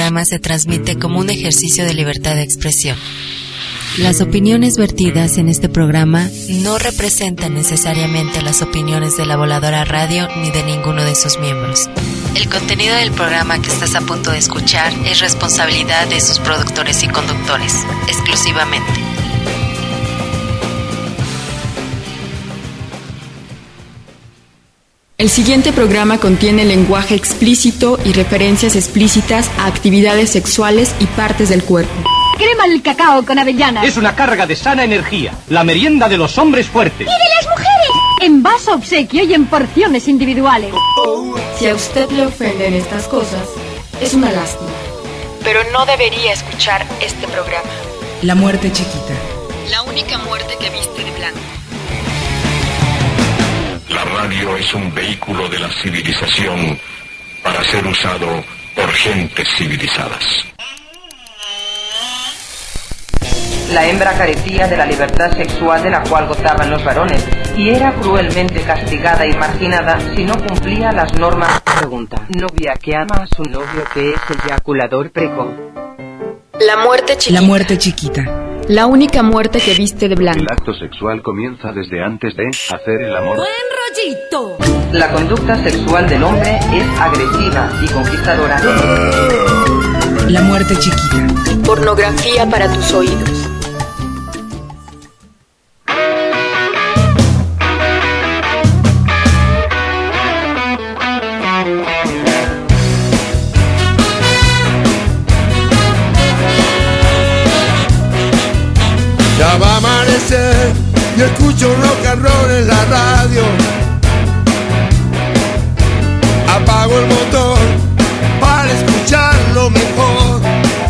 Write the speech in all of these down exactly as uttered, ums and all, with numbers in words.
programa se transmite como un ejercicio de libertad de expresión. Las opiniones vertidas en este programa no representan necesariamente las opiniones de La Voladora Radio ni de ninguno de sus miembros. El contenido del programa que estás a punto de escuchar es responsabilidad de sus productores y conductores, exclusivamente. El siguiente programa contiene lenguaje explícito y referencias explícitas a actividades sexuales y partes del cuerpo. Crema el cacao con avellanas. Es una carga de sana energía, la merienda de los hombres fuertes. ¡Y de las mujeres! En vaso obsequio y en porciones individuales. Si a usted le ofenden estas cosas, es una lástima. Pero no debería escuchar este programa. La muerte chiquita. La única muerte que viste de blanco. La radio es un vehículo de la civilización para ser usado por gentes civilizadas. La hembra carecía de la libertad sexual de la cual gozaban los varones y era cruelmente castigada y marginada si no cumplía las normas. Pregunta: novia que ama a su novio que es eyaculador precoz. La muerte chiquita. La muerte chiquita. La única muerte que viste de blanco. El acto sexual comienza desde antes de hacer el amor. ¡Buen rollito! La conducta sexual del hombre es agresiva y conquistadora. La muerte chiquita. Pornografía para tus oídos. Ya va a amanecer y escucho rock and roll en la radio. Apago el motor para escucharlo mejor.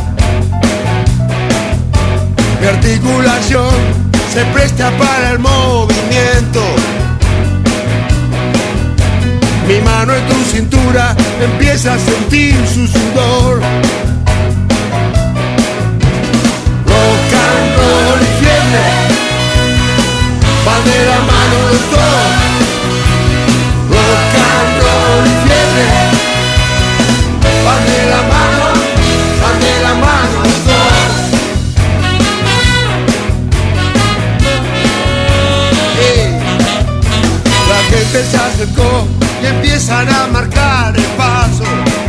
Mi articulación se presta para el movimiento. Mi mano en tu cintura empieza a sentir su sudor. Rock and roll y fiebre van de la mano los dos. Rock and roll y fiebre van de la mano, van de la mano los dos. Hey. La gente se acercó y empiezan a marcar el paso.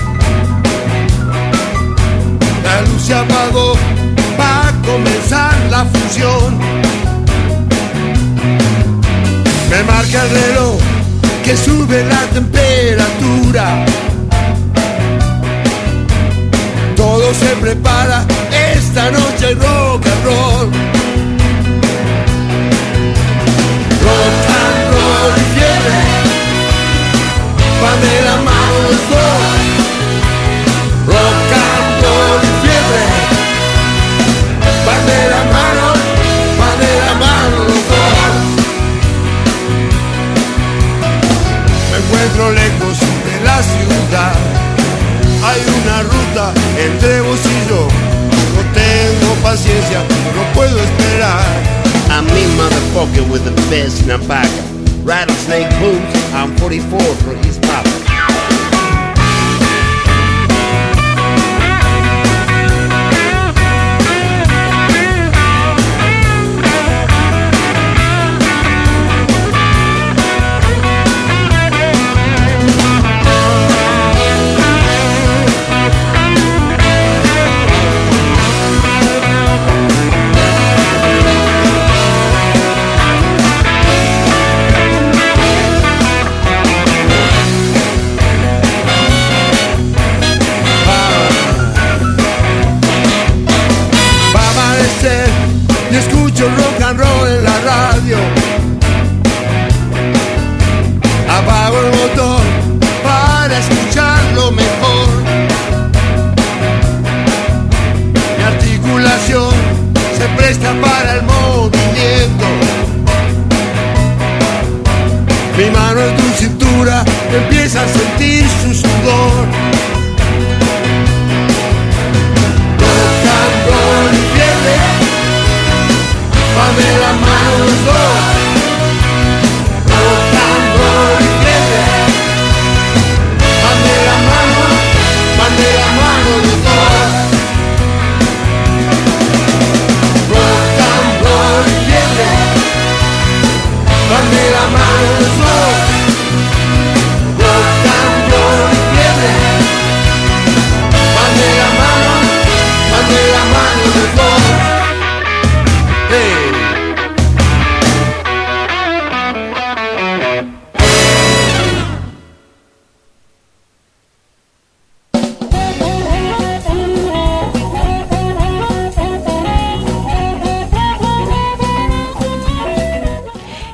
La luz se apagó, va a comenzar la función. Me marca el reloj que sube la temperatura. Todo se prepara, esta noche hay rock and roll. Rock and roll y fiebre van de la mano los dos. Rock and roll y fiebre van de la mano, van de la mano los dos. Me encuentro lejos de la ciudad. Hay una ruta entre vos y yo. No tengo paciencia, no puedo esperar. I'm me motherfucker with the best napaca. Rattlesnake boots, I'm forty-four for his papa.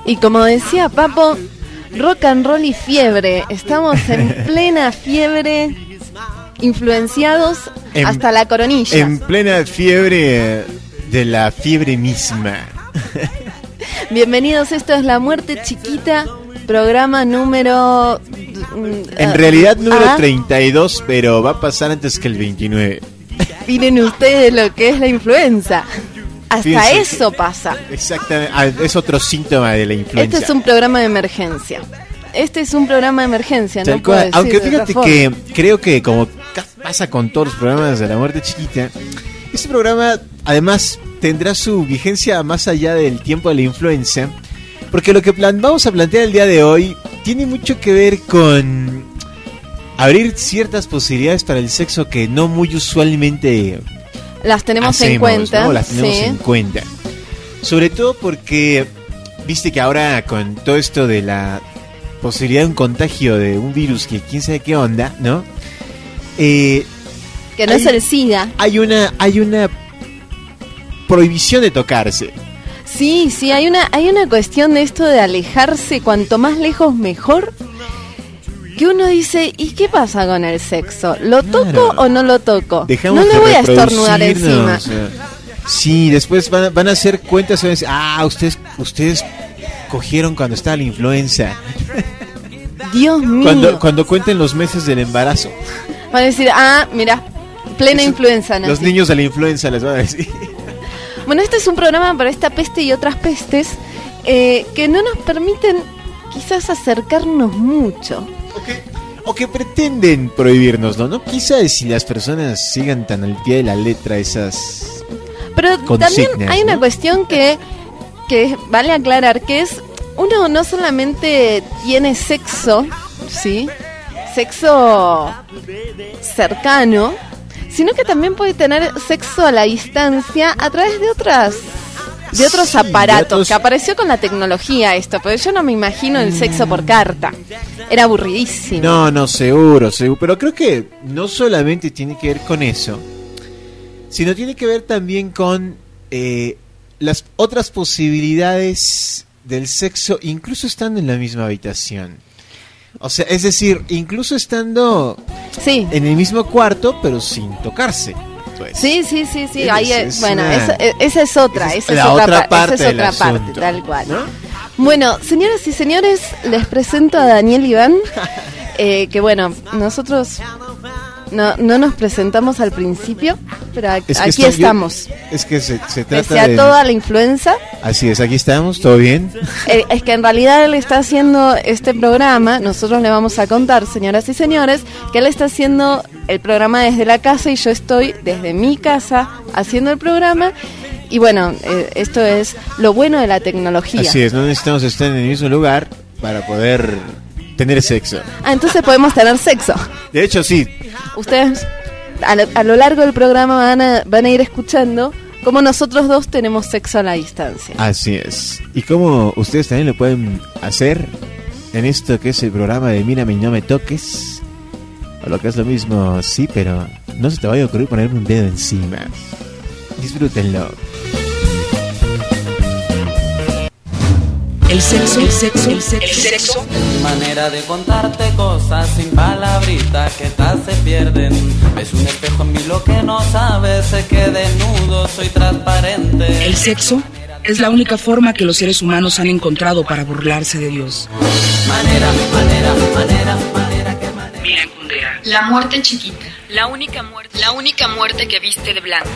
Y como decía Papo, rock and roll y fiebre. Estamos en plena fiebre, influenciados en, hasta la coronilla. En plena fiebre de la fiebre misma. Bienvenidos, esto es La Muerte Chiquita, programa número... En uh, realidad número ¿ah? treinta y dos, pero va a pasar antes que el veintinueve. Miren ustedes lo que es la influenza. Hasta Fíjense, eso pasa. Exactamente, ah, es otro síntoma de la influenza. Este es un programa de emergencia. Este es un programa de emergencia, Tal no puedo decir Aunque de fíjate que creo que como pasa con todos los programas de La Muerte Chiquita, este programa además tendrá su vigencia más allá del tiempo de la influenza, porque lo que plan- vamos a plantear el día de hoy tiene mucho que ver con abrir ciertas posibilidades para el sexo que no muy usualmente las tenemos hacemos, en cuenta. ¿no? Las tenemos sí. en cuenta. Sobre todo porque viste que ahora con todo esto de la posibilidad de un contagio de un virus que quién sabe qué onda, ¿no? Eh, que no hay, es el SIDA. Hay una, hay una prohibición de tocarse. Sí, sí, hay una, hay una cuestión de esto de alejarse, cuanto más lejos mejor. Que uno dice, ¿y qué pasa con el sexo? ¿Lo toco claro. o no lo toco? Dejamos no le voy a estornudar encima. O sea, sí, después van, van a hacer cuentas y van a decir, ah, ustedes, ustedes cogieron cuando estaba la influenza. Dios mío. Cuando, cuando cuenten los meses del embarazo. Van a decir, ah, mira, plena Eso, influenza. ¿no? Los niños de la influenza les van a decir. Bueno, este es un programa para esta peste y otras pestes eh, que no nos permiten quizás acercarnos mucho. O que, o que pretenden prohibirnoslo, ¿no? Quizás si las personas sigan tan al pie de la letra esas Pero también hay ¿no? una cuestión que, que vale aclarar, que es, uno no solamente tiene sexo, ¿sí? Sexo cercano, sino que también puede tener sexo a la distancia a través de otras... de otros sí, aparatos, de otros... que apareció con la tecnología esto, pero yo no me imagino el sexo por carta. Era aburridísimo. No, no, seguro, seguro. Pero creo que no solamente tiene que ver con eso, sino tiene que ver también con eh, las otras posibilidades del sexo, incluso estando en la misma habitación. O sea, es decir, incluso estando sí. en el mismo cuarto, pero sin tocarse. Pues. Sí, sí, sí, sí. Es, Ahí, es bueno, una, esa, esa es otra, esa es la otra, otra pa- parte, esa es otra parte asunto, tal cual. ¿no? Bueno, señoras y señores, les presento a Daniel Iván, eh, que bueno, nosotros no, no nos presentamos al principio, pero aquí es estamos. Yo, es que se, se trata Pese a de... toda la influenza. Así es, aquí estamos, ¿todo bien? Eh, es que en realidad él está haciendo este programa, nosotros le vamos a contar, señoras y señores, que él está haciendo el programa desde la casa y yo estoy desde mi casa haciendo el programa. Y bueno, eh, esto es lo bueno de la tecnología. Así es, no necesitamos estar en el mismo lugar para poder tener sexo. Ah, entonces podemos tener sexo. De hecho, sí. Ustedes a lo, a lo largo del programa van a, van a ir escuchando cómo nosotros dos tenemos sexo a la distancia. Así es. Y cómo ustedes también lo pueden hacer en esto que es el programa de Mírame y no me toques. O lo que es lo mismo, sí, pero no se te vaya a ocurrir ponerme un dedo encima. Disfrútenlo. El sexo, el sexo, el sexo, el sexo. Manera de contarte cosas sin palabritas que tal se pierden. Ves un espejo en mí lo que no sabes, sé que desnudo soy transparente. El sexo es la única forma que los seres humanos han encontrado para burlarse de Dios. Manera, manera, manera, manera, que manera. Miren, Kundera. La muerte chiquita. La única muerte, la única muerte que viste de blanco.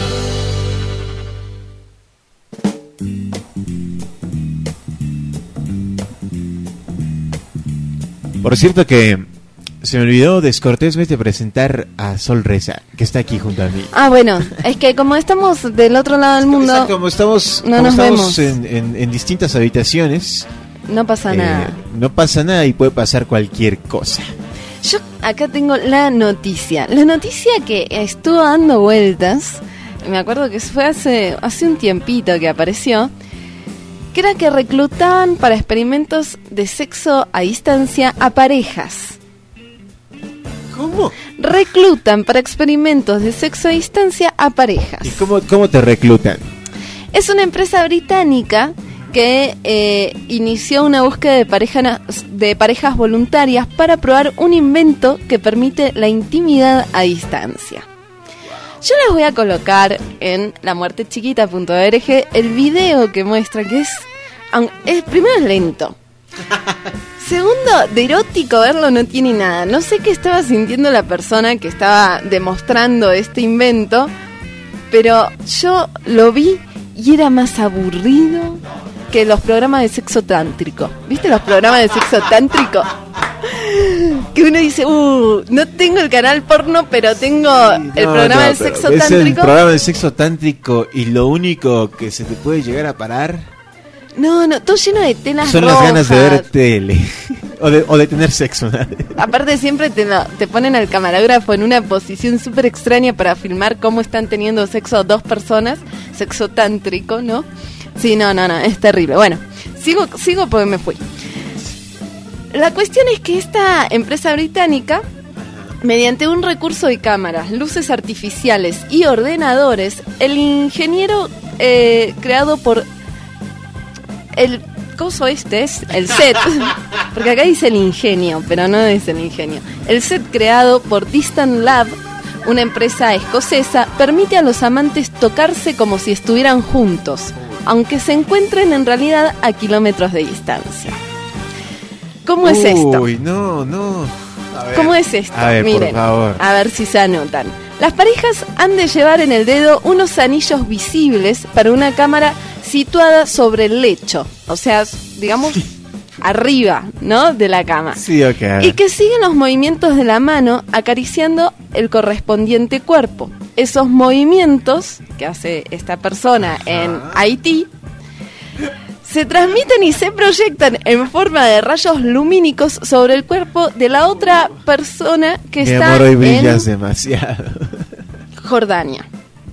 Por cierto que se me olvidó descortésmente presentar a Sol Reza, que está aquí junto a mí. Ah, bueno, es que como estamos del otro lado del mundo, Exacto, como estamos, no como nos estamos vemos. En, en, en distintas habitaciones, no pasa eh, nada. No pasa nada y puede pasar cualquier cosa. Yo acá tengo la noticia. La noticia que estuvo dando vueltas, me acuerdo que fue hace, hace un tiempito que apareció, que era que reclutaban para experimentos de sexo a distancia a parejas. ¿Cómo? Reclutan para experimentos de sexo a distancia a parejas. ¿Y cómo, cómo te reclutan? Es una empresa británica que eh, inició una búsqueda de, pareja, de parejas voluntarias para probar un invento que permite la intimidad a distancia. Yo les voy a colocar en la muerte chiquita punto org el video que muestra que es, es primero es lento. Segundo, de erótico verlo no tiene nada. No sé qué estaba sintiendo la persona que estaba demostrando este invento, pero yo lo vi y era más aburrido que los programas de sexo tántrico. ¿Viste los programas de sexo tántrico? Que uno dice, uh, no tengo el canal porno, pero tengo sí, el no, programa no, de sexo ¿ves tántrico? El programa de sexo tántrico y lo único que se te puede llegar a parar... No, no, todo lleno de telas son rojas. Las ganas de ver tele o, de, o de tener sexo. Aparte siempre te, no, te ponen al camarógrafo en una posición súper extraña para filmar cómo están teniendo sexo dos personas. Sexo tántrico, ¿no? Sí, no, no, no, es terrible. Bueno, sigo, sigo porque me fui. La cuestión es que esta empresa británica, mediante un recurso de cámaras, luces artificiales y ordenadores, el ingeniero eh, creado por el coso este es el set, porque acá dice el ingenio, pero no es el ingenio. El set creado por Distant Lab, una empresa escocesa, permite a los amantes tocarse como si estuvieran juntos, aunque se encuentren en realidad a kilómetros de distancia. ¿Cómo es esto? Uy, no, no. A ver. ¿Cómo es esto? A ver, miren, por favor. A ver si se anotan. Las parejas han de llevar en el dedo unos anillos visibles para una cámara situada sobre el lecho, o sea, digamos, arriba, ¿no?, de la cama. Sí, ok. Y que siguen los movimientos de la mano acariciando el correspondiente cuerpo. Esos movimientos que hace esta persona en Haití se transmiten y se proyectan en forma de rayos lumínicos sobre el cuerpo de la otra persona que Mi está amor, hoy brillas en demasiado. Jordania.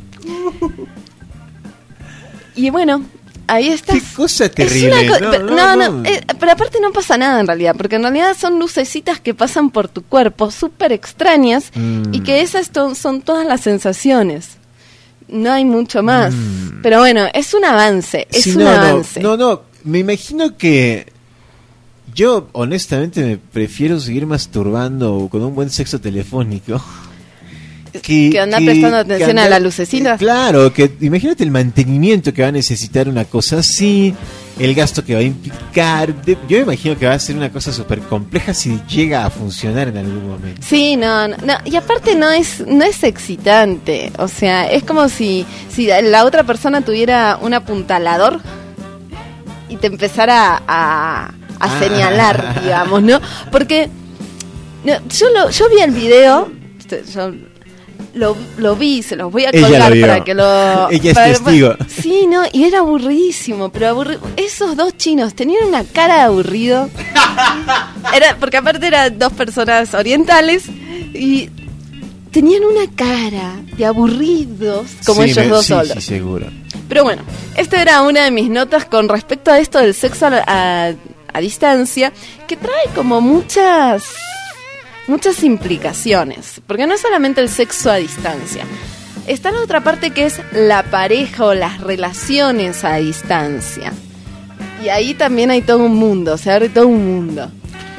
Y bueno, ahí está. Qué cosa terrible. Co- no, pero, no, no, no. no eh, pero aparte no pasa nada en realidad, porque en realidad son lucecitas que pasan por tu cuerpo, súper extrañas, mm. y que esas to- son todas las sensaciones. No hay mucho más. Mm. Pero bueno, es un avance, es sí, un no, avance. No, no, no, me imagino que yo honestamente me prefiero seguir masturbando con un buen sexo telefónico. Que, que anda que, prestando atención anda, a la lucecita. Claro, que imagínate el mantenimiento que va a necesitar una cosa así, el gasto que va a implicar. De, yo me imagino que va a ser una cosa súper compleja si llega a funcionar en algún momento. Sí, no, no, no, y aparte no es no es excitante, o sea, es como si si la otra persona tuviera un apuntalador y te empezara a, a ah. señalar, digamos, ¿no? Porque no, yo lo yo vi el video, yo Lo, lo vi, se los voy a colgar para que lo... Ella es para, testigo. Para, sí, no, y era aburridísimo, pero aburrido. Esos dos chinos tenían una cara de aburrido. Era, porque aparte eran dos personas orientales y tenían una cara de aburridos como sí, ellos me, dos sí, solos. Sí, seguro. Pero bueno, esta era una de mis notas con respecto a esto del sexo a, a, a distancia, que trae como muchas... muchas implicaciones, porque no es solamente el sexo a distancia. Está la otra parte que es la pareja o las relaciones a distancia. Y ahí también hay todo un mundo, se abre todo un mundo.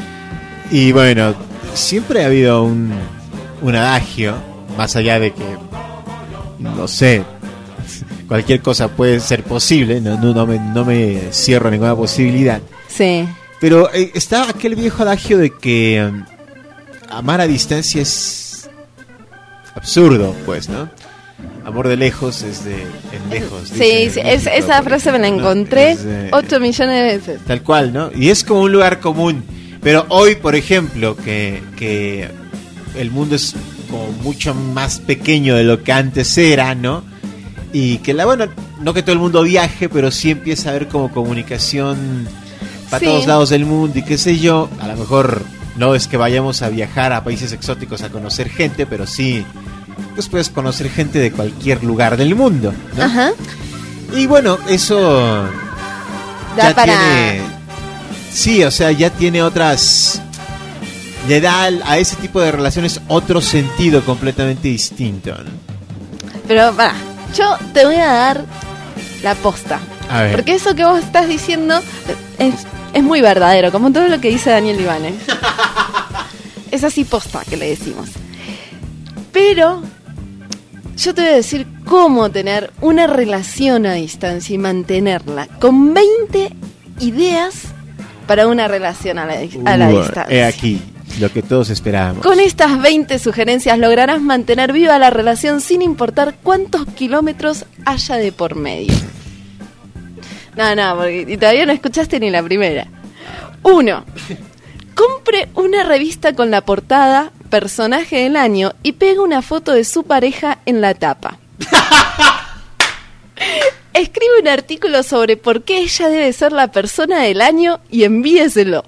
Y bueno, siempre ha habido un, un adagio, más allá de que, no sé, cualquier cosa puede ser posible, no, no, no, me, no me cierro ninguna posibilidad. Sí. Pero eh, está aquel viejo adagio de que... Um, amar a distancia es absurdo, pues, ¿no? Amor de lejos es de en lejos. Sí, sí, es, esa frase me la encontré ocho no, millones de veces. Tal cual, ¿no? Y es como un lugar común. Pero hoy, por ejemplo, que, que el mundo es como mucho más pequeño de lo que antes era, ¿no? Y que la, bueno, no que todo el mundo viaje, pero sí empieza a haber como comunicación para sí. todos lados del mundo y qué sé yo, a lo mejor... No es que vayamos a viajar a países exóticos a conocer gente, pero sí, pues puedes conocer gente de cualquier lugar del mundo, ¿no? Ajá. Y bueno, eso da ya para... tiene... Sí, o sea, ya tiene otras... Le da a ese tipo de relaciones otro sentido completamente distinto, ¿no? Pero, para, yo te voy a dar la posta. A ver. Porque eso que vos estás diciendo es, es muy verdadero, como todo lo que dice Daniel Ibáñez. Es así posta que le decimos. Pero yo te voy a decir cómo tener una relación a distancia y mantenerla con veinte ideas para una relación a la, a la Uh, distancia. He aquí lo que todos esperábamos. Con estas veinte sugerencias lograrás mantener viva la relación sin importar cuántos kilómetros haya de por medio. No, no, porque y todavía no escuchaste ni la primera. Uno. Compre una revista con la portada Personaje del Año y pegue una foto de su pareja en la tapa. Escribe un artículo sobre por qué ella debe ser la persona del año y envíeselo.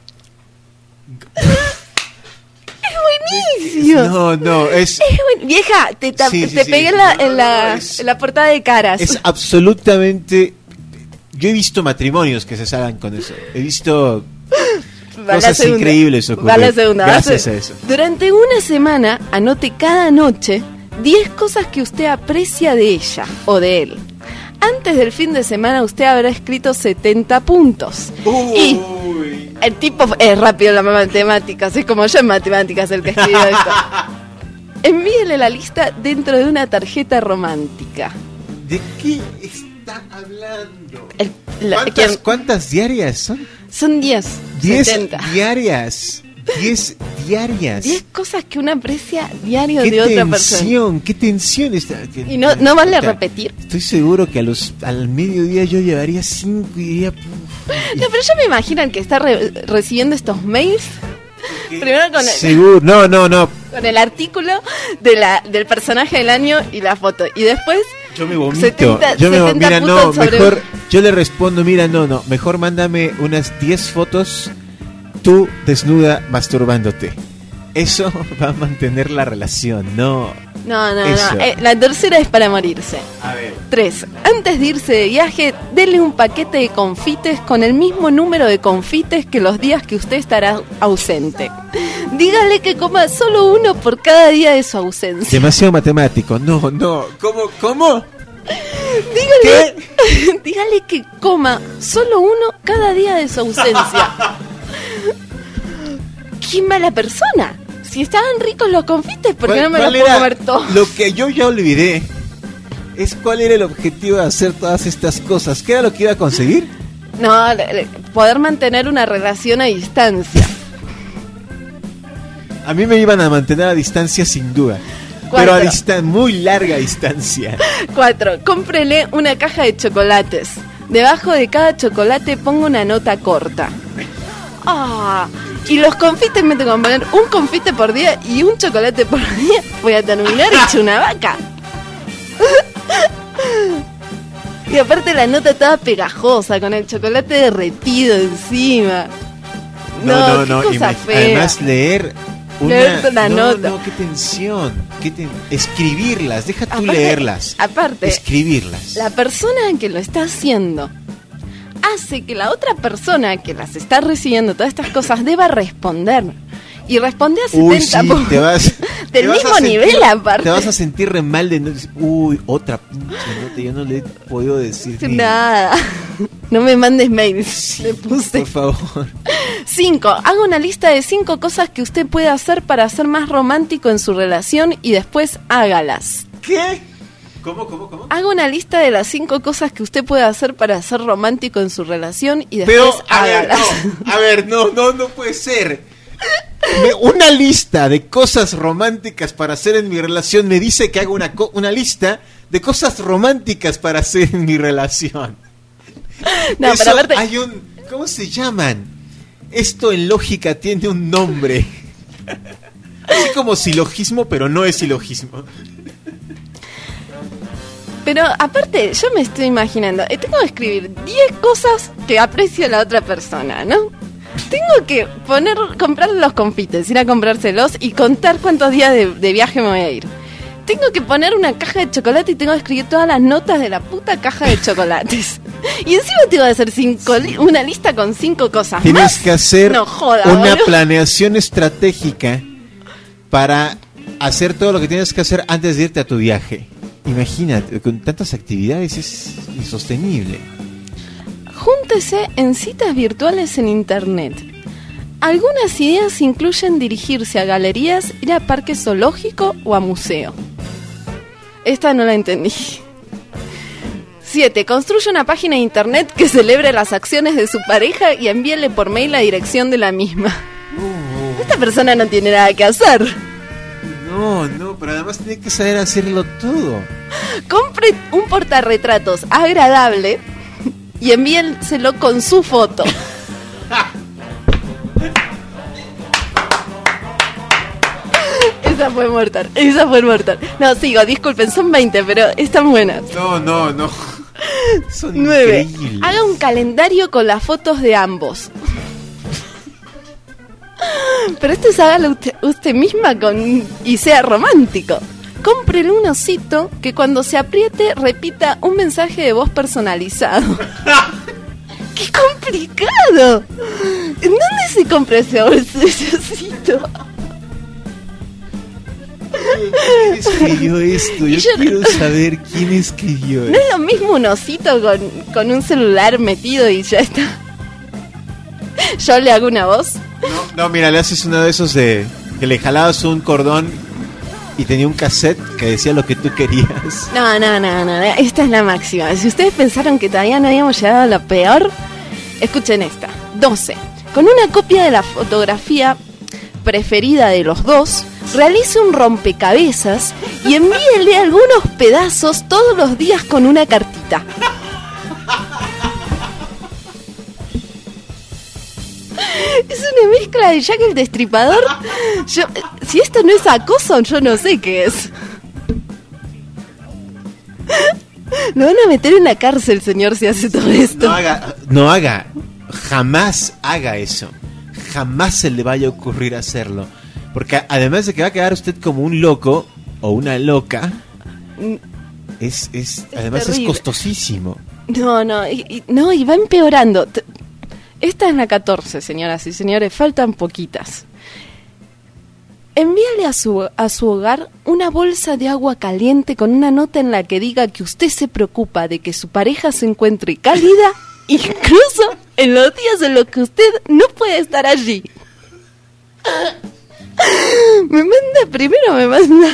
Es buenísimo. No, no, es... Es buen... Vieja, te, ta... Sí, sí, te sí. pegué en la, No, en, la, es... en la portada de Caras. Es absolutamente... Yo he visto matrimonios que se salgan con eso. He visto Va cosas segunda. increíbles ocurrir. Va la segunda. Gracias Hace... a eso. Durante una semana, anote cada noche diez cosas que usted aprecia de ella o de él. Antes del fin de semana usted habrá escrito setenta puntos. Uy. Y el tipo es rápido en las matemáticas, es como yo en matemáticas el que escribió esto. Envíele la lista dentro de una tarjeta romántica. ¿De qué está hablando? El, la, ¿Cuántas, que, ¿Cuántas diarias son? Son diez. diez setenta. diarias. diez diarias. diez cosas que uno aprecia diario ¿Qué de otra persona. tensión? ¿Qué tensión está? Y no, no vale repetir. Estoy seguro que a los al mediodía yo llevaría cinco y diría... Puf, no, pero ya me imagino el que está re recibiendo estos mails. Primero con el, seguro, no, no, no. con el artículo de la, del personaje del año y la foto. Y después... Yo me vomito. setenta, yo me setenta mira, no, puntos sobre mejor un... yo le respondo, mira, no, no, mejor mándame unas diez fotos tú desnuda masturbándote. Eso va a mantener la relación, no. No, no, Eso. no. Eh, la tercera es para morirse. A ver. Tres. Antes de irse de viaje, denle un paquete de confites con el mismo número de confites que los días que usted estará ausente. Dígale que coma solo uno por cada día de su ausencia. Demasiado matemático. No, no. ¿Cómo? ¿Cómo? Dígale, dígale que coma solo uno cada día de su ausencia. ¡Qué mala persona! Si estaban ricos los confites, ¿por qué no me los puedo comer todos? Lo que yo ya olvidé es cuál era el objetivo de hacer todas estas cosas. ¿Qué era lo que iba a conseguir? No, le- le- poder mantener una relación a distancia. A mí me iban a mantener a distancia sin duda. Pero a Cuatro. distancia, muy larga distancia. Cuatro, cómprele una caja de chocolates. Debajo de cada chocolate ponga una nota corta. Ah, y los confites me tengo que poner un confite por día y un chocolate por día. Voy a terminar hecho una vaca. Y aparte la nota toda pegajosa, con el chocolate derretido encima. No, no, qué no. cosa imag- fea. Además leer una... Leerte una no, nota. no, qué tensión. Qué ten- Escribirlas, deja tú Aparte- leerlas. Aparte, Escribirlas. la persona que lo está haciendo hace que la otra persona que las está recibiendo todas estas cosas deba responder. Y responde a Uy, setenta sí, puntos. te vas... Del te vas a mismo sentir- nivel, aparte. Te vas a sentir re mal de... no- Uy, otra pinche nota. Yo no le he podido decir ni- Nada. No me mandes mails. Le puse. Por favor. Cinco. Haga una lista de cinco cosas que usted puede hacer para ser más romántico en su relación y después hágalas. ¿Qué? ¿Cómo, cómo, cómo? Haga una lista de las cinco cosas que usted puede hacer para ser romántico en su relación y después Pero, a ver, hágalas. no, a ver, no, no, no puede ser. Me- una lista de cosas románticas para hacer en mi relación me dice que hago una, co- una lista de cosas románticas para hacer en mi relación. No, Eso, pero aparte- hay un... ¿Cómo se llaman? Esto en lógica tiene un nombre. Así como silogismo, pero no es silogismo. Pero aparte, yo me estoy imaginando, eh, tengo que escribir diez cosas que aprecio a la otra persona, ¿no? Tengo que poner, comprar los confites, ir a comprárselos y contar cuántos días de, de viaje me voy a ir. Tengo que poner una caja de chocolate y tengo que escribir todas las notas de la puta caja de chocolates. Y encima tengo que hacer cinco li- una lista con cinco cosas Tienes más. que hacer No joda, una boludo. planeación estratégica para hacer todo lo que tienes que hacer antes de irte a tu viaje. Imagínate, con tantas actividades es insostenible. Apúntese en citas virtuales en internet. Algunas ideas incluyen dirigirse a galerías, ir a parque zoológico o a museo. Esta no la entendí. siete. Construye una página de internet que celebre las acciones de su pareja y envíele por mail la dirección de la misma. Uh. Esta persona no tiene nada que hacer. No, no, pero además tiene que saber hacerlo todo. Compre un portarretratos agradable y envíenselo con su foto. Esa fue mortal, esa fue mortal. No, sigo, disculpen, son veinte, pero están buenas. No, no, no. Son nueve. Increíbles. Haga un calendario con las fotos de ambos. Pero esto es hágalo usted, usted misma con y sea romántico. Cómprele un osito que cuando se apriete repita un mensaje de voz personalizado. ¡Qué complicado! ¿En dónde se compra ese osito? ¿Quién escribió esto? Yo, yo quiero no... saber quién escribió esto. No es lo mismo un osito con, con un celular metido y ya está. Yo le hago una voz. No, no, mira, le haces uno de esos de que le jalabas un cordón y tenía un cassette que decía lo que tú querías. No, no, no, no, esta es la máxima. Si ustedes pensaron que todavía no habíamos llegado a lo peor, escuchen esta. doce. Con una copia de la fotografía preferida de los dos, realice un rompecabezas y envíele algunos pedazos todos los días con una cartita. Es una mezcla de Jack el Destripador. Yo, si esto no es acoso, yo no sé qué es. Lo van a meter en la cárcel, señor, si hace todo esto. No haga, no haga, jamás haga eso. Jamás se le vaya a ocurrir hacerlo. Porque además de que va a quedar usted como un loco o una loca, es, es, es además terrible. Es costosísimo. No, no, y, y, no, y va empeorando. Esta es la catorce, señoras y señores, faltan poquitas. Envíale a su, a su hogar una bolsa de agua caliente con una nota en la que diga que usted se preocupa de que su pareja se encuentre cálida, incluso en los días en los que usted no puede estar allí. Me manda, primero me manda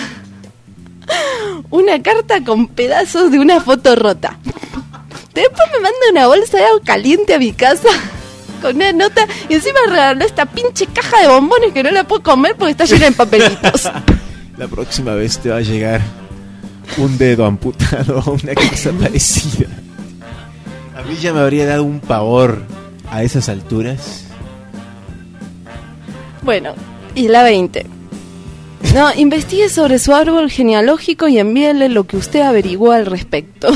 una carta con pedazos de una foto rota. Después me manda una bolsa de agua caliente a mi casa con una nota y encima regaló esta pinche caja de bombones que no la puedo comer porque está llena de papelitos. La próxima vez te va a llegar un dedo amputado o una cosa parecida. A mí ya me habría dado un pavor a esas alturas. Bueno, y la veinte. No, investigue sobre su árbol genealógico y envíele lo que usted averiguó al respecto.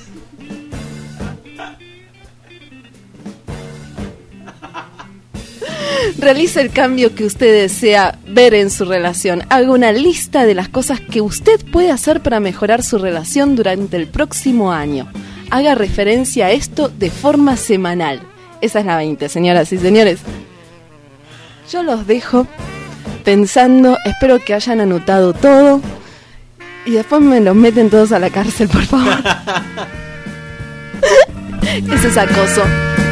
Realice el cambio que usted desea ver en su relación. Haga una lista de las cosas que usted puede hacer para mejorar su relación durante el próximo año. Haga referencia a esto de forma semanal. Esa es la veinte, señoras y señores. Yo los dejo pensando, espero que hayan anotado todo y después me los meten todos a la cárcel, por favor. Ese es acoso.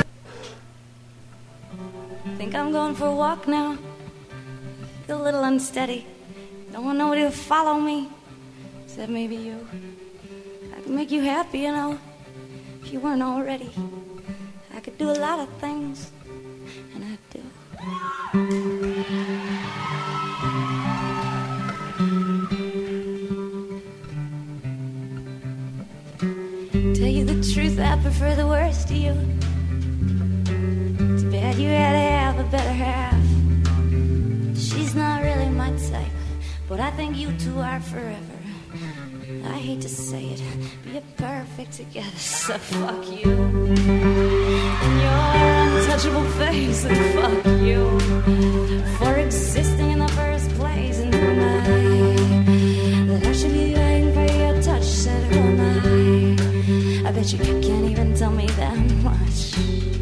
Think I'm going for a walk now. Feel a little unsteady. Don't want nobody to follow me, except maybe you. I could make you happy, you know, if you weren't already. I could do a lot of things, and I do. Tell you the truth, I prefer the worst to you. Too bad you had to have a better half. She's not really my type, but I think you two are forever. I hate to say it, but you're perfect together, so fuck you. And your untouchable face, and fuck you for existing in the first place. And who am I that I should be waiting for your touch? Said who am I? I bet you can't even tell me that much.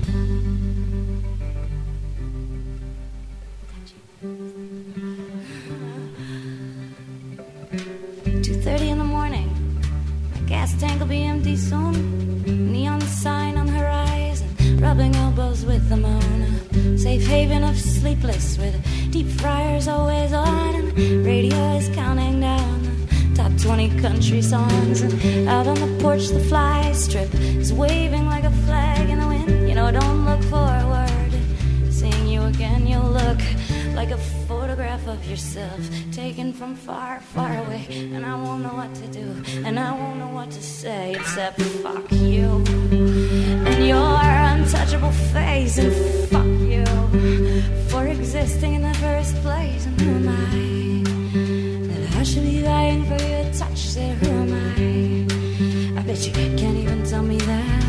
two thirty in the morning, my gas tank will be empty soon. Neon sign on the horizon, rub rubbing elbows with the moon. Safe haven of sleepless with deep fryers always on, and radio is counting down the top twenty country songs. And out on the porch the fly strip is waving like a flag in the wind. You know, don't look forward, seeing you again you'll look like a photograph of yourself taken from far, far away. And I won't know what to do, and I won't know what to say except fuck you and your untouchable face, and fuck you for existing in the first place. And who am I that I should be vying for your touch? Say, who am I? I bet you can't even tell me that.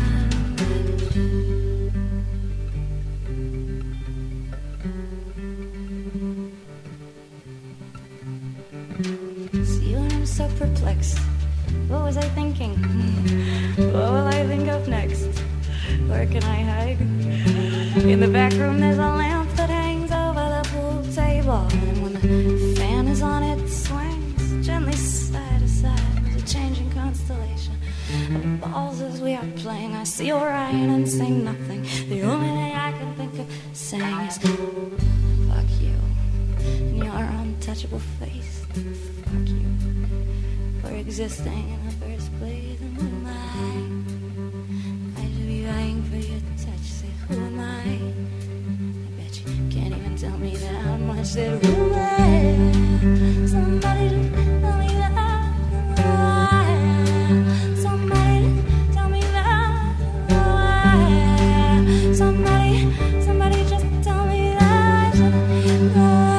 So perplexed. What was I thinking? What will I think of next? Where can I hide? In the back room there's a lamp that hangs over the pool table, and when the fan is on it swings gently side to side with a changing constellation of balls as we are playing. I see Orion and say nothing. The only thing I can think of saying is fuck you and your untouchable face. Fuck you for existing in the first place. And who am I? I should be vying for your touch. Say, who am I? I bet you can't even tell me that much. Say, who am I? Somebody just tell me that. Who am I? Somebody tell me that. Who am I? Somebody, somebody just tell me that. Who am I?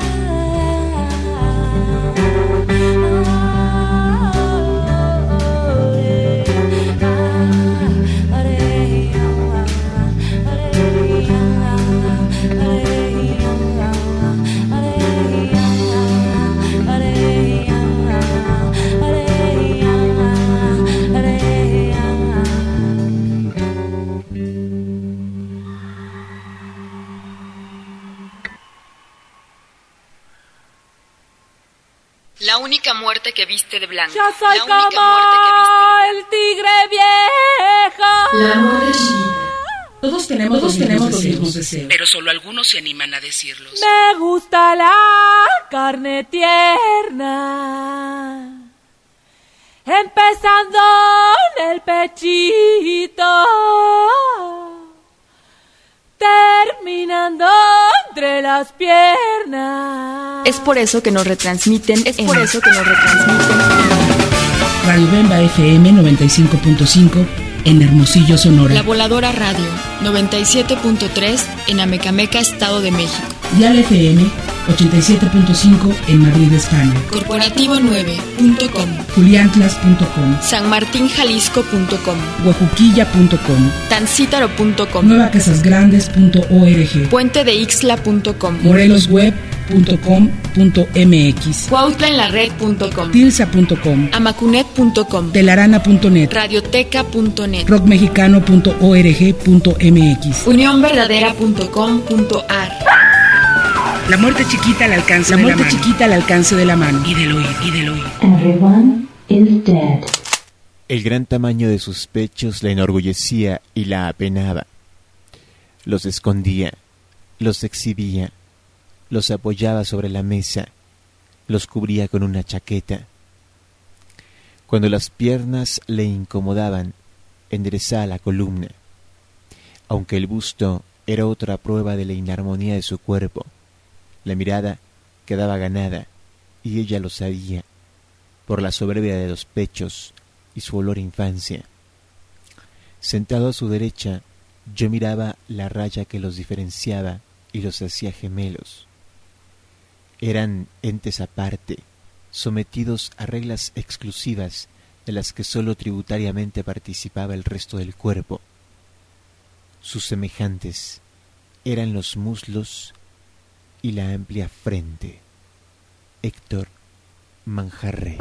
La única muerte que viste de blanco. Yo soy la como única muerte que viste el tigre viejo. La muerte chiquita. Todos tenemos, Todos los, tenemos mismos los mismos deseos, pero solo algunos se animan a decirlos. Me gusta la carne tierna, empezando en el pechito, terminando entre las piernas. Es por eso que nos retransmiten, es en... por eso que nos retransmiten. Radio Bemba F M noventa y cinco punto cinco en Hermosillo, Sonora. La Voladora Radio noventa y siete punto tres en Amecameca, Estado de México. Dial F M ochenta y siete punto cinco en Madrid, España. Corporativo nueve punto com. Juliantlas punto com. San Martín Jalisco punto com. Huajuquilla punto com. Tancítaro punto com. Nueva Casas Grandes punto org. Puente de Ixtla punto com. Morelosweb punto com punto m x. Cuautla en la red punto com. Tilsa punto com. Amacunet punto com. Telarana punto net. Radioteca punto net. rockmexicano punto org punto m x. unión verdadera punto com punto a r. La muerte chiquita al alcance la de la mano. La muerte chiquita al alcance de la mano. Y del oído, y del oído. Everyone is dead. El gran tamaño de sus pechos la enorgullecía y la apenaba. Los escondía, los exhibía, los apoyaba sobre la mesa, los cubría con una chaqueta. Cuando las piernas le incomodaban, enderezaba la columna. Aunque el busto era otra prueba de la inarmonía de su cuerpo, la mirada quedaba ganada, y ella lo sabía, por la soberbia de los pechos y su olor a infancia. Sentado a su derecha, yo miraba la raya que los diferenciaba y los hacía gemelos. Eran entes aparte, sometidos a reglas exclusivas de las que sólo tributariamente participaba el resto del cuerpo. Sus semejantes eran los muslos y la amplia frente. Héctor Manjarres.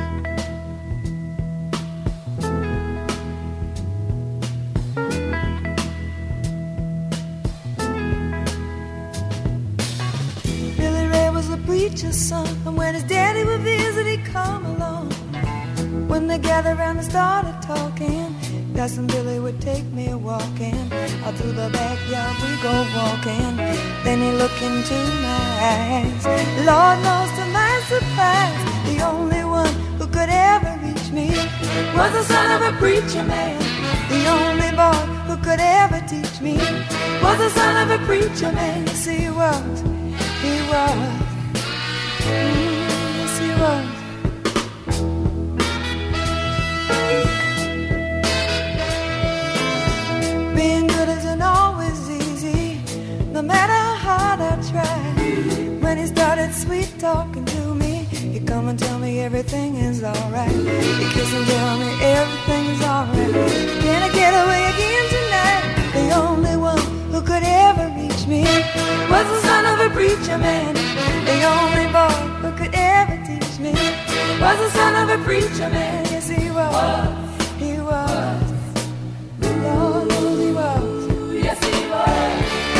Billy Ray was a preacher's son, and when his daddy would visit, he'd come along. When they gathered around and started talking, Cousin Billy would take me walking. Out through the backyard we go walking. Then he looked into my eyes. Lord knows to my surprise, the only one who could ever reach me was the son of a preacher man. The only boy who could ever teach me was the son of a preacher man. Yes, he was, he was, mm, yes, he was. Being good isn't always easy, no matter how hard I try. When he started sweet talking to me, he'd come and tell me everything is alright. He'd kiss and tell me everything is alright. Can I get away again tonight? The only one who could ever reach me was the son of a preacher man. The only boy who could ever teach me was the son of a preacher man. Yes, he was, he was. Lord knows he was. Yes, he was.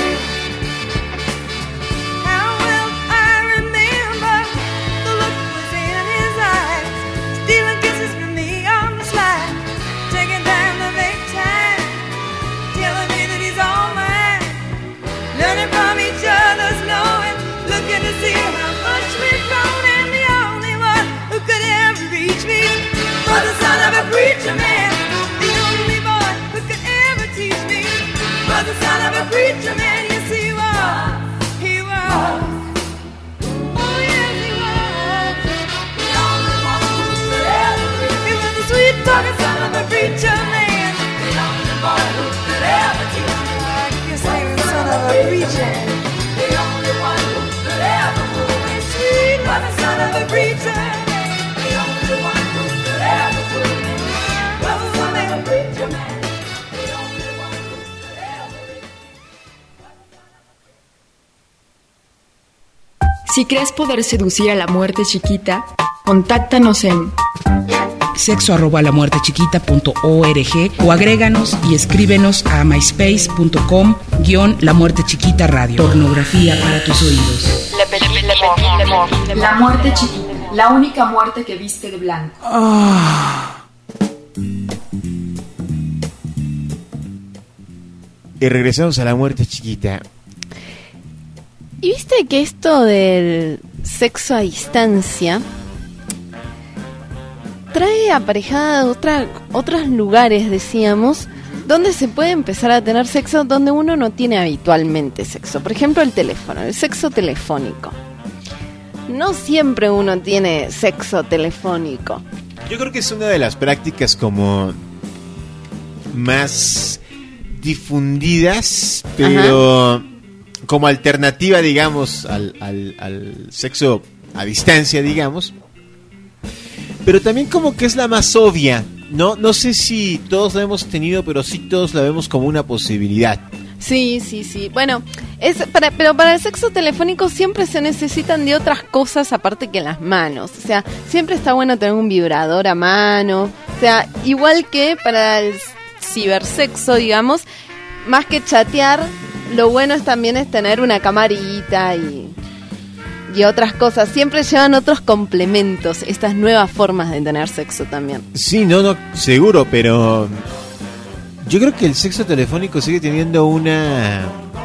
How well I remember the look was in his eyes, stealing kisses from me on the slide, taking time to make time, telling me that he's all mine, learning from each other's knowing, looking to see how much we've grown, and the only one who could ever reach me was the son of a preacher man. The only boy who could ever teach me was the son of a preacher man. Yes, he was, he was. Oh, yes, he was. The only one who could ever reach me. He was the sweet talking son of a preacher man. The only boy who could ever teach me. I guess he was the son of a preacher. The only one who could ever fool me. Sweet was the son of a preacher man. The only one who could ever fool me was the son of a preacher man. Si crees poder seducir a la muerte chiquita, contáctanos en sexo arroba la muerte chiquita punto org o agréganos y escríbenos a myspace punto com guión la muerte chiquita radio. Pornografía para tus oídos. La muerte chiquita, la única muerte que viste de blanco. Ah. Y regresamos a la muerte chiquita. Y viste que esto del sexo a distancia trae aparejada otra, otros lugares, decíamos, donde se puede empezar a tener sexo donde uno no tiene habitualmente sexo. Por ejemplo, el teléfono, el sexo telefónico. No siempre uno tiene sexo telefónico. Yo creo que es una de las prácticas como más difundidas, pero ajá, como alternativa, digamos, al, al, al sexo a distancia, digamos. Pero también como que es la más obvia, ¿no? No sé si todos la hemos tenido, pero sí todos la vemos como una posibilidad. Sí, sí, sí. Bueno, es para, pero para el sexo telefónico siempre se necesitan de otras cosas aparte que las manos. O sea, siempre está bueno tener un vibrador a mano. O sea, igual que para el cibersexo, digamos, más que chatear, lo bueno es también es tener una camarita y, y otras cosas. Siempre llevan otros complementos, estas nuevas formas de tener sexo también. Sí, no, no, seguro, pero yo creo que el sexo telefónico sigue teniendo una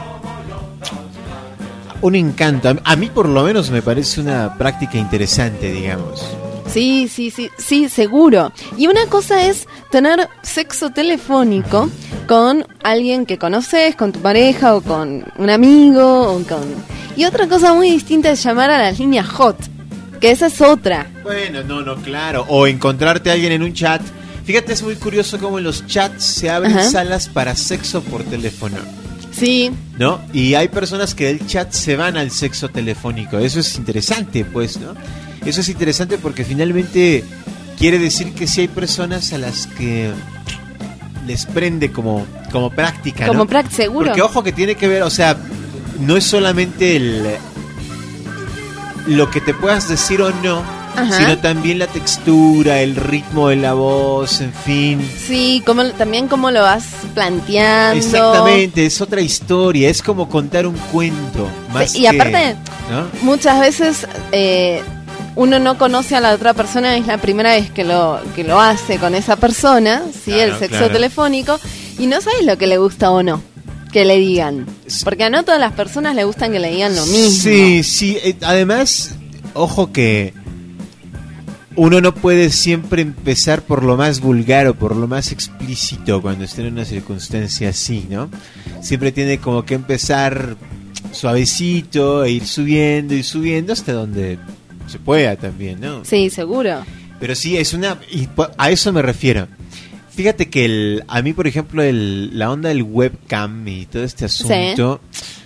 un encanto. A mí por lo menos me parece una práctica interesante, digamos. Sí, sí, sí, sí, seguro. Y una cosa es tener sexo telefónico con alguien que conoces, con tu pareja o con un amigo o con... Y otra cosa muy distinta es llamar a las líneas hot, que esa es otra. Bueno, no, no, claro. O encontrarte a alguien en un chat. Fíjate, es muy curioso cómo en los chats se abren Ajá. salas para sexo por teléfono. Sí. ¿No? Y hay personas que del chat se van al sexo telefónico. Eso es interesante, pues, ¿no? Eso es interesante porque finalmente quiere decir que sí hay personas a las que les prende como, como práctica, ¿no? Como práctica, seguro. Porque ojo que tiene que ver, o sea, no es solamente el lo que te puedas decir o no, Ajá. sino también la textura, el ritmo de la voz, en fin. Sí, como, también cómo lo vas planteando. Exactamente, es otra historia, es como contar un cuento. Más sí, y que, aparte, ¿no? muchas veces... Eh, uno no conoce a la otra persona, es la primera vez que lo que lo hace con esa persona, ¿sí? Claro, El sexo claro. telefónico, y no sabes lo que le gusta o no que le digan, porque a no todas las personas le gustan que le digan lo mismo. Sí, sí, eh, además, ojo que uno no puede siempre empezar por lo más vulgar o por lo más explícito cuando esté en una circunstancia así, ¿no? Siempre tiene como que empezar suavecito e ir subiendo y subiendo hasta donde se pueda también, ¿no? Sí, seguro. Pero sí, es una... y po- a eso me refiero. Fíjate que el, a mí, por ejemplo, el, la onda del webcam y todo este asunto...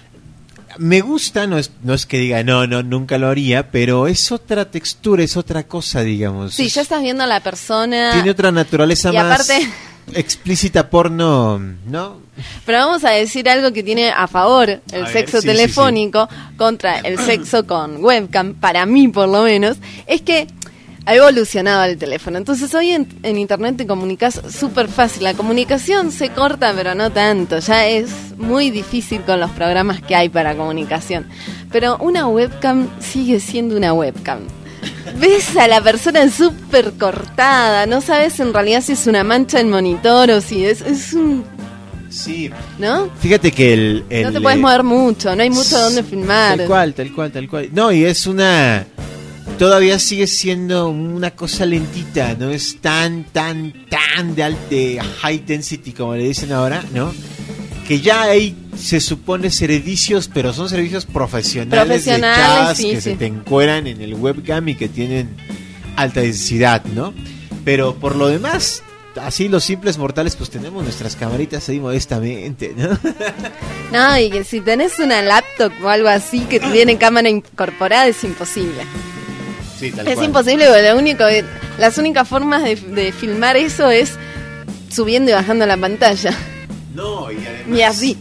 Me gusta, no es, no es que diga, no, no, nunca lo haría, pero es otra textura, es otra cosa, digamos. Sí, Es- ya estás viendo a la persona. tiene otra naturaleza y más aparte, explícita porno, ¿no? pero vamos a decir algo que tiene a favor el A ver, sexo sí, telefónico contra el sexo con webcam, para mí por lo menos, es que ha evolucionado el teléfono. Entonces hoy en, en internet te comunicas súper fácil. La comunicación se corta, pero no tanto. Ya es muy difícil con los programas que hay para comunicación. Pero una webcam sigue siendo una webcam. Ves a la persona súper cortada. No sabes en realidad si es una mancha en monitor o si es, es un... Sí. ¿No? Fíjate que el... el No te puedes eh, mover mucho. No hay mucho donde filmar. Tal cual, tal cual, tal cual. No, y es una... Todavía sigue siendo una cosa lentita, no es tan, tan, tan de, alt- de high density como le dicen ahora, ¿no? Que ya hay, se supone, servicios, pero son servicios profesionales, Profesionales, de chas sí, que sí. se te encueran en el webcam y que tienen alta densidad, ¿no? Pero por lo demás, así los simples mortales, pues tenemos nuestras camaritas ahí modestamente, ¿no? No, y que si tenés una laptop o algo así que tiene cámara incorporada es imposible. Sí, tal Es cual. imposible, porque lo único, las únicas formas de, de filmar eso es subiendo y bajando la pantalla. No, y además... Y así.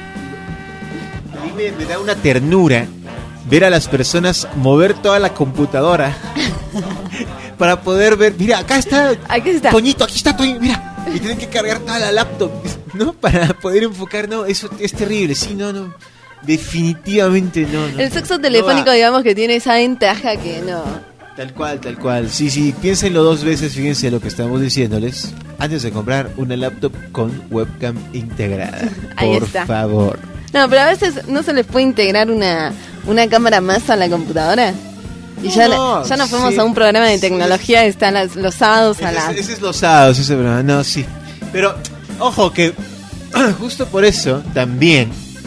A mí me, me da una ternura ver a las personas mover toda la computadora para poder ver, mira, acá está, aquí está Toñito, aquí está Toñito, mira, y tienen que cargar toda la laptop, ¿no? Para poder enfocar, no, eso es terrible, sí, no, no, definitivamente no, no. El sexo telefónico, No va. digamos que tiene esa ventaja que no. Tal cual, tal cual, sí, sí, piénsenlo dos veces, fíjense lo que estamos diciéndoles, antes de comprar una laptop con webcam integrada, Ahí por está. favor. No, pero a veces no se les puede integrar una, una cámara más a la computadora. Y No, ya, no, ya nos fuimos sí, a un programa de sí. tecnología que están las- los sábados a Ese, las... es- ese es los sábados, ese programa, no, sí. Pero, ojo, que justo por eso también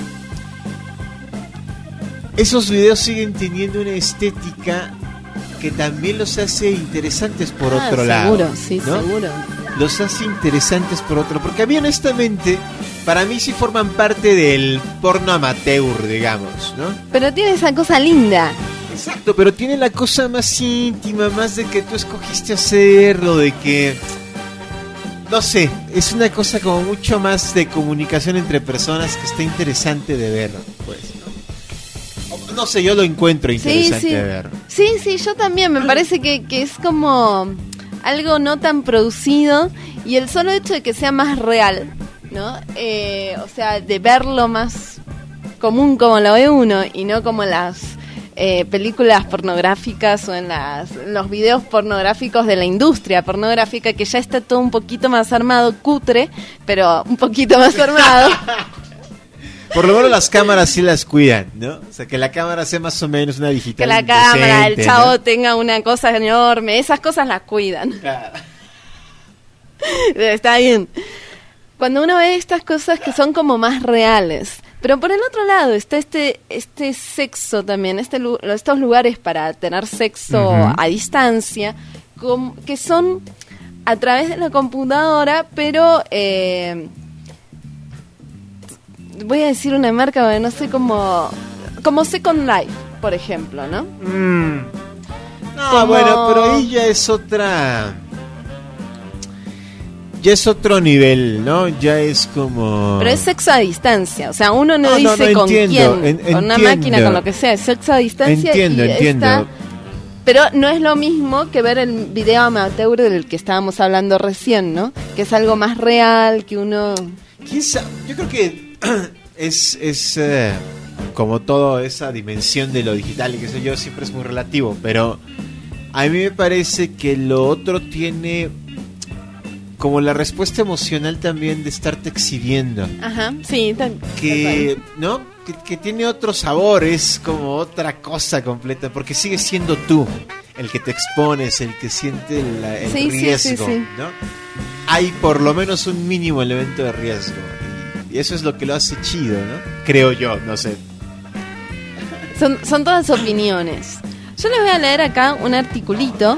esos videos siguen teniendo una estética que también los hace interesantes por Ah, otro seguro, lado. sí, ¿no? seguro. Los hace interesantes por otro. Porque a mí, honestamente, para mí sí forman parte del porno amateur, digamos, ¿no? Pero tiene esa cosa linda. Exacto, pero tiene la cosa más íntima, más de que tú escogiste hacerlo, de que... No sé, es una cosa como mucho más de comunicación entre personas que está interesante de ver, pues, ¿no? O- No sé, yo lo encuentro interesante Sí, sí. de ver. Sí, sí, yo también. Me parece que, que es como algo no tan producido y el solo hecho de que sea más real, ¿no? Eh, o sea, de verlo más común como lo ve uno y no como las eh, películas pornográficas o en las, los videos pornográficos de la industria pornográfica, que ya está todo un poquito más armado, cutre, pero un poquito más armado. Por lo menos las cámaras sí las cuidan, ¿no? O sea, que la cámara sea más o menos una digital Que la cámara, el decente, chavo ¿no? tenga una cosa enorme, esas cosas las cuidan. Claro. Está bien. Cuando uno ve estas cosas que son como más reales. Pero por el otro lado está este este sexo también, este lu- estos lugares para tener sexo Ujú. a distancia, com- que son a través de la computadora, pero eh, voy a decir una marca, porque no sé cómo, como Second Life, por ejemplo, ¿no? Mm. No, Como- bueno, pero ahí ya es otra... Ya es otro nivel, ¿no? Ya es como... Pero es sexo a distancia, o sea, uno no, No, no, dice no, con entiendo, quién, en- con una entiendo. máquina, con lo que sea, es sexo a distancia. Entiendo, y entiendo. está- pero no es lo mismo que ver el video amateur del que estábamos hablando recién, ¿no? Que es algo más real, que uno... ¿Quién sabe? Yo creo que es, es eh, como toda esa dimensión de lo digital y qué sé yo, siempre es muy relativo, pero A mí me parece que lo otro tiene como la respuesta emocional también de estarte exhibiendo. Ajá, sí. Tal, que, tal ¿no? Que, que tiene otro sabor, es como otra cosa completa, porque sigue siendo tú el que te expones, el que siente la, el sí, riesgo, sí, sí, sí. ¿no? Hay por lo menos un mínimo elemento de riesgo. Y, y eso es lo que lo hace chido, ¿no? Creo yo, no sé. Son, son todas opiniones. Yo les voy a leer acá un articulito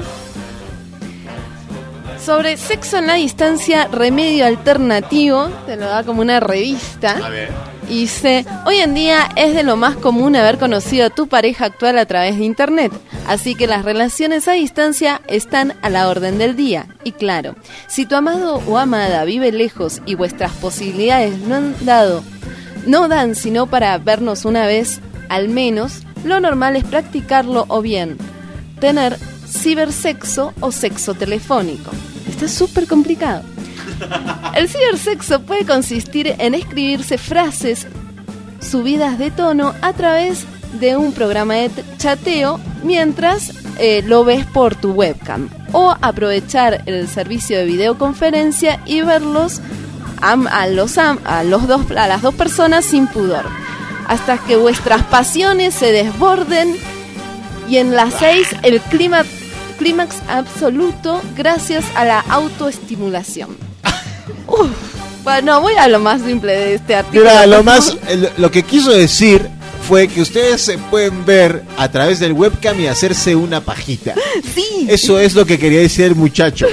sobre sexo en la distancia, remedio alternativo. Te lo da como una revista. A ver. Y dice, hoy en día es de lo más común haber conocido a tu pareja actual a través de internet. Así que las relaciones a distancia están a la orden del día. Y claro, si tu amado o amada vive lejos y vuestras posibilidades no han dado, no dan sino para vernos una vez al menos, lo normal es practicarlo o bien tener cibersexo o sexo telefónico. Esto es súper complicado. El cibersexo puede consistir en escribirse frases subidas de tono a través de un programa de chateo mientras eh, lo ves por tu webcam, o aprovechar el servicio de videoconferencia y verlos a, a, los, a, a, los dos, a las dos personas sin pudor, hasta que vuestras pasiones se desborden y enlacéis el clímax clímax absoluto gracias a la autoestimulación. Uf, bueno, voy a lo más simple de este artículo. Mira, lo más, el, lo que quiso decir fue que ustedes se pueden ver a través del webcam y hacerse una pajita. Sí. Eso es lo que quería decir el muchacho.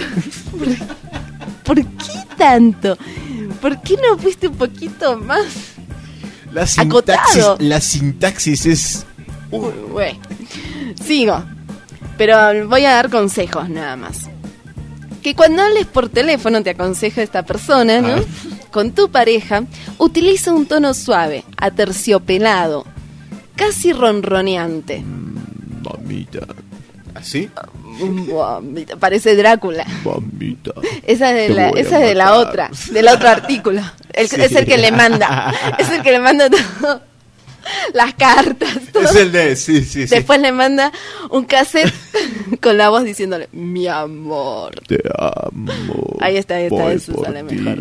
¿Por, ¿por qué tanto? ¿Por qué no fuiste un poquito más la sintaxis, acotado? La sintaxis es... Uy, güey. Sigo. Pero voy a dar consejos nada más. Que cuando hables por teléfono, te aconseja esta persona, ¿no? Ah. Con tu pareja, utiliza un tono suave, aterciopelado, casi ronroneante. Mm, mamita. ¿Así? Mamita, parece Drácula. Mamita. Esa es de la, esa es de la otra, del otro artículo. El, sí. Es el que le manda. Es el que le manda todo. Las cartas, todo. Es el de, sí, sí, sí. Después le manda un cassette con la voz diciéndole, mi amor. Te amo. Ahí está, ahí está, eso sale mejor.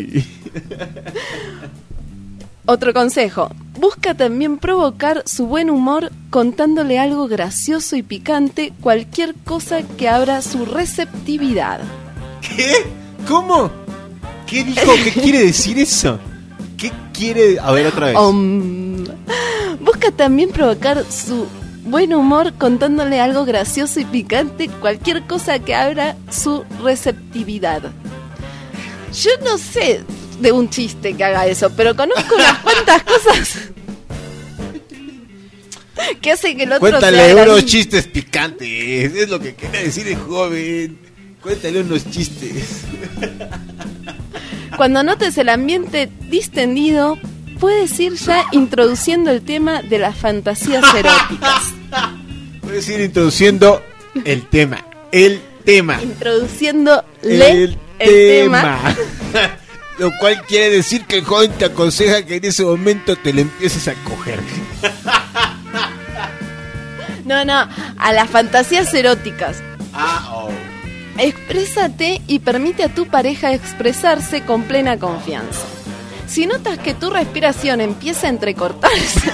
Otro consejo, busca también provocar su buen humor contándole algo gracioso y picante, cualquier cosa que abra su receptividad. ¿Qué? ¿Cómo? ¿Qué dijo? ¿Qué quiere decir eso? ¿Qué quiere? A ver, otra vez. Um, busca también provocar su buen humor contándole algo gracioso y picante, cualquier cosa que abra su receptividad. Yo no sé de un chiste que haga eso, pero conozco unas cuantas cosas que hace que el otro Cuéntale unos gran... chistes picantes, es lo que quiere decir el joven. Cuéntale unos chistes. Cuando notes el ambiente distendido, puedes ir ya introduciendo el tema de las fantasías eróticas. Puedes ir introduciendo el tema. El tema. Introduciendo el, el tema. tema. Lo cual quiere decir que el joven te aconseja que en ese momento te lo empieces a coger. No, no, a las fantasías eróticas. Ah, oh. Exprésate y permite a tu pareja expresarse con plena confianza. Si notas que tu respiración empieza a entrecortarse...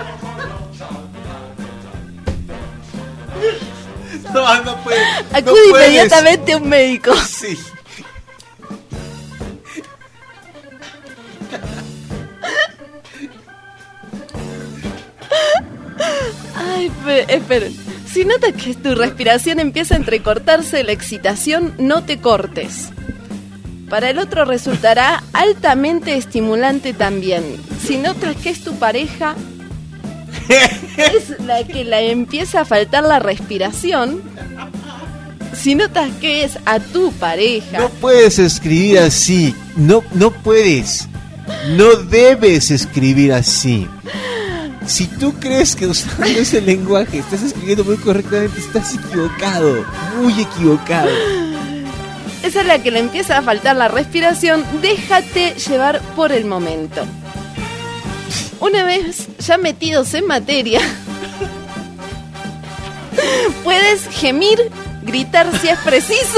No, no puedes. Acude no puedes. Inmediatamente a un médico. Sí. Ay, esperen. Si notas que tu respiración empieza a entrecortarse, la excitación, no te cortes. Para el otro resultará altamente estimulante también. Si notas que es tu pareja, es la que la empieza a faltar la respiración. Si notas que es a tu pareja... No puedes escribir así. No, no puedes. No debes escribir así. Si tú crees que usando ese lenguaje estás escribiendo muy correctamente, estás equivocado, muy equivocado. Esa es la que le empieza a faltar la respiración. Déjate llevar por el momento. Una vez ya metidos en materia, puedes gemir, gritar si es preciso.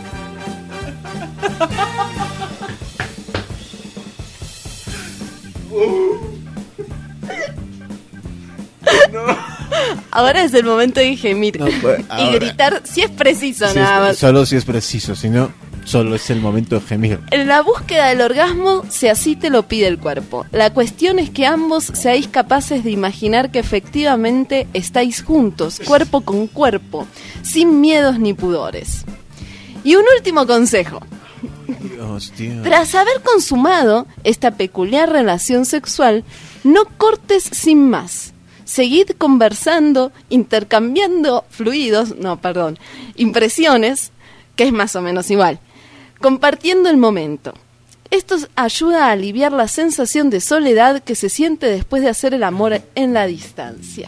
Ahora es el momento de gemir no, pues, y ahora. gritar si es preciso, Si nada es, más. solo si es preciso, si no, solo es el momento de gemir. En la búsqueda del orgasmo, si así te lo pide el cuerpo. La cuestión es que ambos seáis capaces de imaginar que efectivamente estáis juntos, cuerpo con cuerpo, sin miedos ni pudores. Y un último consejo. Dios, Dios. Tras haber consumado esta peculiar relación sexual, no cortes sin más. Seguid conversando, intercambiando fluidos, no, perdón, impresiones, que es más o menos igual, compartiendo el momento. Esto ayuda a aliviar la sensación de soledad que se siente después de hacer el amor en la distancia.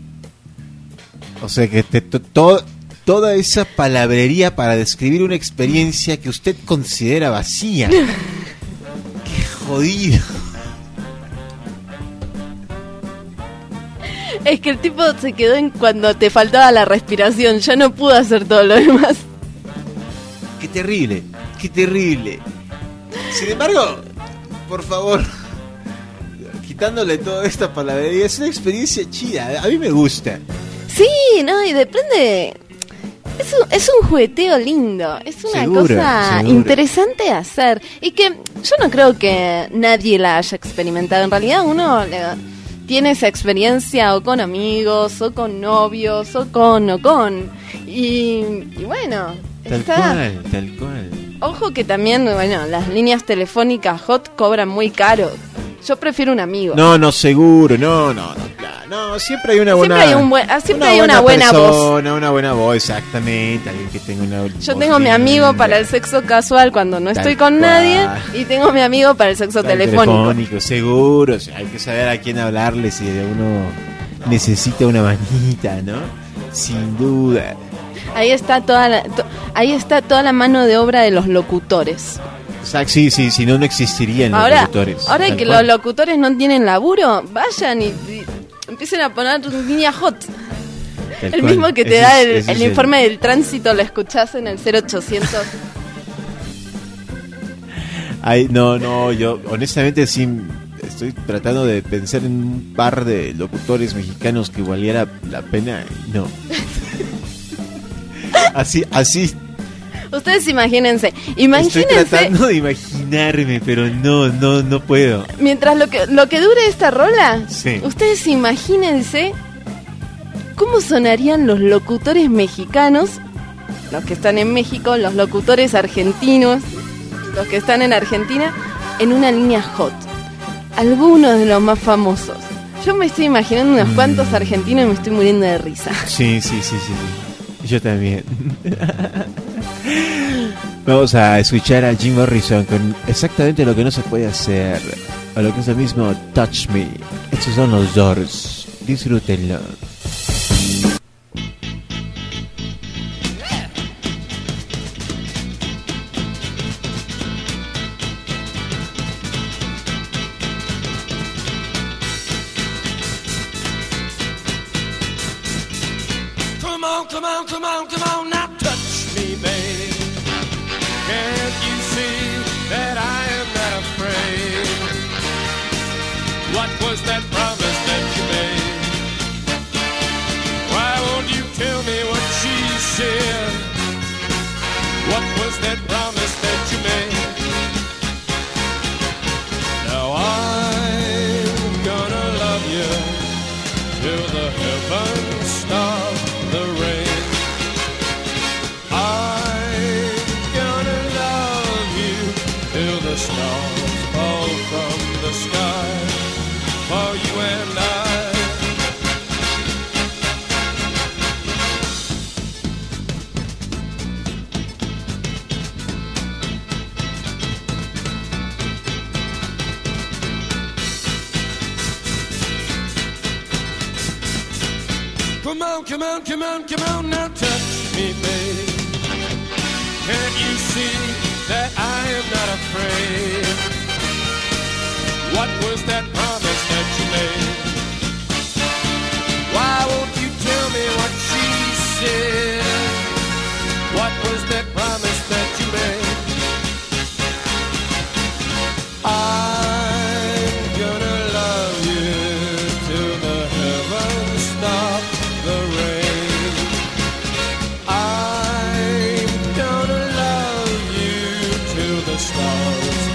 O sea que te, to, to, toda esa palabrería para describir una experiencia que usted considera vacía. Qué jodido. Es que el tipo se quedó en cuando te faltaba la respiración, ya no pudo hacer todo lo demás. Qué terrible, qué terrible. Sin embargo, por favor, quitándole toda esta palabrería, es una experiencia chida, a mí me gusta. Sí, no, y depende. Es un, es un jugueteo lindo, es una Seguro, cosa seguro. interesante de hacer. Y que yo no creo que nadie la haya experimentado. En realidad uno le, tiene esa experiencia o con amigos, o con novios, o con, o con. Y, y bueno, Tal está... cual, tal cual. Ojo que también, bueno, las líneas telefónicas hot cobran muy caro. Yo prefiero un amigo. No, no, seguro, no, no, no, claro, no, siempre hay una buena, Siempre hay, un buen, ah, siempre una hay una buena persona, voz. Una buena voz, exactamente, alguien que tenga una Yo voz tengo mi linda. amigo para el sexo casual cuando no Tal estoy con cual. nadie, y tengo mi amigo para el sexo Tal telefónico. telefónico, seguro, o sea, hay que saber a quién hablarle si uno necesita una manita, ¿no? Sin duda. Ahí está toda la, to- ahí está toda la mano de obra de los locutores. Exacto, sí, sí, si no, no existirían los Ahora, locutores. ahora tal que cual. los locutores no tienen laburo, vayan y, y empiecen a poner línea hot. Tal El cual. mismo que te Ese da es- el, ese el es informe del tránsito, lo escuchás en el cero ochocientos. Ay, no, no, yo honestamente sí estoy tratando de pensar en un par de locutores mexicanos que valiera la pena y no. Así, así Ustedes imagínense, estoy imagínense, tratando de imaginarme, pero no, no, no puedo. mientras lo que, lo que dure esta rola, Sí. ustedes imagínense cómo sonarían los locutores mexicanos, los que están en México, los locutores argentinos, los que están en Argentina, en una línea hot. Algunos de los más famosos. Yo me estoy imaginando unos cuantos argentinos y me estoy muriendo de risa. Sí, sí, sí, sí, sí. Yo también. Vamos a escuchar a Jim Morrison con exactamente lo que no se puede hacer, o lo que es lo mismo, Touch Me. Estos son los Doors. Disfrútenlo. Come on, come on, come on, come on, now touch me, babe. Can't you see that I am not afraid? What was that promise that you made? Why won't you tell me what she said? What was that promise that you made? Now I'm gonna love you till the heavens stop the rain. I'm gonna love you till the stars fall from the sky for you and I. Come on, come on, come on, come on, now touch me, babe. Can't you see that I am not afraid? What was that promise that you made? Why won't you tell me what she said?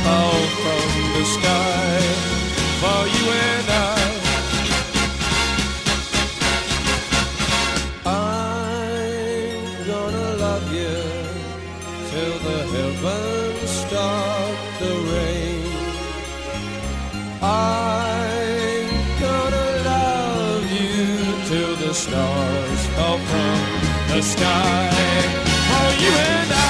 fall from the sky for you and I. I'm gonna love you till the heavens start to rain. I'm gonna love you till the stars fall from the sky for you and I.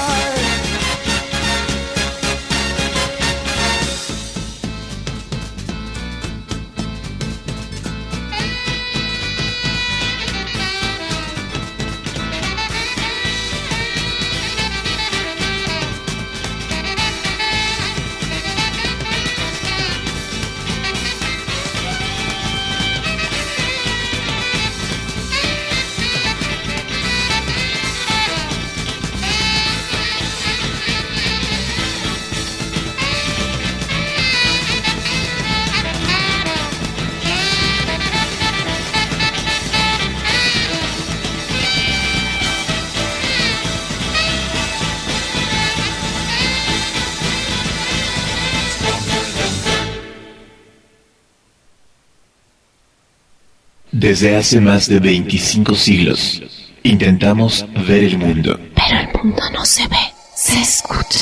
Desde hace más de veinticinco siglos, intentamos ver el mundo. Pero el mundo no se ve, se escucha.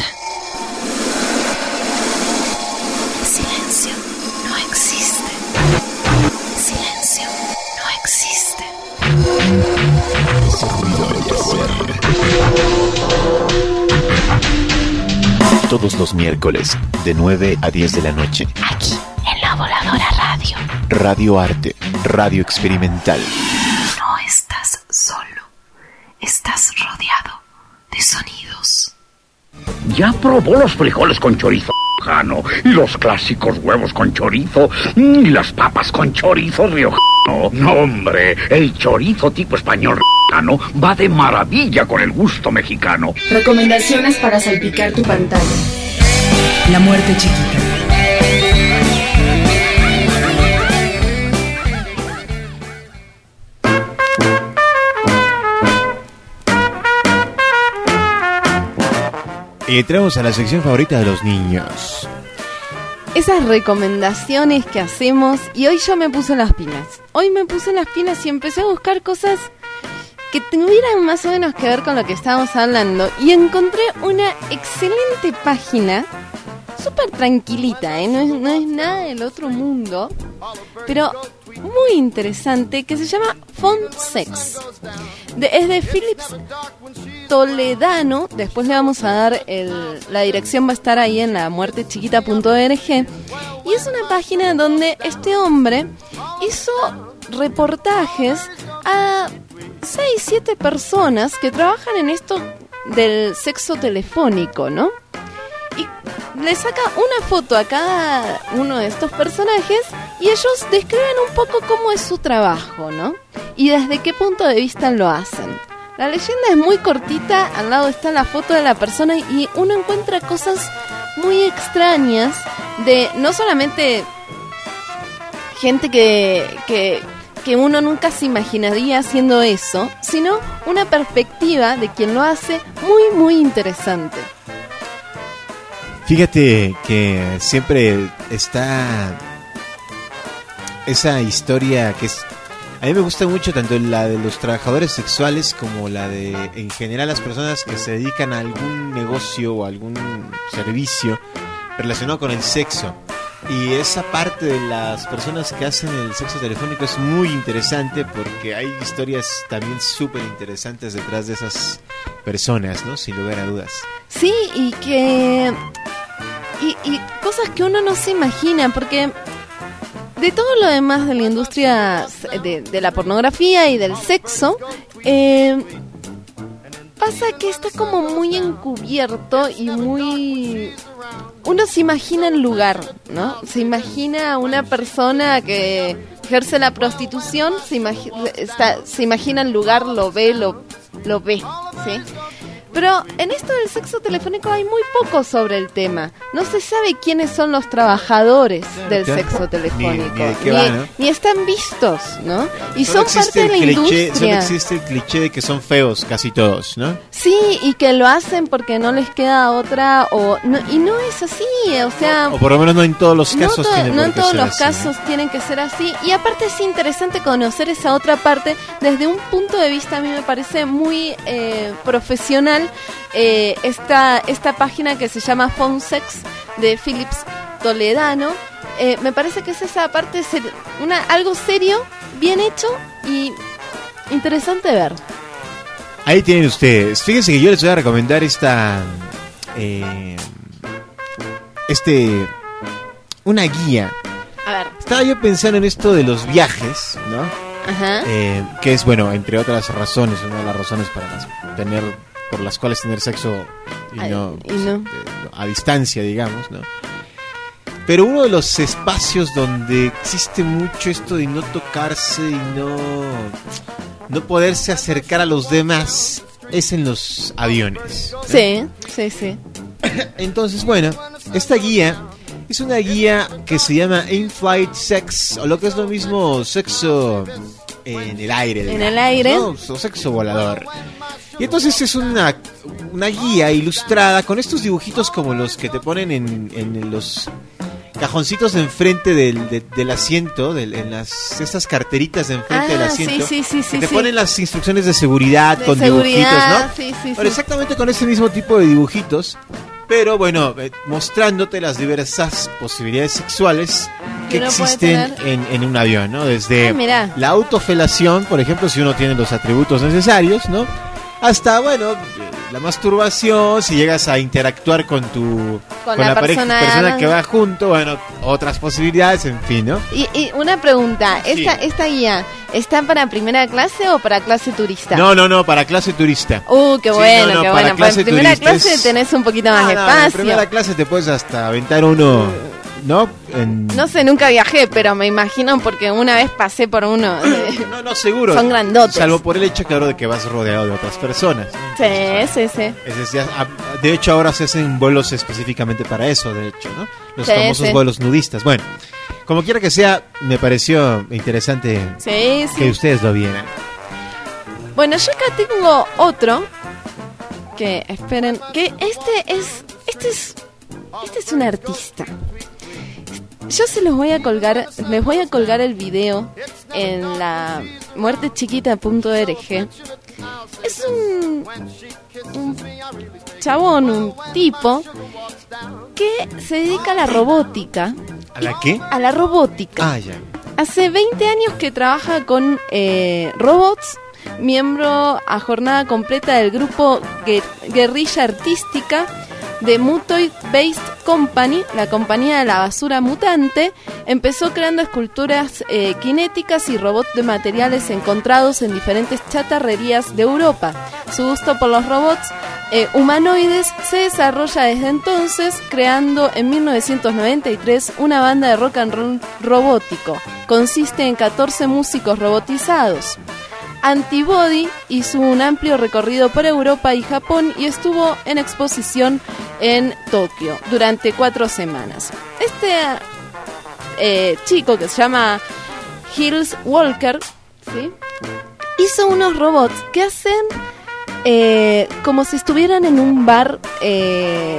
Silencio no existe. Silencio no existe. Ese ruido entorpece. Todos los miércoles, de nueve a diez de la noche. Aquí, en La Voladora Radio. Radio Arte, radio experimental. No estás solo, estás rodeado de sonidos. ¿Ya probó los frijoles con chorizo riojano y los clásicos huevos con chorizo y las papas con chorizo riojano? No, hombre, el chorizo tipo español riojano va de maravilla con el gusto mexicano. Recomendaciones para salpicar tu pantalla. La muerte chiquita. Y entramos a la sección favorita de los niños. Esas recomendaciones que hacemos. Y hoy yo me puse las pilas. Hoy me puse las pilas y empecé a buscar cosas que tuvieran más o menos que ver con lo que estábamos hablando. Y encontré una excelente página. Súper tranquilita, ¿eh? No es, no es nada del otro mundo. Pero muy interesante, que se llama Fontsex. De, es de Philips Toledano. Después le vamos a dar el, la dirección, va a estar ahí en la muerte chiquita punto org. Y es una página donde este hombre hizo reportajes a seis, siete personas que trabajan en esto del sexo telefónico, ¿no? Y le saca una foto a cada uno de estos personajes y ellos describen un poco cómo es su trabajo, ¿no? Y desde qué punto de vista lo hacen. La leyenda es muy cortita, al lado está la foto de la persona y uno encuentra cosas muy extrañas de no solamente gente que, que, que uno nunca se imaginaría haciendo eso, sino una perspectiva de quien lo hace muy, muy interesante. Fíjate que siempre está esa historia que es... A mí me gusta mucho tanto la de los trabajadores sexuales como la de, en general, las personas que se dedican a algún negocio o algún servicio relacionado con el sexo. Y esa parte de las personas que hacen el sexo telefónico es muy interesante porque hay historias también súper interesantes detrás de esas personas, ¿no? Sin lugar a dudas. Sí, y que... Y, y cosas que uno no se imagina, porque de todo lo demás de la industria de, de la pornografía y del sexo, eh, pasa que está como muy encubierto y muy... Uno se imagina el lugar, ¿no? Se imagina a una persona que ejerce la prostitución, se, imagi- está, se imagina el lugar, lo ve, lo, lo ve, ¿sí? Pero en esto del sexo telefónico hay muy poco sobre el tema. No se sabe quiénes son los trabajadores del claro. sexo telefónico. Ni, ni de qué va, ¿no? Ni están vistos, ¿no? Y Solo son parte de la cliché, industria. Solo existe el cliché de que son feos casi todos, ¿no? Sí, y que lo hacen porque no les queda otra o no, y no es así, o sea, O por lo menos no en todos los no, casos to- tiene no por en qué todos ser los así, casos tienen que ser así. Y aparte es interesante conocer esa otra parte desde un punto de vista, a mí me parece muy eh, profesional, eh, esta, esta página que se llama Phone Sex de Philips Toledano. Eh, me parece que es esa parte, ser, una, algo serio, bien hecho y interesante de ver. Ahí tienen ustedes. Fíjense que yo les voy a recomendar esta... Eh, este... Una guía. A ver. Estaba yo pensando en esto de los viajes, ¿no? Ajá. Eh, que es, bueno, entre otras razones, una de las razones para las- tener, por las cuales tener sexo y Ay, no, y no. eh, a distancia, digamos, ¿no? Pero uno de los espacios donde existe mucho esto de no tocarse y no, no poderse acercar a los demás es en los aviones, ¿no? Sí, sí, sí. Entonces, bueno, esta guía es una guía que se llama In-Flight Sex, o lo que es lo mismo, sexo en el aire. En digamos, el aire. ¿no? O sexo volador. Y entonces es una, una guía ilustrada con estos dibujitos como los que te ponen en, en los cajoncitos de enfrente del, de- del asiento, del- en las estas carteritas de enfrente Ah, del asiento. sí, sí, sí, sí, que te sí. ponen las instrucciones de seguridad De con seguridad, dibujitos, ¿no? sí, sí, Bueno, sí. exactamente con ese mismo tipo de dibujitos, pero bueno, eh, mostrándote las diversas posibilidades sexuales que Que uno puede existen tener. en, en un avión, ¿no? Desde Ah, mirá. la autofelación, por ejemplo, si uno tiene los atributos necesarios, ¿no? Hasta, bueno, eh, la masturbación, si llegas a interactuar con tu Con con la la, pareja, persona- persona que va junto, bueno, otras posibilidades, en fin, ¿no? Y, y una pregunta, ¿esta, esta guía está para primera clase o para clase turista? No, no, no, para clase turista. Uh, qué Sí, bueno, no, no, qué para bueno. Pues clase en primera turista clase es- tenés un poquito más No, de no, en espacio. primera clase te puedes hasta aventar uno, ¿no? En- No sé, nunca viajé, pero me imagino porque una vez pasé por uno. de- No, no, seguro. Son grandotes. Salvo por el hecho, claro, de que vas rodeado de otras personas. Sí, sí, sí. Es decir, ah, de hecho, ahora se hacen vuelos específicamente para eso, de hecho, ¿no? Los Sí, famosos sí. vuelos nudistas. Bueno, como quiera que sea, me pareció interesante Sí, sí. que ustedes lo vieran. Bueno, yo acá tengo otro que esperen, que este es este es este es un artista. Yo se los voy a colgar, les voy a colgar el video en la muerte chiquita punto org. Es un, un chabón, un tipo que se dedica a la robótica. ¿A la qué? A la robótica. Ah, ya. Hace veinte años que trabaja con eh, robots, miembro a jornada completa del grupo Guer- Guerrilla Artística de Mutoid Based Company, la compañía de la basura mutante. Empezó creando esculturas eh, cinéticas y robots de materiales encontrados en diferentes chatarrerías de Europa. Su gusto por los robots eh, humanoides se desarrolla desde entonces, creando en mil novecientos noventa y tres una banda de rock and roll robótico. Consiste en catorce músicos robotizados. Antibody hizo un amplio recorrido por Europa y Japón y estuvo en exposición en Tokio durante cuatro semanas. Este eh, chico que se llama Hills Walker, ¿sí?, hizo unos robots que hacen eh, como si estuvieran en un bar eh,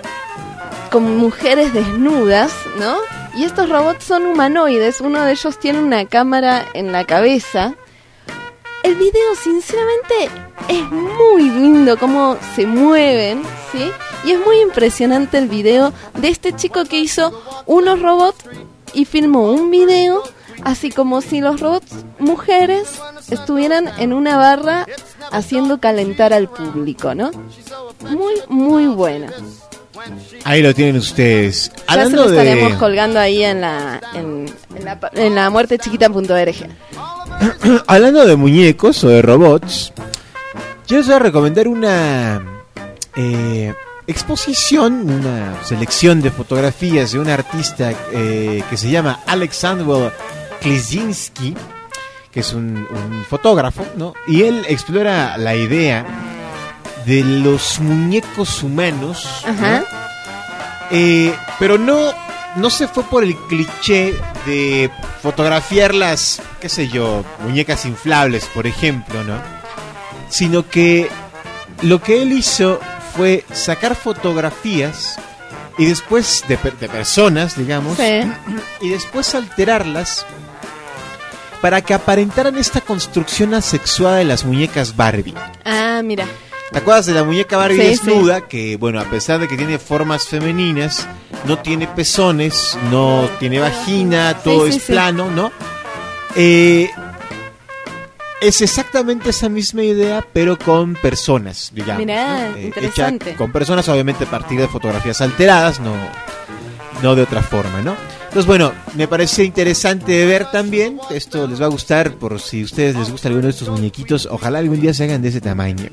con mujeres desnudas, ¿no? Y estos robots son humanoides, uno de ellos tiene una cámara en la cabeza. El video, sinceramente, es muy lindo cómo se mueven, ¿sí? Y es muy impresionante el video de este chico que hizo unos robots y filmó un video, así como si los robots mujeres estuvieran en una barra haciendo calentar al público, ¿no? Muy, muy buena. Ahí lo tienen ustedes. Ya se Hablando lo estaremos de... colgando ahí en la, en, en la, en la muerte chiquita punto org. Hablando de muñecos o de robots, yo les voy a recomendar una eh, exposición, una selección de fotografías de un artista eh, que se llama Alexander Klizinski, que es un, un fotógrafo, ¿no? Y él explora la idea de los muñecos humanos. Ajá. ¿no? Eh, pero no, no se fue por el cliché de fotografiar las, qué sé yo, muñecas inflables, por ejemplo, ¿no? Sino que lo que él hizo fue sacar fotografías y después de, de personas, digamos, sí. y después alterarlas para que aparentaran esta construcción asexuada de las muñecas Barbie. Ah, mira. ¿Te acuerdas de la muñeca Barbie Sí, desnuda? Sí. Que, bueno, a pesar de que tiene formas femeninas, no tiene pezones, no tiene vagina, todo sí, sí, es sí. plano, ¿no? Eh, es exactamente esa misma idea, pero con personas, digamos. Mirá, ¿no? Eh, interesante. hecha con personas, obviamente, a partir de fotografías alteradas, no, no de otra forma, ¿no? Entonces, bueno, me parece interesante de ver también. Esto les va a gustar, por si a ustedes les gusta alguno de estos muñequitos. Ojalá algún día se hagan de ese tamaño.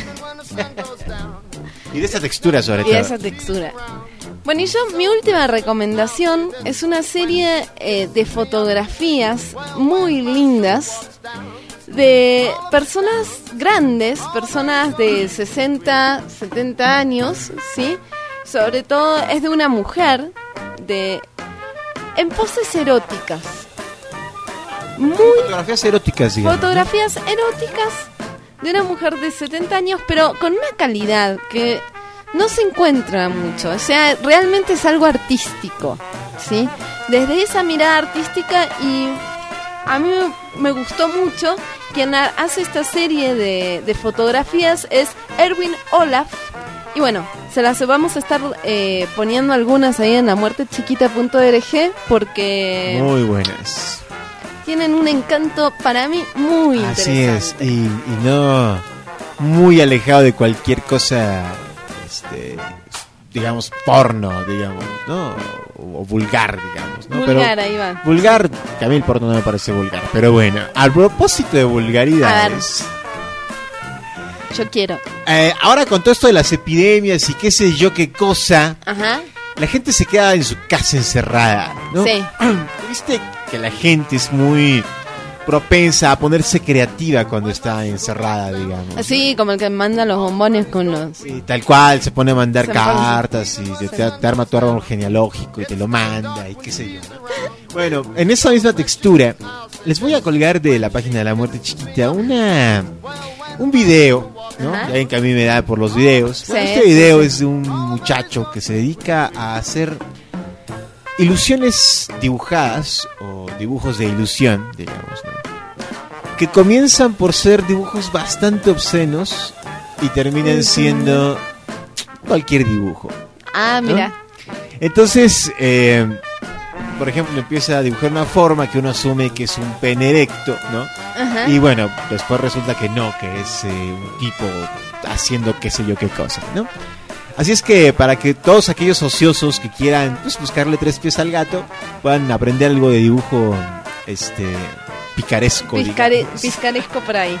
Y de esa textura, sobre Y todo. de esa textura. Bueno, y yo, mi última recomendación es una serie eh, de fotografías muy lindas de personas grandes, personas de sesenta, setenta años, ¿sí? Sobre todo es de una mujer de en poses eróticas. Muy Fotografías eróticas, digamos. fotografías eróticas de una mujer de setenta años, pero con una calidad que no se encuentra mucho. O sea, realmente es algo artístico, ¿sí? Desde esa mirada artística, y a mí me gustó mucho. Quien hace esta serie de, de fotografías es Erwin Olaf. Y bueno, se las vamos a estar eh, poniendo algunas ahí en la muerte chiquita punto org porque Muy buenas. tienen un encanto para mí muy Así interesante. es, y, y no muy alejado de cualquier cosa, este, digamos, porno, digamos, ¿no? O, o vulgar, digamos, ¿no? Vulgar, pero, ahí va. Vulgar, que a mí el porno no me parece vulgar, pero bueno, a propósito de vulgaridades. Yo quiero. Eh, ahora con todo esto de las epidemias y qué sé yo qué cosa, Ajá. la gente se queda en su casa encerrada, ¿no? Sí. ¿Viste que la gente es muy propensa a ponerse creativa cuando está encerrada, digamos? Así como el que manda los bombones con los... Y tal cual, se pone a mandar Se cartas y te, te, te arma tu árbol genealógico y te lo manda y qué sé yo. Bueno, en esa misma textura, les voy a colgar de la página de La Muerte Chiquita una un video, ¿no? Ya ven que a mí me da por los videos. Sí, Bueno, este video sí, sí. es de un muchacho que se dedica a hacer ilusiones dibujadas o dibujos de ilusión, digamos, ¿no? Que comienzan por ser dibujos bastante obscenos y terminan siendo cualquier dibujo. Ah, ¿no? mira. Entonces, eh, por ejemplo, empieza a dibujar una forma que uno asume que es un pene erecto, ¿no? Ajá. Y bueno, después resulta que no, que es eh, un tipo haciendo qué sé yo qué cosa, ¿no? Así es que para que todos aquellos ociosos que quieran pues, buscarle tres pies al gato puedan aprender algo de dibujo este picaresco. Piscare- digamos. piscaresco por ahí.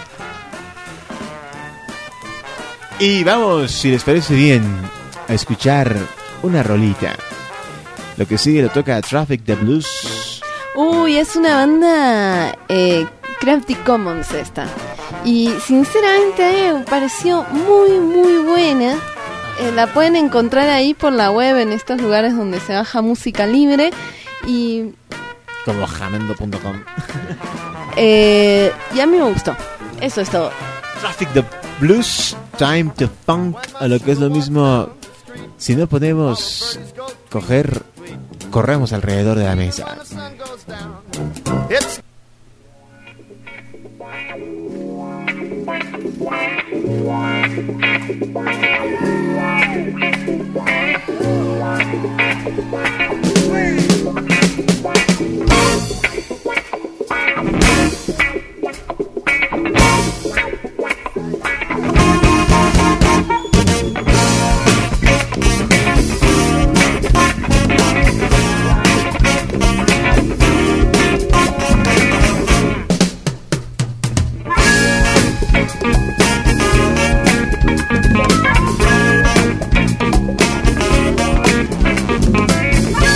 Y vamos, si les parece bien, a escuchar una rolita. Lo que sigue lo toca Traffic the Blues. Uy, es una banda eh, Creative Commons esta. Y sinceramente a mí me pareció muy, muy buena. Eh, la pueden encontrar ahí por la web, en estos lugares donde se baja música libre. Y, Como jamendo punto com. eh, y a mí me gustó. Eso es todo. Traffic the Blues, Time to Funk, a lo que es lo mismo. Si no podemos coger, corremos alrededor de la mesa. It's Thank you.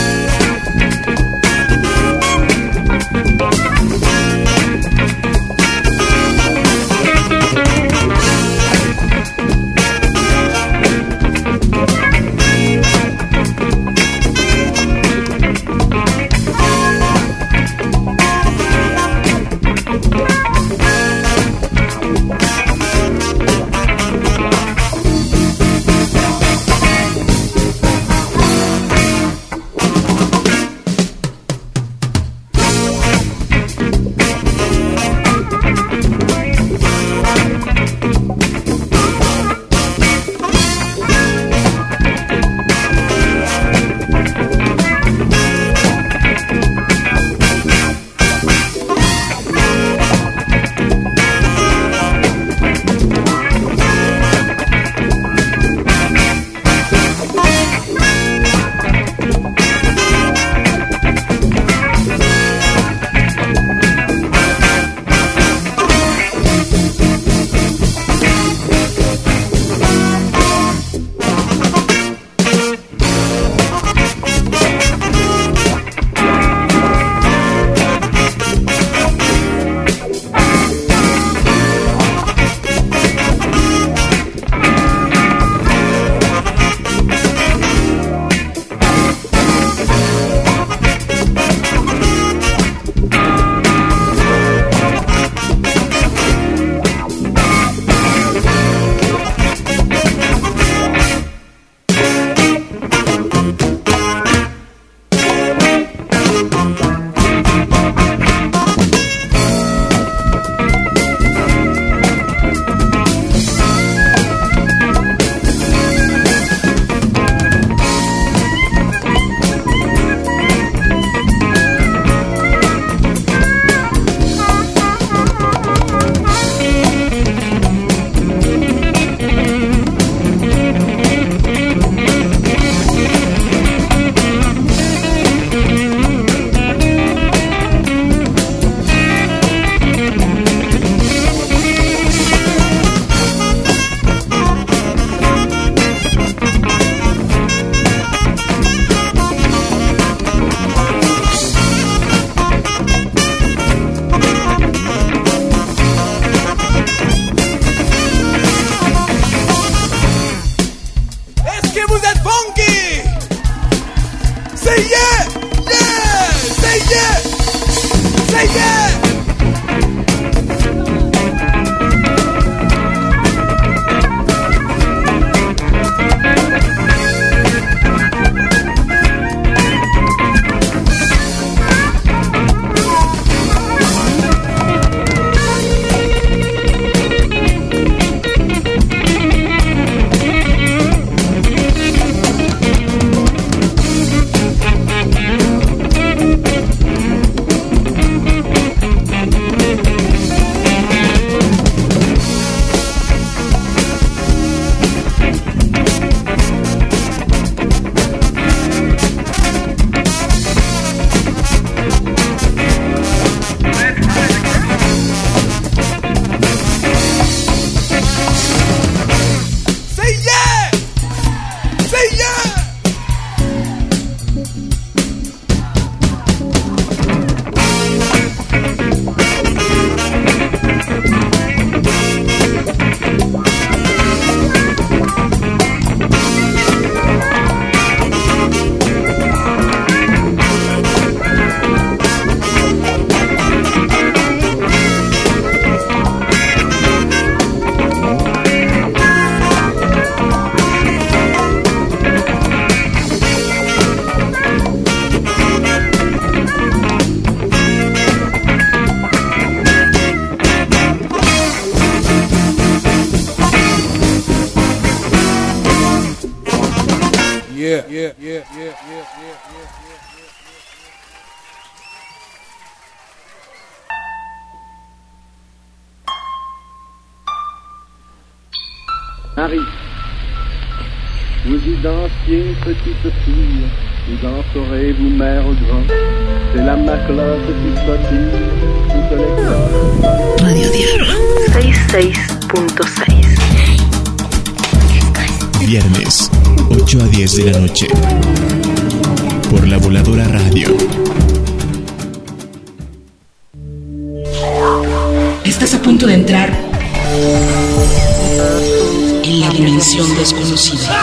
Yeah, yeah, yeah, yeah, yeah, yeah, yeah, yeah. Marie, vous y dansiez, petite fille, vous danserez-vous, mère grand. C'est la maclotte qui sautille, toutes les Radio Diablo sesenta y seis punto seis. Viernes, ocho a diez de la noche. Por La Voladora Radio. Estás a punto de entrar en la dimensión desconocida.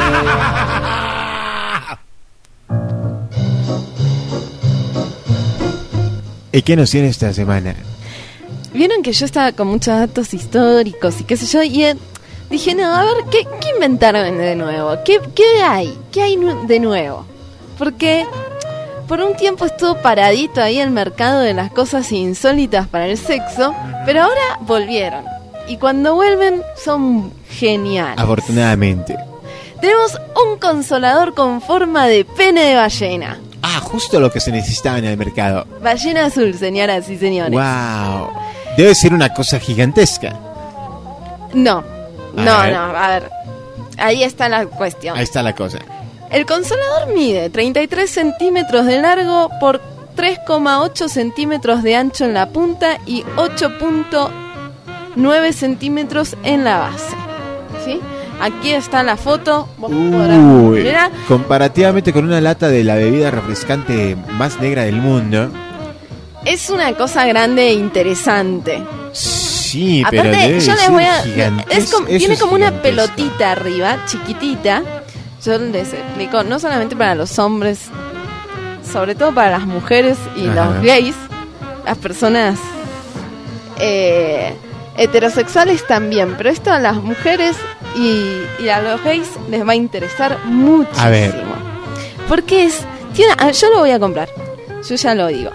¿Y qué nos tiene esta semana? Vieron que yo estaba con muchos datos históricos y qué sé yo, y eh, dije, no, a ver, ¿qué, qué inventaron de nuevo? ¿Qué, ¿Qué hay? ¿Qué hay nu- de nuevo? Porque por un tiempo estuvo paradito ahí el mercado de las cosas insólitas para el sexo, pero ahora volvieron. Y cuando vuelven son geniales. Afortunadamente. Tenemos un consolador con forma de pene de ballena. Ah, justo lo que se necesitaba en el mercado. Ballena azul, señoras y señores. Wow. Debe ser una cosa gigantesca. No, A no, ver. no, a ver. Ahí está la cuestión. Ahí está la cosa. El consolador mide treinta y tres centímetros de largo por tres coma ocho centímetros de ancho en la punta y ocho punto nueve centímetros en la base. ¿Sí? Aquí está la foto. Vos podrán Uy, mirar. comparativamente con una lata de la bebida refrescante más negra del mundo. Es una cosa grande e interesante. Sí, pero Aparte, debe yo les ser voy a. gigante- Es como- eso tiene es como una gigantesco. pelotita arriba, chiquitita. Yo les explico, no solamente para los hombres, sobre todo para las mujeres y Ajá. los gays, las personas eh, heterosexuales también, pero esto a las mujeres y, y a los gays les va a interesar muchísimo. A ver. Porque es. Tiene, ah, yo lo voy a comprar, yo ya lo digo.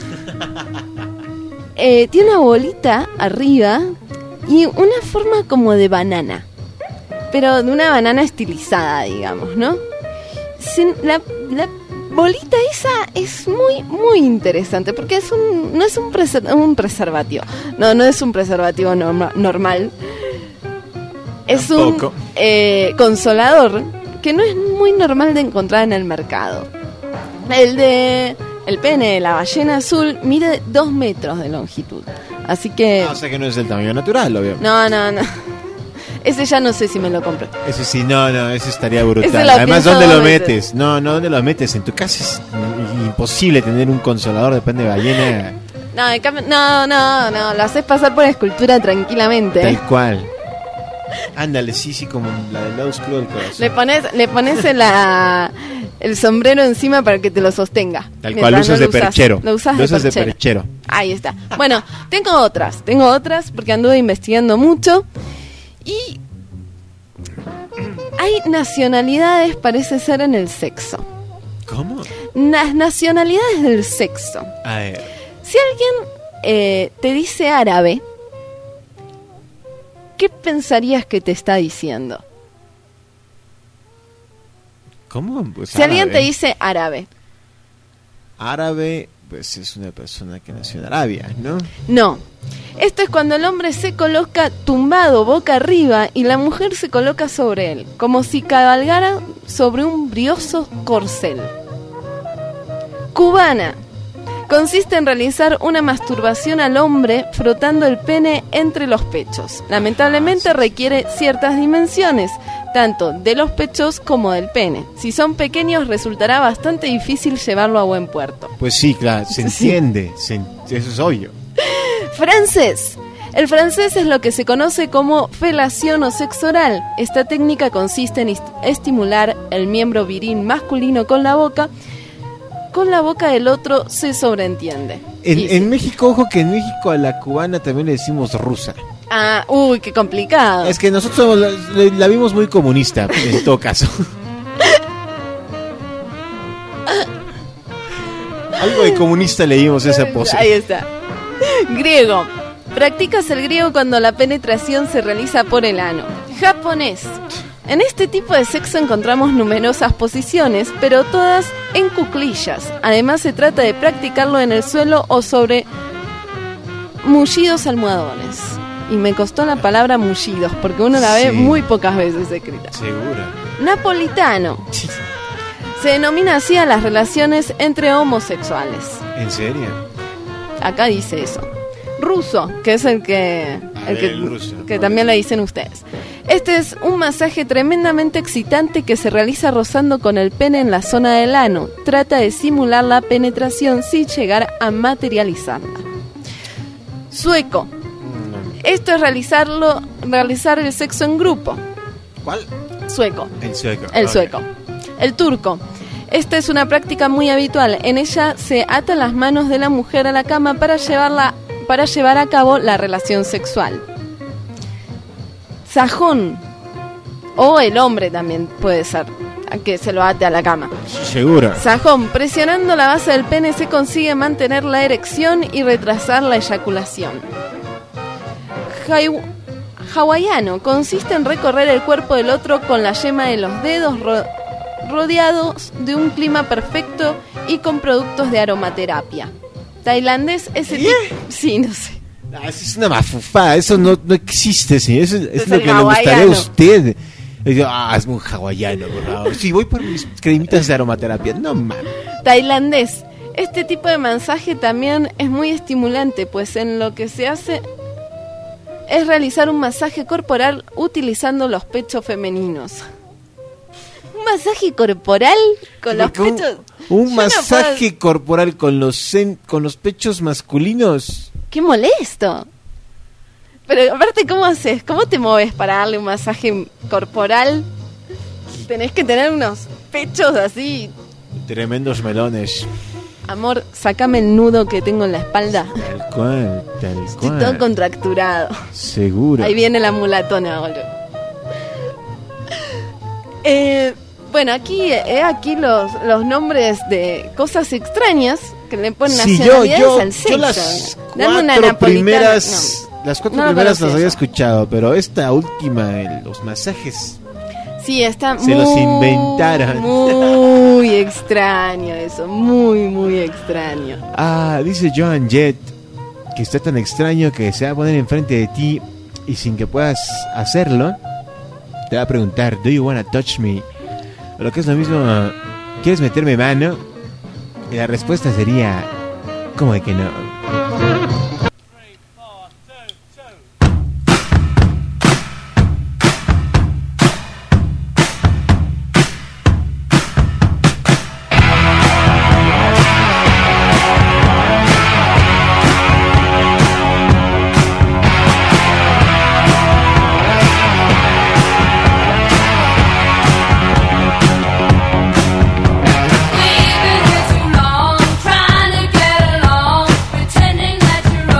Eh, tiene una bolita arriba y una forma como de banana, pero de una banana estilizada, digamos, ¿no? Sin- la, la bolita esa es muy, muy interesante porque es un, no es un, preser- un preservativo, no, no es un preservativo norma- normal, es Tampoco. un eh, consolador que no es muy normal de encontrar en el mercado. El de el pene de la ballena azul mide dos metros de longitud, así que Ah, o sea que no es del tamaño natural, obvio. no, no, no. Ese ya no sé si me lo compré. Eso sí, no, no, eso estaría Ese brutal. lo Además, pienso ¿dónde dos lo veces. metes? No, no, ¿dónde lo metes? En tu casa es imposible tener un consolador de pene de ballena No, en cambio- no, no, no, lo haces pasar por escultura tranquilamente. tal cual. Ándale, sí, sí, como la del lado oscuro del corazón. Le pones, le pones la, el sombrero encima para que te lo sostenga. Tal Mientras cual, lo usas no de lo usas. perchero. Lo usas Lo de usas de perchero. perchero. Ahí está. Bueno, tengo otras, tengo otras porque anduve investigando mucho y hay nacionalidades, parece ser, en el sexo. ¿Cómo? Las nacionalidades del sexo. A ver. Si alguien eh, te dice árabe, ¿qué pensarías que te está diciendo? ¿Cómo? Pues Si alguien te árabe. dice árabe. Árabe, pues es una persona que nació en Arabia, ¿no? No. Esto es cuando el hombre se coloca tumbado boca arriba y la mujer se coloca sobre él, como si cabalgara sobre un brioso corcel. Cubana. Consiste en realizar una masturbación al hombre frotando el pene entre los pechos. Lamentablemente requiere ciertas dimensiones, tanto de los pechos como del pene. Si son pequeños resultará bastante difícil llevarlo a buen puerto. Pues sí, claro, se entiende, se en- eso es obvio. Francés. El francés es lo que se conoce como felación o sexo oral. Esta técnica consiste en est- estimular el miembro viril masculino con la boca. Con la boca del otro se sobreentiende. En, Y- en México, ojo que en México a la cubana también le decimos rusa. Ah, uy, qué complicado. Es que nosotros somos la, la- la vimos muy comunista, en todo caso. Algo de comunista le dimos a esa pose. Ahí está. Griego. Practicas el griego cuando la penetración se realiza por el ano. Japonés. En este tipo de sexo encontramos numerosas posiciones, pero todas en cuclillas. Además se trata de practicarlo en el suelo o sobre mullidos almohadones. Y me costó la palabra mullidos, porque uno la ve Sí. muy pocas veces escrita. Seguro. Napolitano. Se denomina así a las relaciones entre homosexuales. ¿En serio? Acá dice eso. Ruso, que es el que, A el ver, que, el ruso. que también le dicen ustedes. Este es un masaje tremendamente excitante que se realiza rozando con el pene en la zona del ano. Trata de simular la penetración sin llegar a materializarla. Sueco. Esto es realizarlo, realizar el sexo en grupo. ¿Cuál? Sueco. El sueco. El ok. sueco. El turco. Esta es una práctica muy habitual. En ella se atan las manos de la mujer a la cama para llevarla, para llevar a cabo la relación sexual. Sajón. O el hombre también puede ser, a que se lo ate a la cama. Seguro. Sajón. Presionando la base del pene se consigue mantener la erección y retrasar la eyaculación. Hai- Hawaiano. Consiste en recorrer el cuerpo del otro con la yema de los dedos ro- rodeados de un clima perfecto y con productos de aromaterapia. Tailandés es el tipo... Sí, no sé. Ah, eso es una mafufada, eso no, no existe, sí. Eso es, es Es lo el que le gustaría a hawaiano. usted. Y yo, ah, es un hawaiano, por favor. Sí, voy por mis cremitas de aromaterapia. No mames. Tailandés. Este tipo de masaje también es muy estimulante, pues en lo que se hace es realizar un masaje corporal utilizando los pechos femeninos. ¿Un masaje corporal con los Un- pechos? Un Yo no masaje corporal con los sen- con los pechos masculinos. ¡Qué molesto! Pero aparte, ¿cómo haces? ¿Cómo te mueves para darle un masaje corporal? Tenés que tener unos pechos así. Tremendos melones. Amor, sácame el nudo que tengo en la espalda. Tal cual, tal Estoy cual. todo contracturado. Seguro. Ahí viene la mulatona, boludo. Eh, bueno, aquí eh, aquí los, los nombres de cosas extrañas que le ponen Sí, yo, nacionalidades yo, al sexo. yo las Dame una cuatro napolitana. primeras, las cuatro No lo primeras las conocía había eso. escuchado, pero esta última, el- los masajes, No. Sí, está se muy, los inventaron. muy extraño eso, muy, muy extraño. Ah, dice Joan Jett que está tan extraño que se va a poner enfrente de ti y sin que puedas hacerlo, te va a preguntar, ¿do you wanna touch me? O lo que es lo mismo, ¿quieres meterme mano? Y la respuesta sería, ¿cómo de que no? Too long, trying to get along, pretending that you're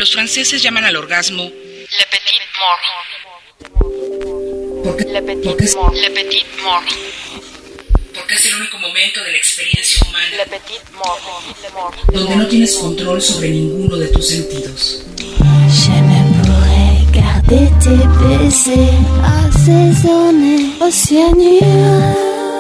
los franceses llaman al orgasmo Le petit mort. porque, Le petit porque es, mort. Le petit mort. porque es el único momento de la experiencia humana Le petit mort. Le mort. donde no tienes control sobre ninguno de tus sentidos. Je ne pourrais garder tes baisers assaisonnés au cyanure.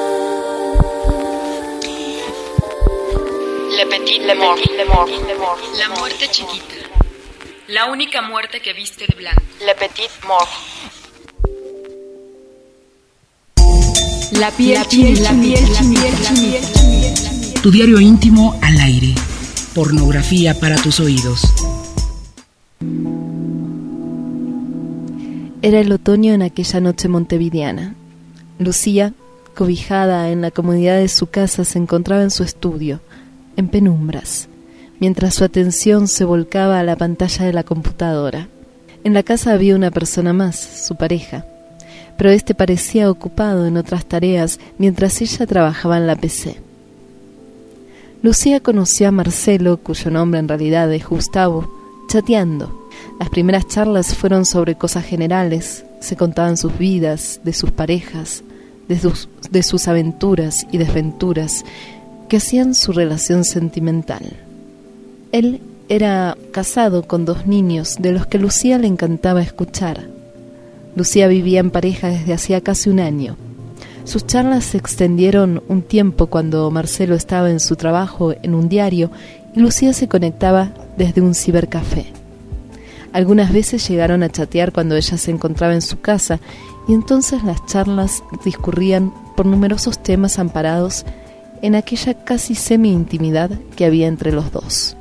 Le petit le mort. Le mort. Le mort. La muerte chiquita. La única muerte que viste de blanco. Le petit mort. La piel, la piel, la piel, la piel, Tu diario íntimo al aire. Pornografía para tus oídos. Era el otoño en aquella noche montevideana. Lucía, cobijada en la comodidad de su casa, se encontraba en su estudio, en penumbras, mientras su atención se volcaba a la pantalla de la computadora. En la casa había una persona más, su pareja, pero este parecía ocupado en otras tareas mientras ella trabajaba en la P C. Lucía conoció a Marcelo, cuyo nombre en realidad es Gustavo, chateando. Las primeras charlas fueron sobre cosas generales, se contaban sus vidas, de sus parejas, de sus, de sus aventuras y desventuras que hacían su relación sentimental. Él era casado con dos niños, de los que Lucía le encantaba escuchar. Lucía vivía en pareja desde hacía casi un año. Sus charlas se extendieron un tiempo cuando Marcelo estaba en su trabajo en un diario y Lucía se conectaba desde un cibercafé. Algunas veces llegaron a chatear cuando ella se encontraba en su casa y entonces las charlas discurrían por numerosos temas amparados en aquella casi semi-intimidad que había entre los dos.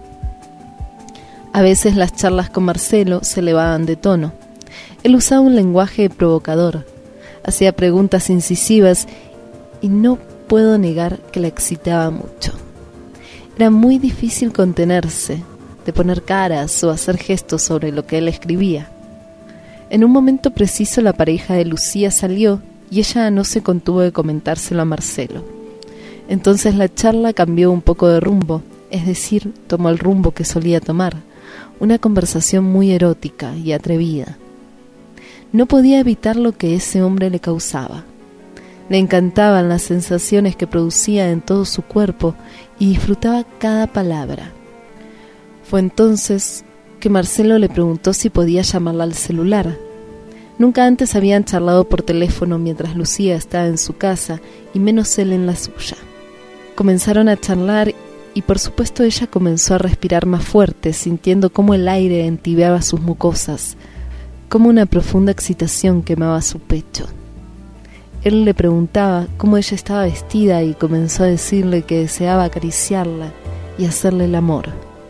A veces las charlas con Marcelo se elevaban de tono. Él usaba un lenguaje provocador, hacía preguntas incisivas y no puedo negar que la excitaba mucho. Era muy difícil contenerse, de poner caras o hacer gestos sobre lo que él escribía. En un momento preciso la pareja de Lucía salió y ella no se contuvo de comentárselo a Marcelo. Entonces la charla cambió un poco de rumbo, es decir, tomó el rumbo que solía tomar, una conversación muy erótica y atrevida. No podía evitar lo que ese hombre le causaba. Le encantaban las sensaciones que producía en todo su cuerpo y disfrutaba cada palabra. Fue entonces que Marcelo le preguntó si podía llamarla al celular. Nunca antes habían charlado por teléfono mientras Lucía estaba en su casa y menos él en la suya. Comenzaron a charlar y por supuesto ella comenzó a respirar más fuerte, sintiendo cómo el aire entibiaba sus mucosas, cómo una profunda excitación quemaba su pecho. Él le preguntaba cómo ella estaba vestida y comenzó a decirle que deseaba acariciarla y hacerle el amor.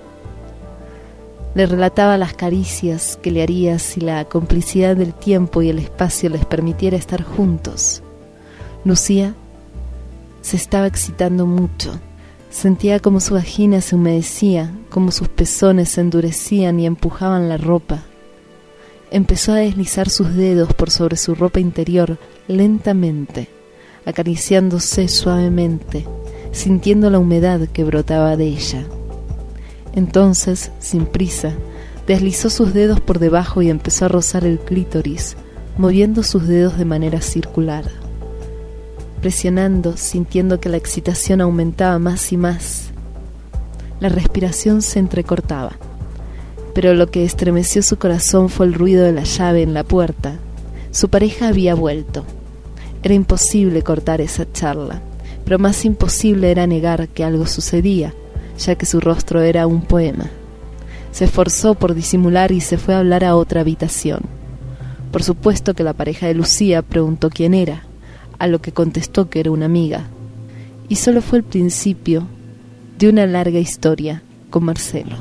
Le relataba las caricias que le haría si la complicidad del tiempo y el espacio les permitiera estar juntos. Lucía se estaba excitando mucho. Sentía como su vagina se humedecía, como sus pezones se endurecían y empujaban la ropa. Empezó a deslizar sus dedos por sobre su ropa interior lentamente, acariciándose suavemente, sintiendo la humedad que brotaba de ella. Entonces, sin prisa, deslizó sus dedos por debajo y empezó a rozar el clítoris, moviendo sus dedos de manera circular, presionando, sintiendo que la excitación aumentaba más y más. La respiración se entrecortaba, pero lo que estremeció su corazón fue el ruido de la llave en la puerta. Su pareja había vuelto. Era imposible cortar esa charla, pero más imposible era negar que algo sucedía, ya que su rostro era un poema. Se esforzó por disimular y se fue a hablar a otra habitación. Por supuesto que la pareja de Lucía preguntó quién era, a lo que contestó que era una amiga. Y solo fue el principio de una larga historia con Marcelo.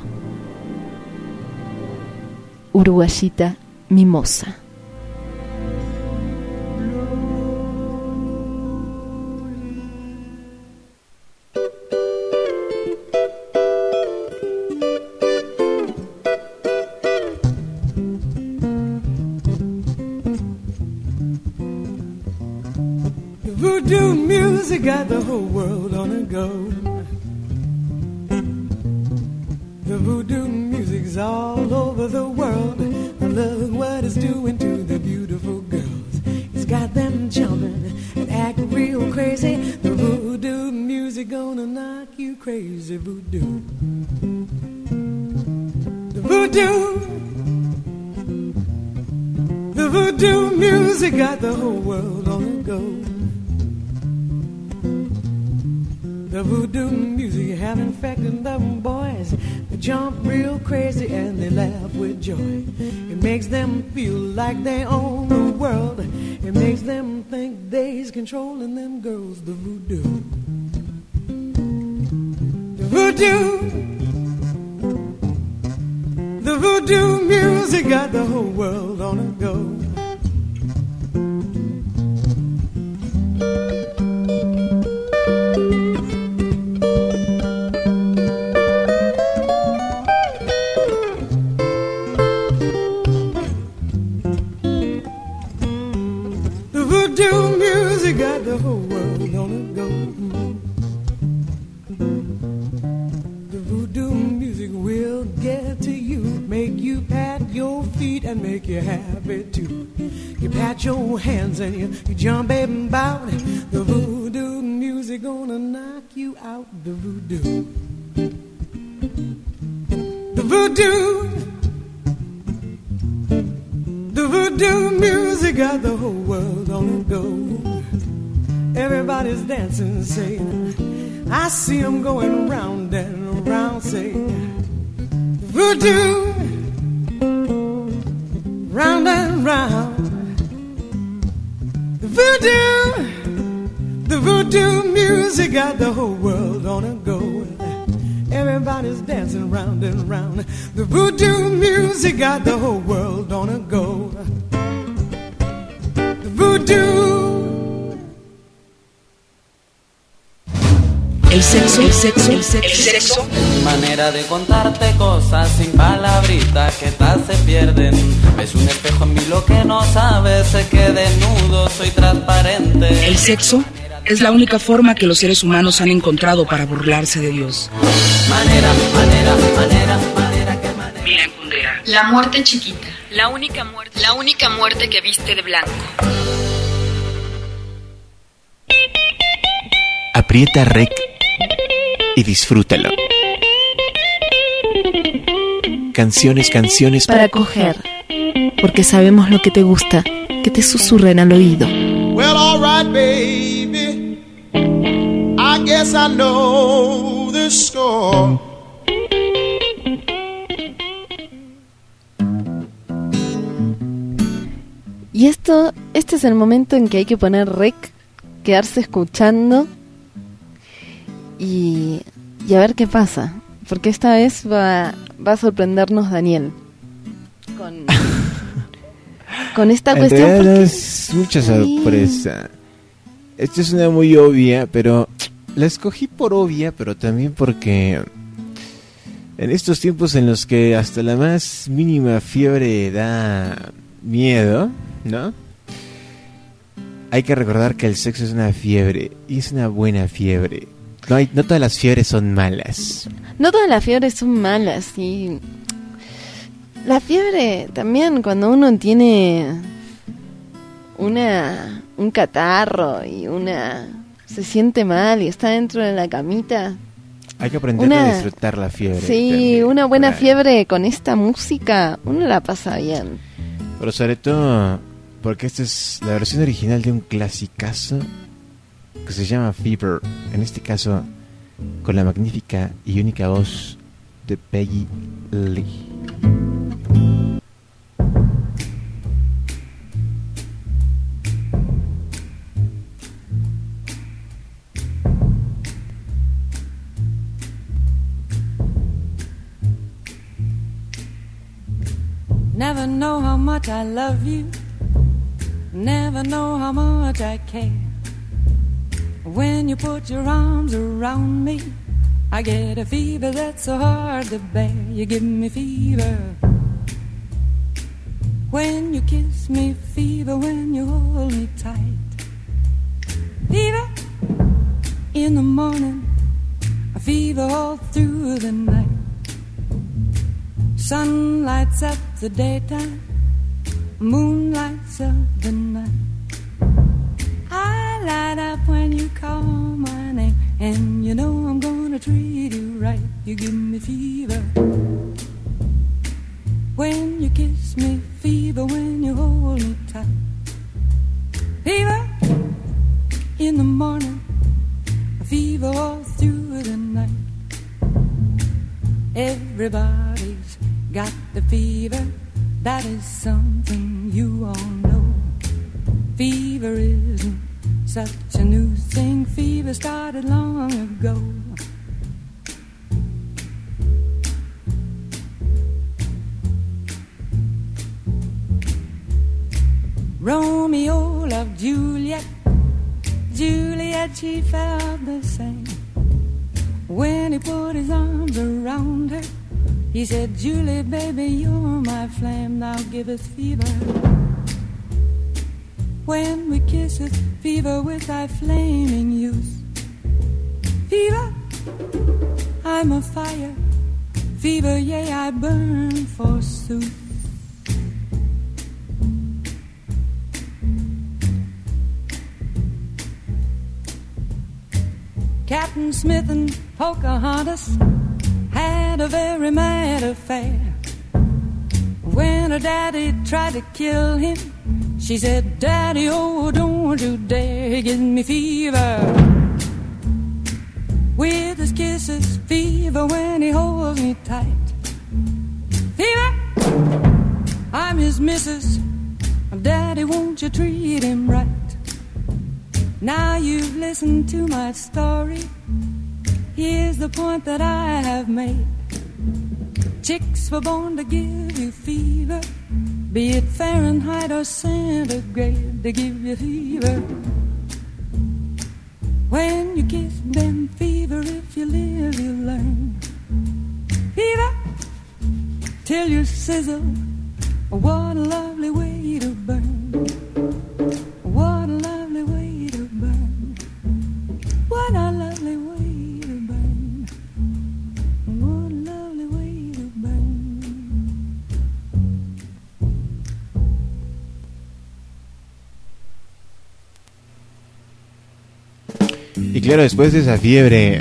Uruguayita Mimosa. Voodoo music got the whole world on the go. The voodoo music music's all over the world. Look what it's doing to the beautiful girls. It's got them jumping and acting real crazy. The voodoo music gonna knock you crazy. Voodoo. The voodoo. The voodoo music got the whole world on the go. The voodoo music have infected them boys. They jump real crazy and they laugh with joy. It makes them feel like they own the world. It makes them think they's controlling them girls. The voodoo. The voodoo. The voodoo music got the whole world on a go. Voodoo music got the whole world on a go. The voodoo music will get to you, make you pat your feet and make you happy too. You pat your hands and you, you jump about. The voodoo music gonna knock you out. The voodoo. The voodoo. The voodoo music got the whole world on the go. Everybody's dancing, saying, I see them going round and round, saying, voodoo, round and round. The voodoo, the voodoo music got the whole world on a go. Everybody's dancing round and round. The voodoo music got the whole world on a go. The voodoo. El sexo, el sexo, el sexo, el sexo. Manera de contarte cosas sin palabritas que tal se pierden. Ves un espejo en mí lo que no sabes, sé que desnudo soy transparente. El sexo es la única forma que los seres humanos han encontrado para burlarse de Dios. Manera, manera, manera, manera, que manera. Miriam Kundera. La muerte chiquita. La única muerte, la única muerte que viste de blanco. Aprieta rec y disfrútalo. Canciones, canciones para coger, porque sabemos lo que te gusta, que te susurren al oído. Well, all right, baby, I guess I know the score. Y esto, este es el momento en que hay que poner rec, quedarse escuchando y, y a ver qué pasa, porque esta vez va, va a sorprendernos Daniel con, con esta en cuestión. Porque... no es mucha sorpresa. Esta es una muy obvia, pero la escogí por obvia, pero también porque en estos tiempos en los que hasta la más mínima fiebre da miedo, ¿no? Hay que recordar que el sexo es una fiebre, y es una buena fiebre. No, hay, no todas las fiebres son malas. No todas las fiebres son malas, y la fiebre también cuando uno tiene una un catarro y una se siente mal y está dentro de la camita. Hay que aprender una, a disfrutar la fiebre. Sí, también, una buena claro. Fiebre con esta música, uno la pasa bien. Pero sobre todo porque esta es la versión original de un clasicazo que se llama Fever, en este caso con la magnífica y única voz de Peggy Lee. Never know how much I love you, never know how much I care. When you put your arms around me, I get a fever that's so hard to bear. You give me fever when you kiss me, fever when you hold me tight. Fever in the morning, a fever all through the night. Sun lights up the daytime, moon lights up the night. I light up when you call my name, and you know I'm gonna treat you right. You give me fever when you kiss me, fever when you hold me tight. Fever in the morning, fever all through the night. Everybody's got the fever, that is something you all know. Fever isn't such a new thing, fever started long ago. Romeo loved Juliet, Juliet, she felt the same. When he put his arms around her, he said, Julie, baby, you're my flame, thou givest fever. When we kiss it, fever with thy flaming youth. Fever, I'm a fire, fever, yea, I burn forsooth. Captain Smith and Pocahontas had a very mad affair. When her daddy tried to kill him, she said, Daddy, oh, don't you dare, he gives me fever. With his kisses, fever when he holds me tight. Fever, I'm his missus, Daddy, won't you treat him right? Now you've listened to my story, here's the point that I have made. Chicks were born to give you fever, be it Fahrenheit or centigrade, they give you fever. When you kiss them, fever, if you live, you learn. Fever, till you sizzle, what a lovely way to burn. What a lovely way to burn. What a lovely way to burn. What a lovely way to burn. Y claro, después de esa fiebre,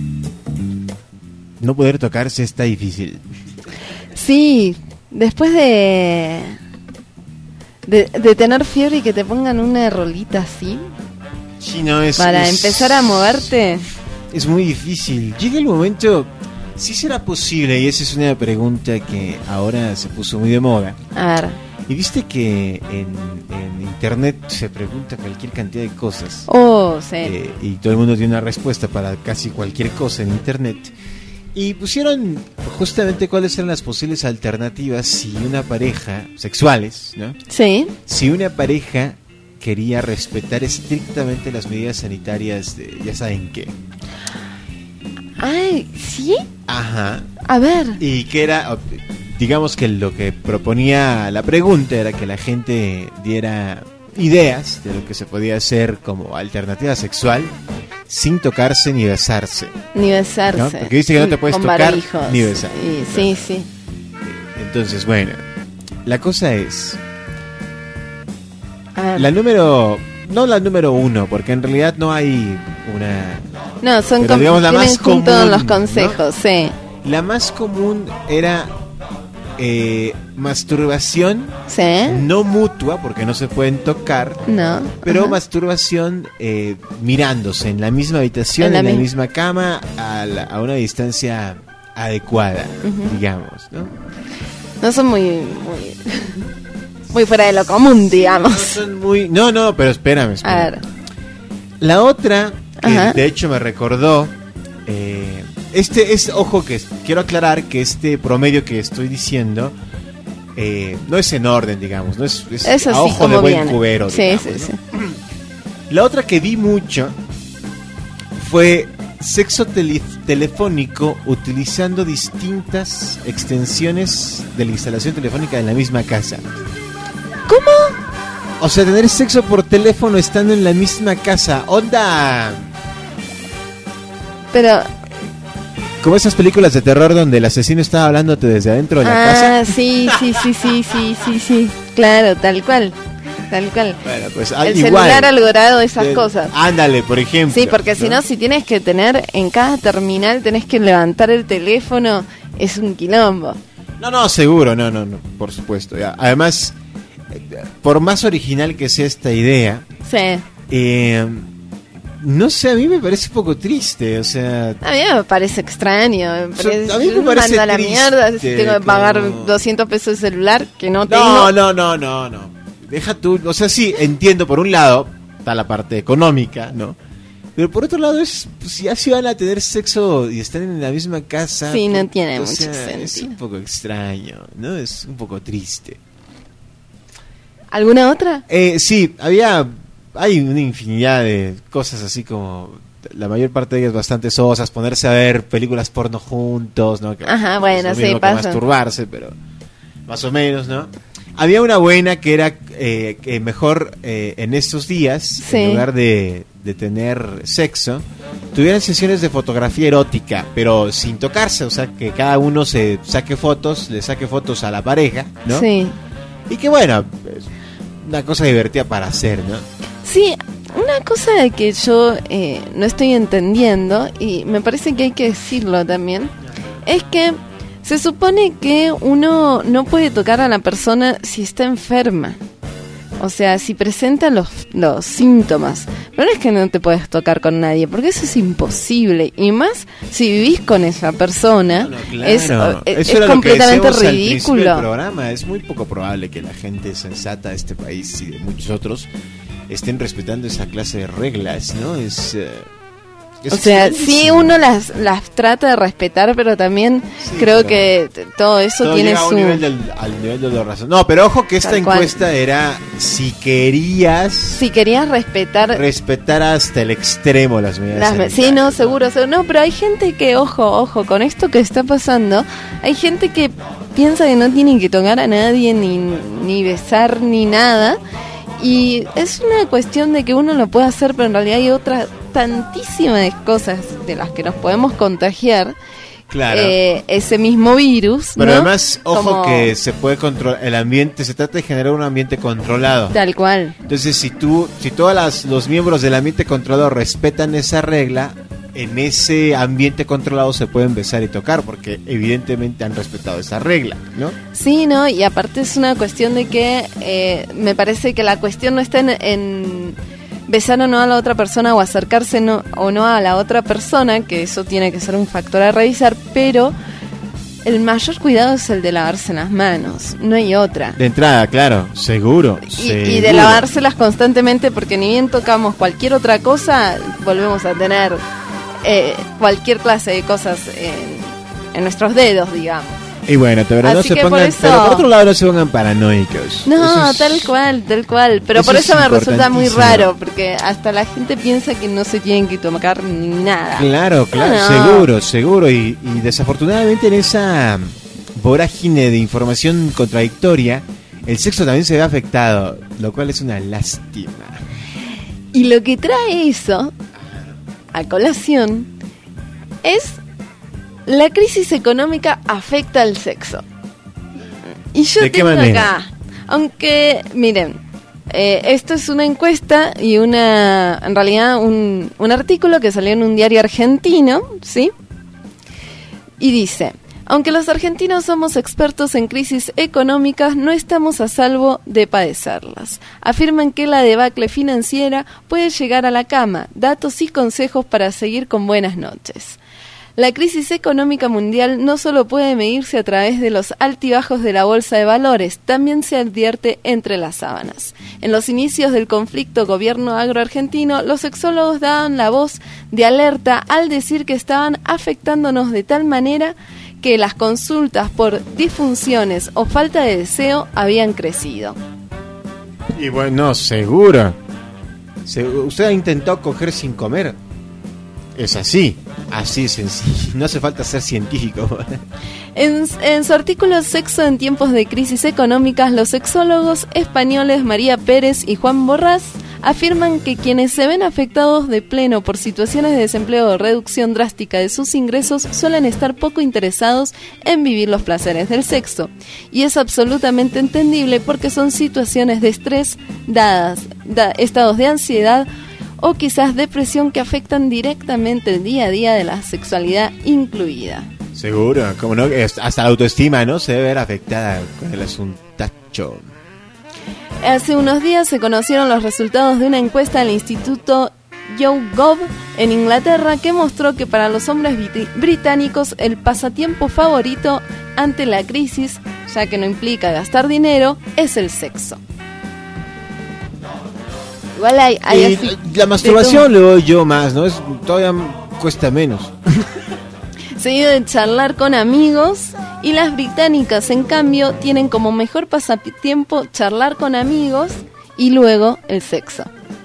no poder tocarse está difícil. Sí, después de, de de tener fiebre y que te pongan una rolita así, sí, no, es, para es, empezar a moverte, es muy difícil. Llega el momento, si será posible, y esa es una pregunta que ahora se puso muy de moda. A ver. Y viste que en, en internet se pregunta cualquier cantidad de cosas. Oh, sí. Eh, y todo el mundo tiene una respuesta para casi cualquier cosa en internet. Y pusieron justamente cuáles eran las posibles alternativas si una pareja, sexuales, ¿no? Sí. Si una pareja quería respetar estrictamente las medidas sanitarias de, ya saben qué. Ay, ¿sí? Ajá. A ver. Y que era, digamos que lo que proponía la pregunta era que la gente diera ideas de lo que se podía hacer como alternativa sexual sin tocarse ni besarse. Ni besarse. ¿No? Porque dice que no te puedes con tocar barbijos, ni besar. Y, sí, sí. Entonces, bueno, la cosa es... La número... No la número uno, porque en realidad no hay una... No, son pero, digamos, la más común, los consejos, ¿no? Sí. La más común era eh, masturbación, ¿sí? No mutua, porque no se pueden tocar, no, pero ajá. masturbación eh, mirándose en la misma habitación, en la, en la mi- misma cama, a, la, a una distancia adecuada, uh-huh. digamos, ¿no? No son muy... muy... muy fuera de lo común, digamos. No son muy... No, no, pero espérame, espérame. A ver. La otra, que ajá. de hecho me recordó... Eh, este es, ojo, que quiero aclarar que este promedio que estoy diciendo eh, no es en orden, digamos, no es, es Eso a sí, ojo de buen viene. cubero, sí, digamos, sí, ¿no? sí. La otra que vi mucho fue sexo tele- telefónico utilizando distintas extensiones de la instalación telefónica en la misma casa. ¿Cómo? O sea, tener sexo por teléfono estando en la misma casa. ¡Onda! Pero... como esas películas de terror donde el asesino estaba hablándote desde adentro de la ah, casa. Ah, sí, sí, sí, sí, sí, sí, sí. Claro, tal cual. Tal cual. Bueno, pues, el igual, celular alborado, esas eh, cosas. Ándale, por ejemplo. Sí, porque si no, si tienes que tener en cada terminal, tenés que levantar el teléfono, es un quilombo. No, no, seguro, no, no, no, por supuesto. Ya. Además, por más original que sea esta idea, sí. eh, no sé, a mí me parece un poco triste, o sea... A mí me parece extraño, me parece, a mí me parece manda triste, la mierda, si tengo que pagar como... doscientos pesos de celular, que no tengo. No, no, no, no, no. Deja tú, o sea, sí, entiendo, por un lado, está la parte económica, ¿no? Pero por otro lado, es pues, si ya si van a tener sexo y están en la misma casa... Sí, no tiene mucho sea, sentido. Es un poco extraño, ¿no? Es un poco triste. ¿Alguna otra? Eh, sí, había... Hay una infinidad de cosas así como... La mayor parte de ellas bastante sosas, ponerse a ver películas porno juntos, ¿no? Que, Ajá, bueno, sí, pasa. Masturbarse, pero más o menos, ¿no? Había una buena que era eh, que mejor eh, en estos días, sí. en lugar de, de tener sexo, tuvieran sesiones de fotografía erótica, pero sin tocarse, o sea, que cada uno se saque fotos, le saque fotos a la pareja, ¿no? Sí. Y que bueno, es una cosa divertida para hacer, ¿no? Sí, una cosa que yo eh, no estoy entendiendo, y me parece que hay que decirlo también, es que se supone que uno no puede tocar a la persona si está enferma. O sea, si presenta los, los síntomas. Pero no es que no te puedes tocar con nadie, porque eso es imposible. Y más si vivís con esa persona, no, no, claro. es, es, es completamente ridículo. Del programa. Es muy poco probable que la gente sensata de este país y de muchos otros estén respetando esa clase de reglas, ¿no? Es... Uh... Es o sea, sí uno las las trata de respetar, pero también sí, creo que t- todo eso todo tiene llega su... A un nivel del, al nivel de la razón. No, pero ojo que esta Tal encuesta cual. Era si querías... Si querías respetar... Respetar hasta el extremo las medidas las, Sí, no, seguro, seguro. No, pero hay gente que, ojo, ojo, con esto que está pasando, hay gente que piensa que no tienen que tocar a nadie, ni, ni besar, ni nada... Y es una cuestión de que uno lo puede hacer, pero en realidad hay otras tantísimas cosas de las que nos podemos contagiar. Claro. Eh, ese mismo virus. Pero ¿no? además, ojo Como... que se puede controlar el ambiente, se trata de generar un ambiente controlado. Tal cual. Entonces, si tú, si todos las, los miembros del ambiente controlado respetan esa regla, en ese ambiente controlado se pueden besar y tocar, porque evidentemente han respetado esa regla, ¿no? Sí, ¿no? Y aparte es una cuestión de que eh, me parece que la cuestión no está en, en besar o no a la otra persona o acercarse no, o no a la otra persona, que eso tiene que ser un factor a revisar, pero el mayor cuidado es el de lavarse las manos, no hay otra. De entrada, claro, seguro. Y, seguro. y de lavárselas constantemente, porque ni bien tocamos cualquier otra cosa, volvemos a tener... Eh, cualquier clase de cosas en, en nuestros dedos, digamos. Y bueno, pero no se pongan, por eso... pero por otro lado no se pongan paranoicos. No, tal es, cual, tal cual. Pero por eso me resulta muy raro, porque hasta la gente piensa que no se tienen que tocar ni nada. Claro, claro, no, no. seguro, seguro. Y, y desafortunadamente en esa vorágine de información contradictoria, el sexo también se ve afectado, lo cual es una lástima. Y lo que trae eso a colación es la crisis económica afecta al sexo. Y yo ¿De qué tengo manera? acá, aunque miren, eh, esto es una encuesta y una, en realidad un, un artículo que salió en un diario argentino, ¿sí? Y dice: aunque los argentinos somos expertos en crisis económicas, no estamos a salvo de padecerlas. Afirman que la debacle financiera puede llegar a la cama. Datos y consejos para seguir con buenas noches. La crisis económica mundial no solo puede medirse a través de los altibajos de la bolsa de valores, también se advierte entre las sábanas. En los inicios del conflicto gobierno-agro-argentino, los sexólogos daban la voz de alerta al decir que estaban afectándonos de tal manera que las consultas por disfunciones o falta de deseo habían crecido. Y bueno, seguro. Se, ¿Usted intentó coger sin comer? Es así, así es sencillo. No hace falta ser científico. En, en su artículo Sexo en tiempos de crisis económicas, los sexólogos españoles María Pérez y Juan Borrás afirman que quienes se ven afectados de pleno por situaciones de desempleo o reducción drástica de sus ingresos suelen estar poco interesados en vivir los placeres del sexo. Y es absolutamente entendible porque son situaciones de estrés dadas, da, estados de ansiedad o quizás depresión que afectan directamente el día a día de la sexualidad incluida. Seguro, como no, hasta la autoestima, ¿no? Se debe ver afectada con el asuntacho. Hace unos días se conocieron los resultados de una encuesta del Instituto YouGov en Inglaterra que mostró que para los hombres brit- británicos el pasatiempo favorito ante la crisis, ya que no implica gastar dinero, es el sexo. Igual hay... hay y así, la masturbación le doy yo más, ¿no? Es, todavía cuesta menos. Seguido de charlar con amigos, y las británicas en cambio tienen como mejor pasatiempo charlar con amigos y luego el sexo.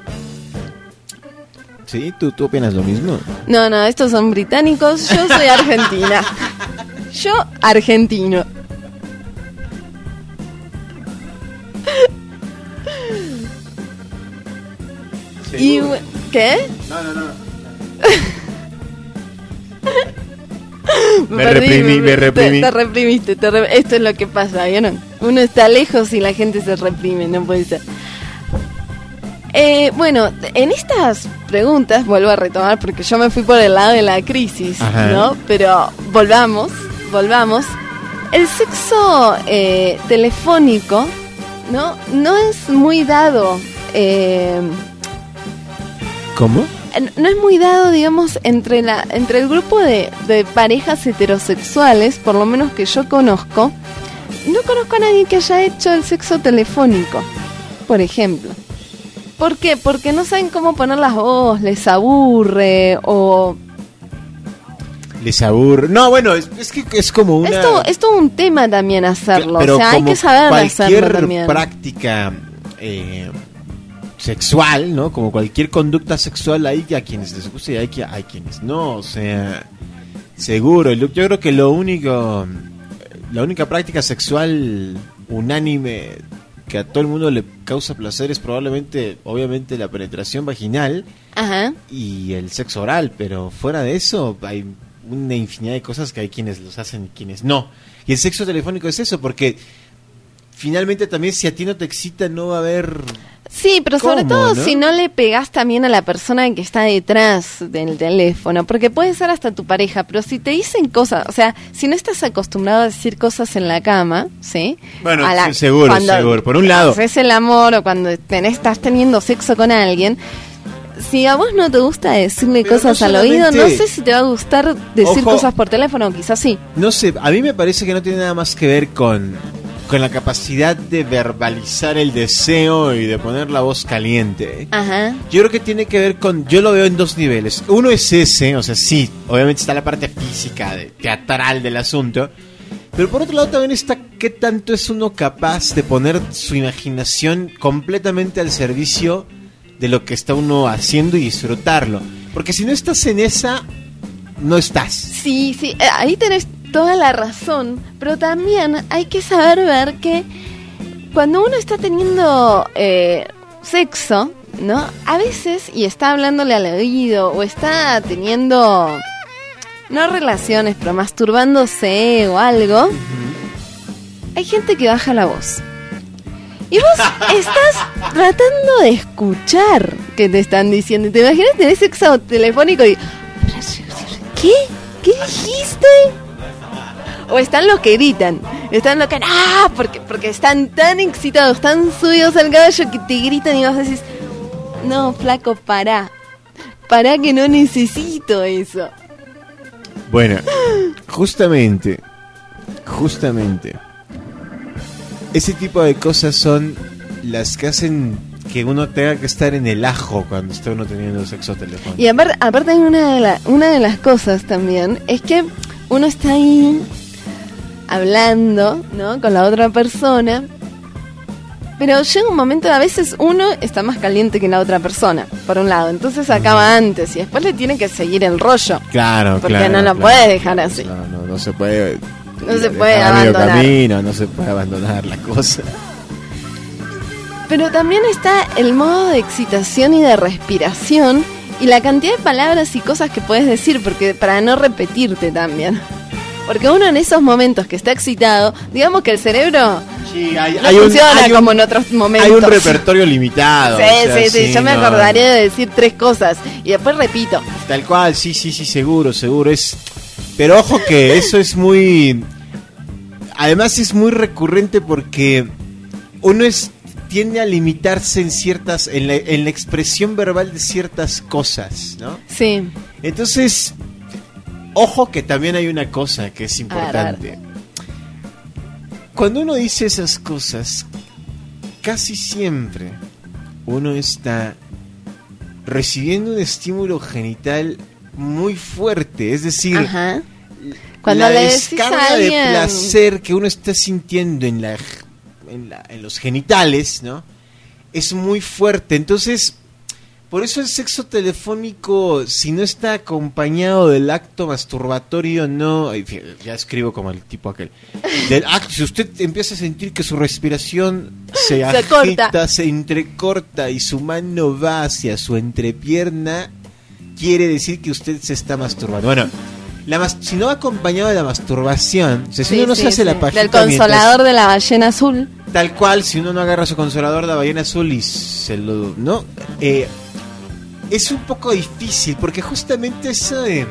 ¿Sí? ¿Tú, tú opinas lo mismo? No, no, estos son británicos, yo soy argentina. Yo argentino. Y, ¿qué? No, no, no. Me, me perdí, reprimí, me reprimí. Te, te reprimiste, te re... esto es lo que pasa, ¿vieron? Uno está lejos y la gente se reprime, no puede ser. Eh, bueno, en estas preguntas, vuelvo a retomar porque yo me fui por el lado de la crisis, Ajá. ¿no? Pero volvamos, volvamos. El sexo eh, telefónico, ¿no? No es muy dado... Eh, ¿Cómo? No es muy dado, digamos, entre la entre el grupo de, de parejas heterosexuales, por lo menos que yo conozco. No conozco a nadie que haya hecho el sexo telefónico, por ejemplo. ¿Por qué? Porque no saben cómo poner las voz, les aburre o... Les aburre. No, bueno, es, es que es como una... Esto es todo un tema también hacerlo, pero o sea, hay como que saber hacerlo cualquier también. práctica eh, sexual, ¿no? Como cualquier conducta sexual, hay a quienes les gusta y hay, que, hay quienes no, o sea, seguro. Yo creo que lo único, la única práctica sexual unánime que a todo el mundo le causa placer es probablemente, obviamente, la penetración vaginal. Ajá. Y el sexo oral, pero fuera de eso hay una infinidad de cosas que hay quienes los hacen y quienes no. Y el sexo telefónico es eso, porque finalmente también si a ti no te excita no va a haber... Sí, pero sobre ¿Cómo, todo no? si no le pegás también a la persona que está detrás del teléfono, porque puede ser hasta tu pareja, pero si te dicen cosas, o sea, si no estás acostumbrado a decir cosas en la cama, ¿sí? Bueno, A la- sí, seguro, cuando seguro. Por un lado... haces el amor o cuando tenés, estás teniendo sexo con alguien, si a vos no te gusta decirle Pero cosas no al oído, no solamente- sé si te va a gustar decir Ojo. cosas por teléfono, quizás sí. No sé, a mí me parece que no tiene nada más que ver con, con la capacidad de verbalizar el deseo y de poner la voz caliente. Ajá. Yo creo que tiene que ver con... Yo lo veo en dos niveles. Uno es ese, o sea, sí, obviamente está la parte física, de, teatral del asunto. Pero por otro lado también está qué tanto es uno capaz de poner su imaginación completamente al servicio de lo que está uno haciendo y disfrutarlo. Porque si no estás en esa, no estás. Sí, sí, eh, ahí tenés toda la razón, pero también hay que saber ver que cuando uno está teniendo eh, sexo, ¿no? A veces, y está hablándole al oído, o está teniendo, no relaciones, pero masturbándose o algo, hay gente que baja la voz. Y vos estás tratando de escuchar qué te están diciendo. ¿Te imaginas tener sexo telefónico y... ¿Qué? ¿Qué dijiste? O están los que gritan. Están los que... ¡Ah! Porque, porque están tan excitados, tan subidos al caballo que te gritan y vos decís... No, flaco, pará. Pará que no necesito eso. Bueno, justamente, justamente, ese tipo de cosas son las que hacen que uno tenga que estar en el ajo cuando está uno teniendo sexo telefónico. Y aparte, aparte hay una de, la, una de las cosas también, es que uno está ahí hablando, ¿no? Con la otra persona, pero llega un momento, a veces uno está más caliente que la otra persona, por un lado, entonces acaba antes y después le tiene que seguir el rollo. Claro, porque claro. no lo claro. puede dejar así. No, no, no se puede. No se dejar puede a medio abandonar. camino, no se puede abandonar la cosa. Pero también está el modo de excitación y de respiración y la cantidad de palabras y cosas que puedes decir, porque para no repetirte también. Porque uno en esos momentos que está excitado, digamos que el cerebro sí, hay, no hay funciona un, hay como un, en otros momentos. Hay un repertorio limitado. Sí, o sea, sí, sí, sí, yo me no, acordaré de decir tres cosas y después repito. Tal cual, sí, sí, sí, seguro, seguro. Es, pero ojo que eso es muy... Además es muy recurrente porque uno es tiende a limitarse en ciertas, en la, en la expresión verbal de ciertas cosas, ¿no? Sí. Entonces, ojo que también hay una cosa que es importante. Cuando uno dice esas cosas, casi siempre uno está recibiendo un estímulo genital muy fuerte, es decir, ajá. Cuando la le decís descarga a alguien... de placer que uno está sintiendo en la En, la, en los genitales, ¿no? Es muy fuerte. Entonces, por eso el sexo telefónico, si no está acompañado del acto masturbatorio, no... Ya escribo como el tipo aquel. Del acto, si usted empieza a sentir que su respiración se, se agita, corta. se entrecorta y su mano va hacia su entrepierna, quiere decir que usted se está masturbando. Bueno... La mas- si no va acompañado de la masturbación, o sea, si sí, uno no sí, se hace sí. la pajita del consolador mientras, de la ballena azul, tal cual, si uno no agarra su consolador de la ballena azul y se lo, no, eh, es un poco difícil porque justamente eso de,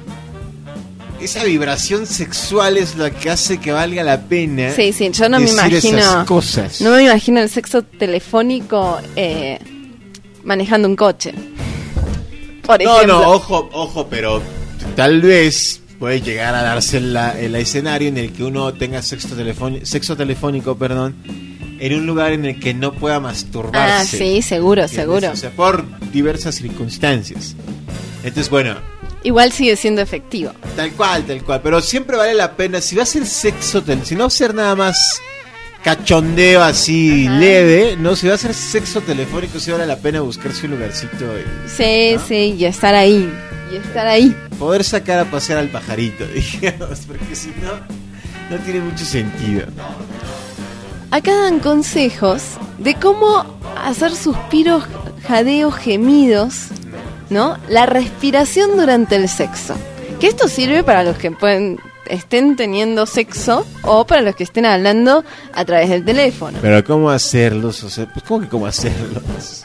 esa vibración sexual es la que hace que valga la pena. Sí, sí, yo no me imagino esas cosas. No me imagino el sexo telefónico eh, manejando un coche. Por no, ejemplo. no, ojo, ojo, pero tal vez puede llegar a darse el, el escenario en el que uno tenga sexo telefónico, sexo telefónico, perdón, en un lugar en el que no pueda masturbarse. Ah, sí, seguro, seguro. O sea, por diversas circunstancias. Entonces, bueno. Igual sigue siendo efectivo. Tal cual, tal cual. Pero siempre vale la pena, si va a ser sexo, si no va a ser nada más cachondeo así, ajá, leve, no, si va a ser sexo telefónico, sí vale la pena buscarse un lugarcito. Y, sí, ¿no? Sí, y estar ahí. Y estar ahí. Poder sacar a pasear al pajarito, digamos, porque si no, no tiene mucho sentido. Acá dan consejos de cómo hacer suspiros, jadeos, gemidos, ¿no? La respiración durante el sexo. Que esto sirve para los que pueden, estén teniendo sexo o para los que estén hablando a través del teléfono. Pero ¿cómo hacerlos? O sea, pues, ¿cómo que cómo hacerlos?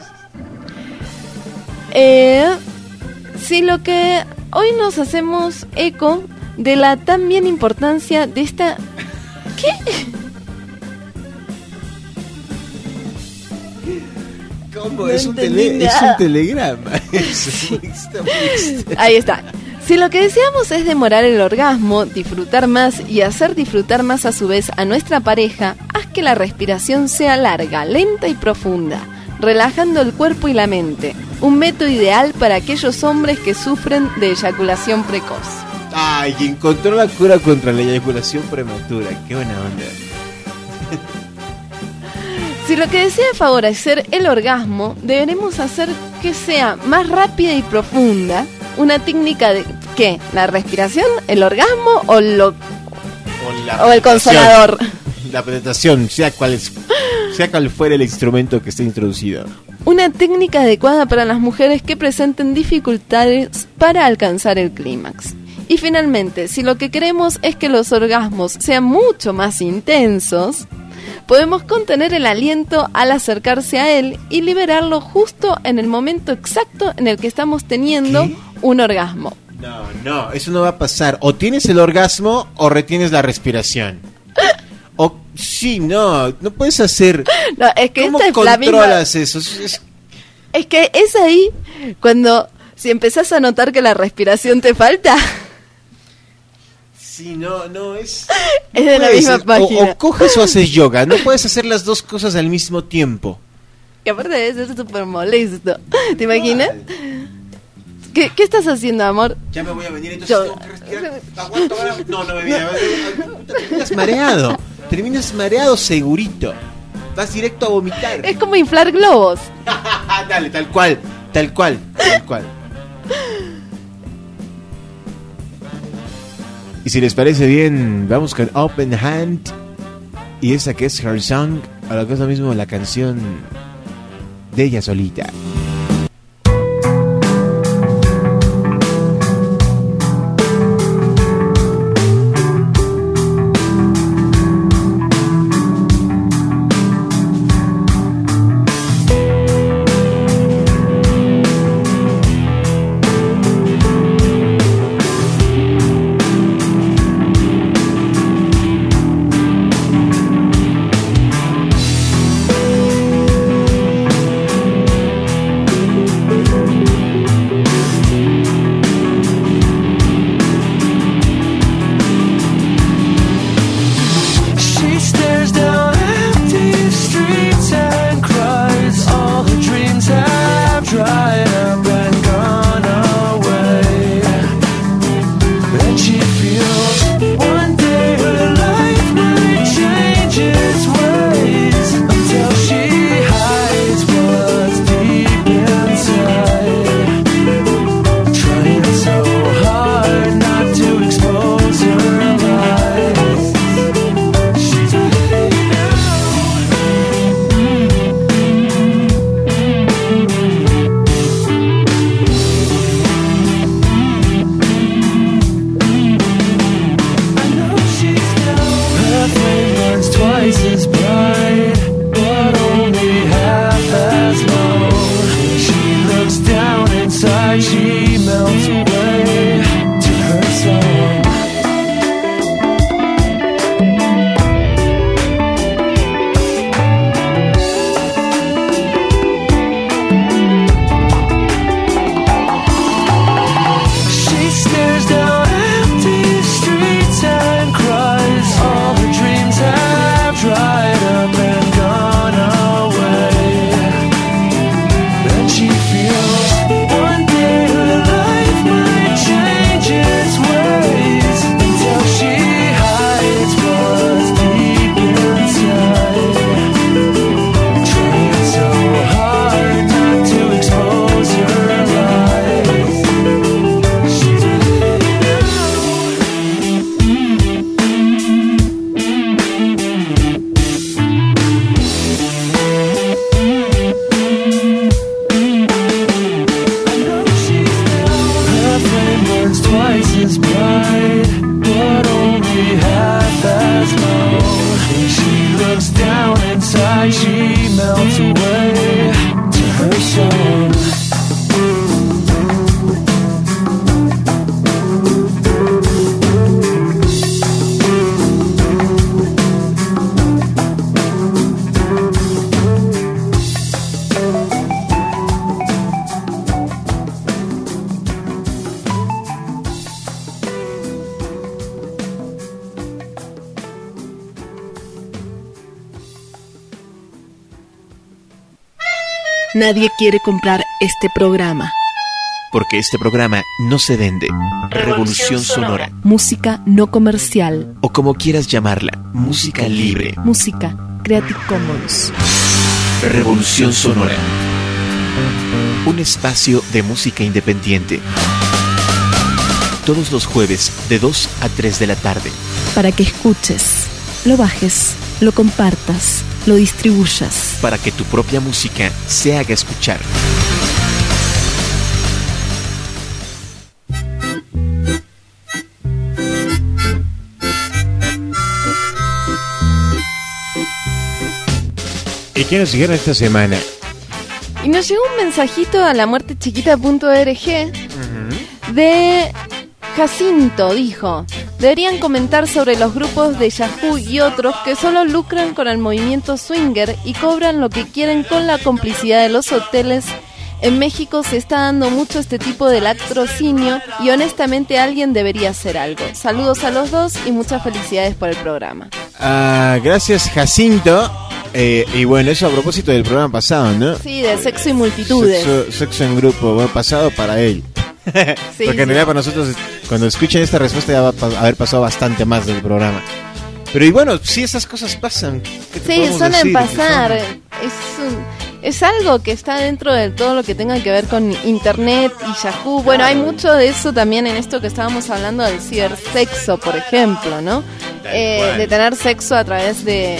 Eh... Sí, lo que hoy nos hacemos eco de la también importancia de esta... ¿Qué? ¿Cómo? No es, un tele... es un telegrama. Eso, está muy ahí está. Si lo que deseamos es demorar el orgasmo, disfrutar más y hacer disfrutar más a su vez a nuestra pareja, haz que la respiración sea larga, lenta y profunda, relajando el cuerpo y la mente. Un método ideal para aquellos hombres que sufren de eyaculación precoz. Ay, encontró la cura contra la eyaculación prematura. Qué buena onda. Si lo que desea es favorecer el orgasmo, deberemos hacer que sea más rápida y profunda. Una técnica de... ¿Qué? ¿La respiración? ¿El orgasmo? ¿O, lo, o, la o el consolador? La penetración, sea cual, es, sea cual fuera el instrumento que esté introducido. Una técnica adecuada para las mujeres que presenten dificultades para alcanzar el clímax. Y finalmente, si lo que queremos es que los orgasmos sean mucho más intensos, podemos contener el aliento al acercarse a él y liberarlo justo en el momento exacto en el que estamos teniendo ¿Qué? un orgasmo. No, no, eso no va a pasar. O tienes el orgasmo o retienes la respiración. O sí, no, no puedes hacer. No, es que ¿Cómo esta es controlas la misma... eso? Es... es que es ahí cuando si empezás a notar que la respiración te falta. Sí, no, no es. Es de la misma página. O, o coges o haces yoga. No puedes hacer las dos cosas al mismo tiempo. Que aparte debe ser súper molesto. ¿Te imaginas? ¿Qué, ¿Qué estás haciendo, amor? Ya me voy a venir, entonces Yo... tengo que respirar. Aguanto ahora. No, no me viene. Terminas mareado. Terminas mareado segurito. Vas directo a vomitar. Es como inflar globos. Dale, tal cual. Tal cual. Tal cual. Y si les parece bien, vamos con Open Hand. Y esa que es Her Song a lo que es lo mismo la canción de ella solita. Nadie quiere comprar este programa. Porque este programa no se vende. Revolución Sonora. Música no comercial. O como quieras llamarla, música libre. Música Creative Commons. Revolución Sonora. Un espacio de música independiente. Todos los jueves de dos a tres de la tarde. Para que escuches, lo bajes, lo compartas, lo distribuyas. Para que tu propia música se haga escuchar. ¿Y qué nos dijeron esta semana? Y nos llegó un mensajito a la muerte chiquita punto org uh-huh. de Jacinto. Dijo: deberían comentar sobre los grupos de Yahoo y otros que solo lucran con el movimiento swinger y cobran lo que quieren con la complicidad de los hoteles. En México se está dando mucho este tipo de latrocinio y honestamente alguien debería hacer algo. Saludos a los dos y muchas felicidades por el programa. Ah, gracias, Jacinto. Eh, y bueno, eso a propósito del programa pasado, ¿no? Sí, de sexo y multitudes. Sexo, sexo en grupo, bueno, pasado para él. Sí, Porque en sí. realidad para nosotros, cuando escuchen esta respuesta ya va a haber pasado bastante más del programa. Pero y bueno, sí, esas cosas pasan. Sí, suelen pasar. Es, un, es algo que está dentro de todo lo que tenga que ver con internet y Yahoo. Bueno, hay mucho de eso también en esto que estábamos hablando del cibersexo, por ejemplo, ¿no? Eh, de tener sexo a través de,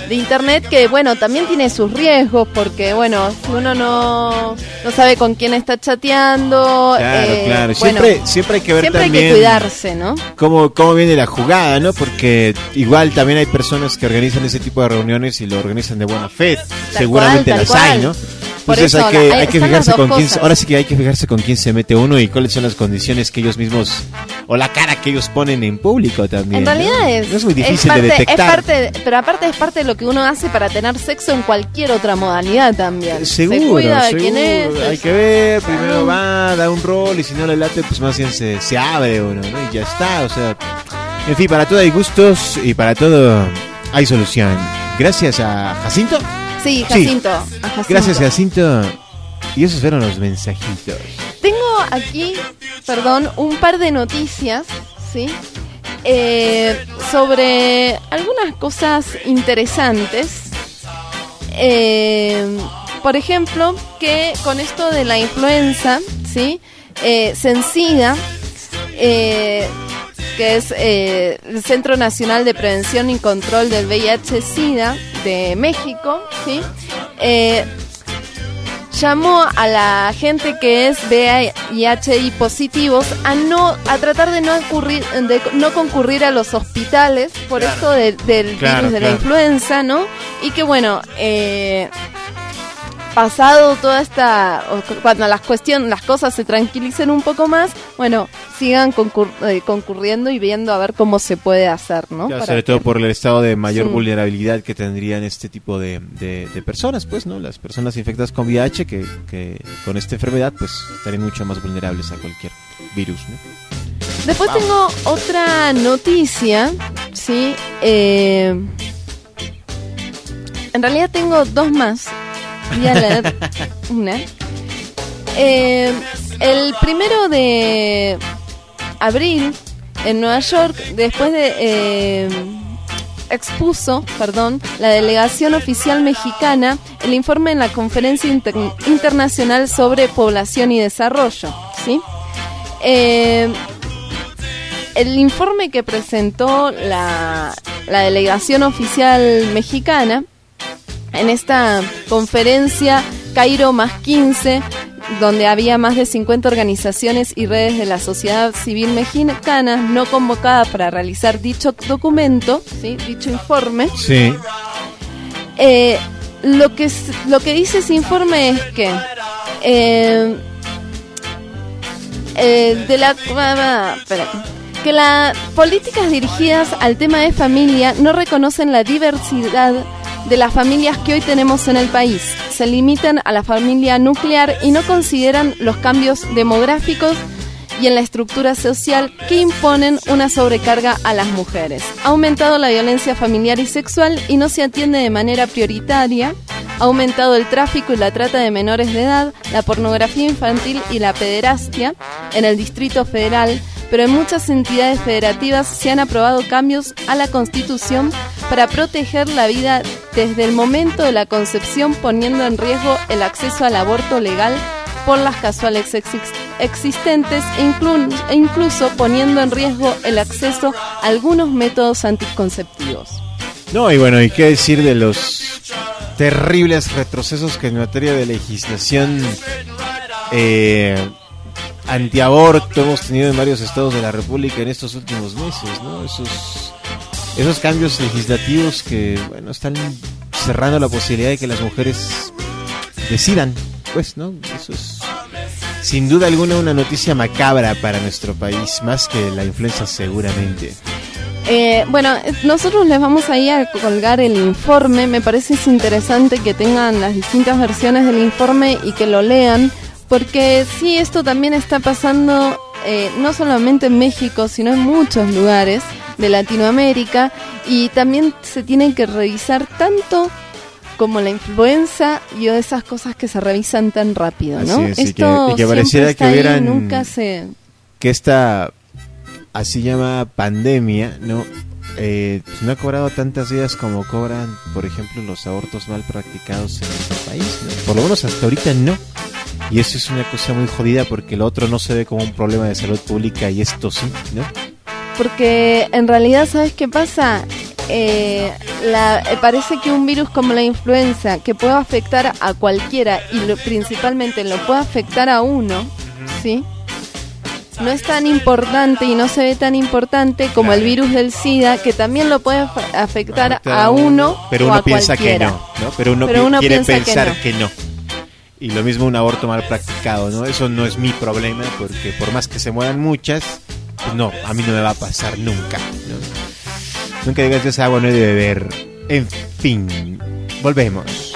de internet, que bueno, también tiene sus riesgos, porque bueno, si uno no, no sabe con quién está chateando, claro, eh, claro. Bueno, siempre, siempre hay que ver siempre también hay que cuidarse, ¿no? Cómo, cómo viene la jugada, ¿no? Porque igual también hay personas que organizan ese tipo de reuniones y lo organizan de buena fe. Tal Seguramente cual, las tal hay, cual. ¿no? Por Entonces eso, hay que, hay- hay que están las fijarse dos con quién, cosas. ahora sí que hay que fijarse con quién se mete uno y cuáles son las condiciones que ellos mismos, o la cara que ellos ponen en público también. En ¿no? realidad es, No es muy difícil es parte, de detectar. Es parte, pero aparte es parte de lo que uno hace para tener sexo en cualquier otra modalidad también. Seguro, Se cuida de seguro. quién es. Hay que ver, primero va, da un rol y si no le late, pues más bien se, se abre uno, ¿no? Y ya está, o sea, en fin, para todo hay gustos y para todo hay solución. Gracias a Jacinto. Sí, Jacinto. a Jacinto. Gracias, Jacinto. Y esos fueron los mensajitos. Tengo aquí, perdón, un par de noticias, ¿sí? Eh, sobre algunas cosas interesantes. Eh, por ejemplo, que con esto de la influenza, ¿sí? Eh, Sencida, eh, que es eh, el Centro Nacional de Prevención y Control del V I H SIDA de México, ¿sí? Eh, llamó a la gente que es V I H I positivos a no a tratar de no concurrir, de no concurrir a los hospitales por Claro. esto de- del Claro, virus de la claro. influenza, ¿no? Y que bueno, eh, pasado toda esta, o cuando las cuestiones, las cosas se tranquilicen un poco más, bueno, sigan concur- eh, concurriendo y viendo a ver cómo se puede hacer, ¿no? Claro, Para sobre que- todo por el estado de mayor Sí. vulnerabilidad que tendrían este tipo de, de, de personas, pues, ¿no? Las personas infectadas con V I H que, que con esta enfermedad, pues, estarían mucho más vulnerables a cualquier virus, ¿no? Después tengo otra noticia, ¿sí? Eh, en realidad tengo dos más. Voy a leer una. Eh, el primero de abril, en Nueva York, después de... eh, expuso, perdón, la delegación oficial mexicana el informe en la Conferencia Inter- Internacional sobre Población y Desarrollo, ¿sí? Eh, el informe que presentó la, la delegación oficial mexicana en esta conferencia Cairo más quince, donde había más de cincuenta organizaciones y redes de la sociedad civil mexicana no convocadas para realizar dicho documento, ¿sí? Dicho informe. Sí. Eh, lo que s- lo que dice ese informe es que eh, eh, de la ah, espera, que las políticas dirigidas al tema de familia no reconocen la diversidad de las familias que hoy tenemos en el país. Se limitan a la familia nuclear y no consideran los cambios demográficos y en la estructura social que imponen una sobrecarga a las mujeres. Ha aumentado la violencia familiar y sexual y no se atiende de manera prioritaria. Ha aumentado el tráfico y la trata de menores de edad, la pornografía infantil y la pederastia en el Distrito Federal, pero en muchas entidades federativas se han aprobado cambios a la Constitución para proteger la vida desde el momento de la concepción, poniendo en riesgo el acceso al aborto legal por las casuales ex- existentes e inclu- e incluso poniendo en riesgo el acceso a algunos métodos anticonceptivos. No, y bueno, ¿y qué decir de los terribles retrocesos que en materia de legislación eh, antiaborto hemos tenido en varios estados de la República en estos últimos meses, ¿no? Esos, esos cambios legislativos que, bueno, están cerrando la posibilidad de que las mujeres decidan, pues, ¿no? Eso es sin duda alguna una noticia macabra para nuestro país, más que la influenza seguramente. Eh, bueno, nosotros les vamos a ir a colgar el informe. Me parece es interesante que tengan las distintas versiones del informe y que lo lean, porque sí, esto también está pasando eh, no solamente en México, sino en muchos lugares de Latinoamérica, y también se tienen que revisar tanto como la influenza y esas cosas que se revisan tan rápido, ¿no? Así es, y Esto que- y que siempre pareciera está que ahí, hubieran- nunca se... que esta así llama pandemia, ¿no? Eh, pues no ha cobrado tantas vidas como cobran, por ejemplo, los abortos mal practicados en nuestro país, ¿no? Por lo menos hasta ahorita no. Y eso es una cosa muy jodida porque lo otro no se ve como un problema de salud pública y esto sí, ¿no? Porque en realidad, ¿sabes qué pasa? eh, la, eh, parece que un virus como la influenza, que puede afectar a cualquiera y lo, principalmente lo puede afectar a uno, ¿sí? No es tan importante y no se ve tan importante como claro. el virus del SIDA, que también lo puede afectar a uno, pero o uno a piensa cualquiera. que no, ¿no? Pero uno, pero pi- uno quiere piensa pensar que no. que no. Y lo mismo un aborto mal practicado, ¿no? Eso no es mi problema, porque por más que se mueran muchas, pues no, a mí no me va a pasar nunca, ¿no? Nunca digas esa agua no he de beber. En fin, volvemos.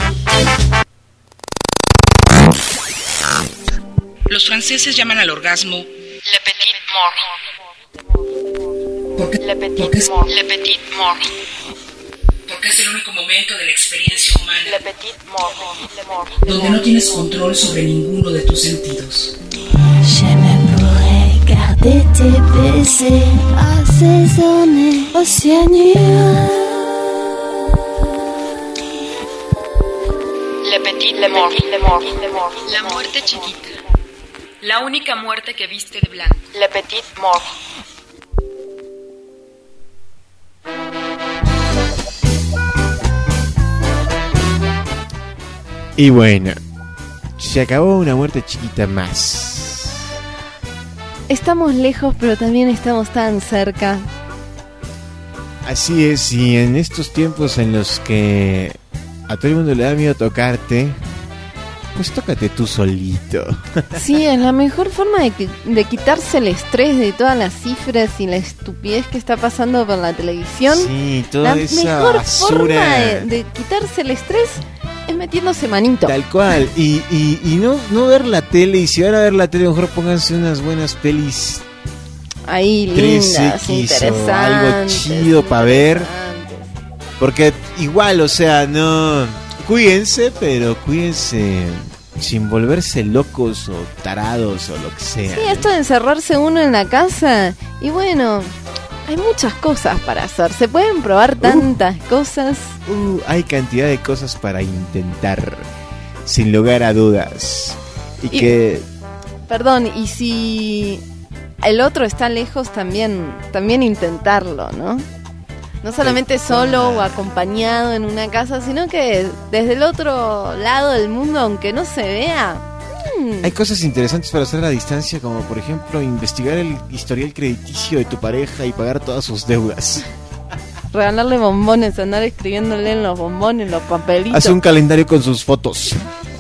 Los franceses llaman al orgasmo Le petit mort. porque, Le petit porque, es, mort. Le petit mort. porque es el único momento de la experiencia humana Le petit mort. Le mort. donde no tienes control sobre ninguno de tus sentidos. Je me pourrais garder tes baisers assaisonnés au cianure. Le petit le mort. Le mort. Le mort. La muerte chiquita. La única muerte que viste de blanco. Le petit mort. Y bueno, se acabó una muerte chiquita más. Estamos lejos, pero también estamos tan cerca. Así es, y en estos tiempos en los que a todo el mundo le da miedo tocarte, pues tócate tú solito. Sí, es la mejor forma de, que, de quitarse el estrés de todas las cifras y la estupidez que está pasando por la televisión. Sí, toda la esa mejor basura. forma de, de quitarse el estrés es metiéndose manito. Tal cual, y, y, y no, no ver la tele, y si van a ver la tele, mejor pónganse unas buenas pelis ahí tres lindas, equis interesantes, o algo chido para ver. Porque igual, o sea, no... Cuídense, pero cuídense sin volverse locos o tarados o lo que sea. Sí, esto de encerrarse uno en la casa, y bueno, hay muchas cosas para hacer. Se pueden probar tantas uh, cosas. Uh, hay cantidad de cosas para intentar, sin lugar a dudas. Y, y que... Perdón, y si el otro está lejos, también, también intentarlo, ¿no? No solamente solo o acompañado en una casa, sino que desde el otro lado del mundo, aunque no se vea. Hay cosas interesantes para hacer a la distancia, como por ejemplo investigar el historial crediticio de tu pareja y pagar todas sus deudas. Regalarle bombones, andar escribiéndole en los bombones, los papelitos. Haz un calendario con sus fotos.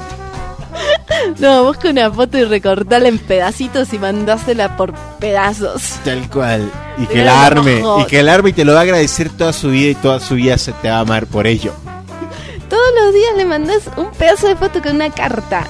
No, busca una foto y recortala en pedacitos y mandásela por pedazos. Tal cual. Y que la arme. Y que la arme y te lo va a agradecer toda su vida, y toda su vida se te va a amar por ello. Todos los días le mandás un pedazo de foto con una carta.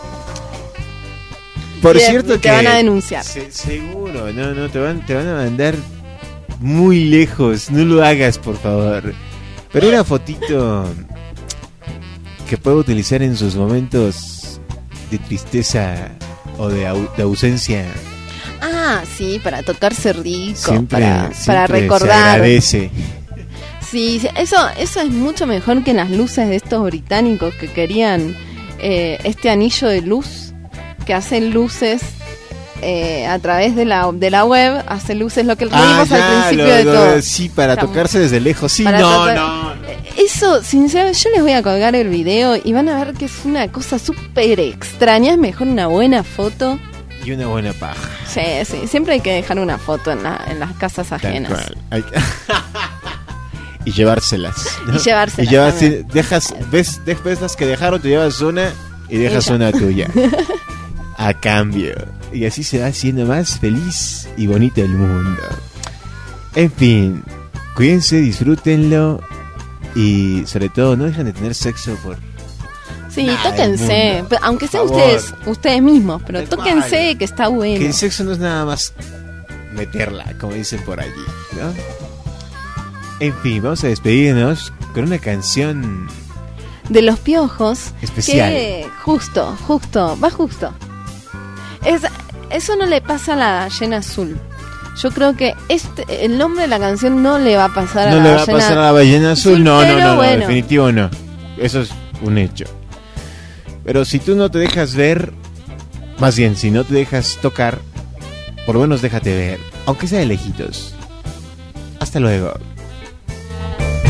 Por y cierto te que... Te van a denunciar. Se, seguro, no, no, te van, te van a mandar muy lejos. No lo hagas, por favor. Pero una fotito que pueda utilizar en sus momentos de tristeza o de, au- de ausencia. Ah, sí, para tocarse rico, Siempre, para, siempre para recordar. se agradece. Sí, sí, eso, eso es mucho mejor que las luces de estos británicos que querían eh, este anillo de luz, que hacen luces eh, a través de la de la web, hace luces, lo que Ah, vimos ya, al principio lo- de lo- todo. Sí, para Estamos- tocarse desde lejos. Sí, para no, tocar- no. Eso, sinceramente, yo les voy a colgar el video y van a ver que es una cosa súper extraña. Es mejor una buena foto. Y una buena paja. Sí, sí, siempre hay que dejar una foto en, la, en las casas Tal ajenas. cual. Hay que- y llevárselas, ¿no? Y llevárselas Y llevas, también. dejas, ves, ves, ves las que dejaron, te llevas una y dejas Ella. una tuya. A cambio. Y así se va haciendo más feliz y bonito el mundo. En fin, cuídense, disfrútenlo. Y sobre todo, no dejen de tener sexo por... Sí, nada del tóquense, mundo. Pero aunque sean Por favor. ustedes, ustedes mismos, pero Tal tóquense cual. que está bueno. Que el sexo no es nada más meterla, como dicen por allí, ¿no? En fin, vamos a despedirnos con una canción De los Piojos, especial. que justo, justo, va justo. Es, eso no le pasa a la ballena azul. Yo creo que este, el nombre de la canción no le va a pasar a ¿No la le va a ballena pasar a la ballena azul? Sí, No, no, pero no, no, bueno. definitivo no. Eso es un hecho. Pero si tú no te dejas ver, más bien, si no te dejas tocar, por lo menos déjate ver, aunque sea de lejitos. Hasta luego.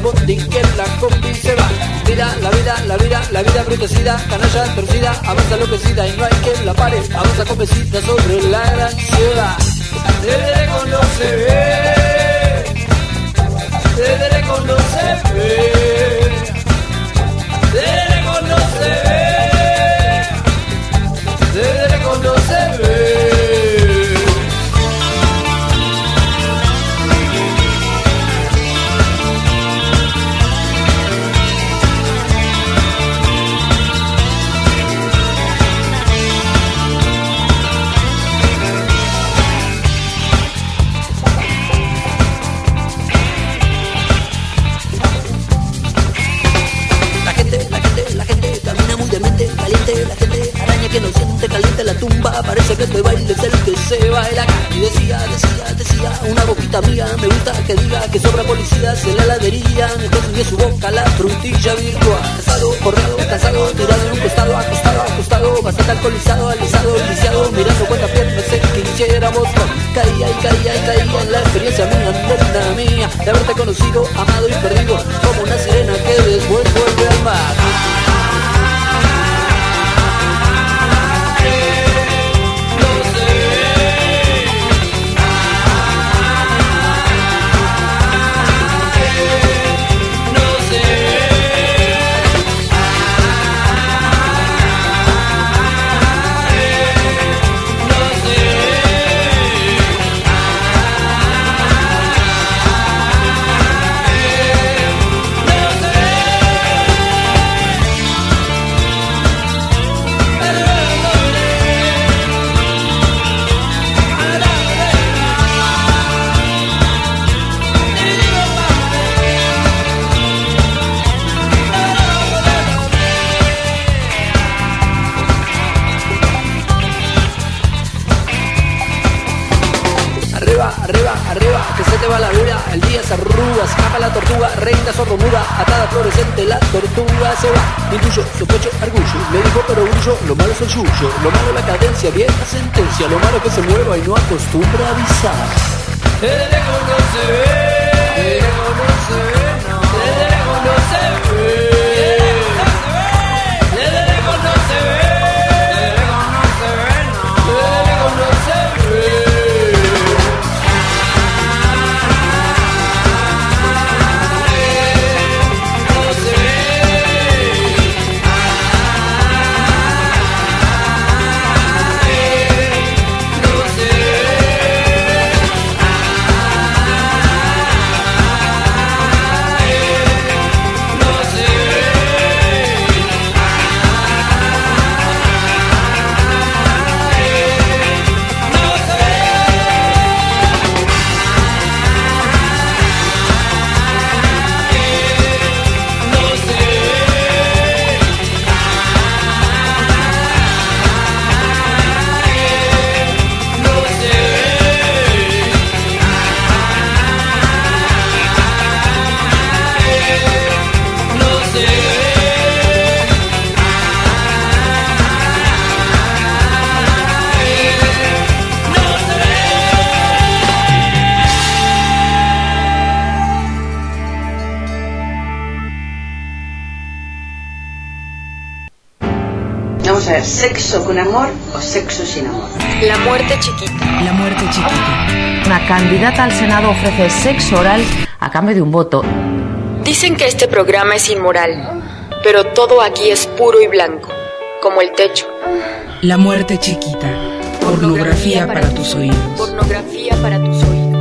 bondi que la combi se va. Mira la vida, la vida, la vida brutecida, canalla torcida, avanza enloquecida y no hay quien la pare. Avanza convencida sobre la gran ciudad. Desde lejos no se ve, desde lejos no se ve, desde lejos no se ve, desde lejos no se ve. La gente araña que no siente caliente la tumba. Parece que este baile es el que se baila acá. Y decía, decía, decía una boquita amiga, me gusta que diga que sobra policías en la heladería. Entonces de su boca la frutilla virtual. Casado, corrado, cansado, tirado en un costado, acostado, acostado, bastante alcoholizado, alisado, lisiado, mirando cuántas piernas se quisiéramos. Caía y caía y caía en la experiencia mía, nena mía, de haberte conocido, amado y perdido, como una sirena que después vuelve al mar. Que se te va la vida, el día se arruga, escapa la tortuga, reina sordomuda, atada fluorescente, la tortuga se va. Intuyo, sospecho, argullo, me dijo pero grullo, lo malo es el yuyo, lo malo la cadencia, vieja sentencia, lo malo que se mueva y no acostumbra a avisar. Desde lejos no se ve, desde lejos no se ve, no, desde lejos no se ve, desde lejos no se ve, desde lejos no se ve, no, desde lejos no se ve. Vamos a ver, ¿sexo con amor o sexo sin amor? La muerte chiquita. La muerte chiquita. Una candidata al Senado ofrece sexo oral a cambio de un voto. Dicen que este programa es inmoral, pero todo aquí es puro y blanco, como el techo. La muerte chiquita. Pornografía para tus oídos. Pornografía para tus oídos.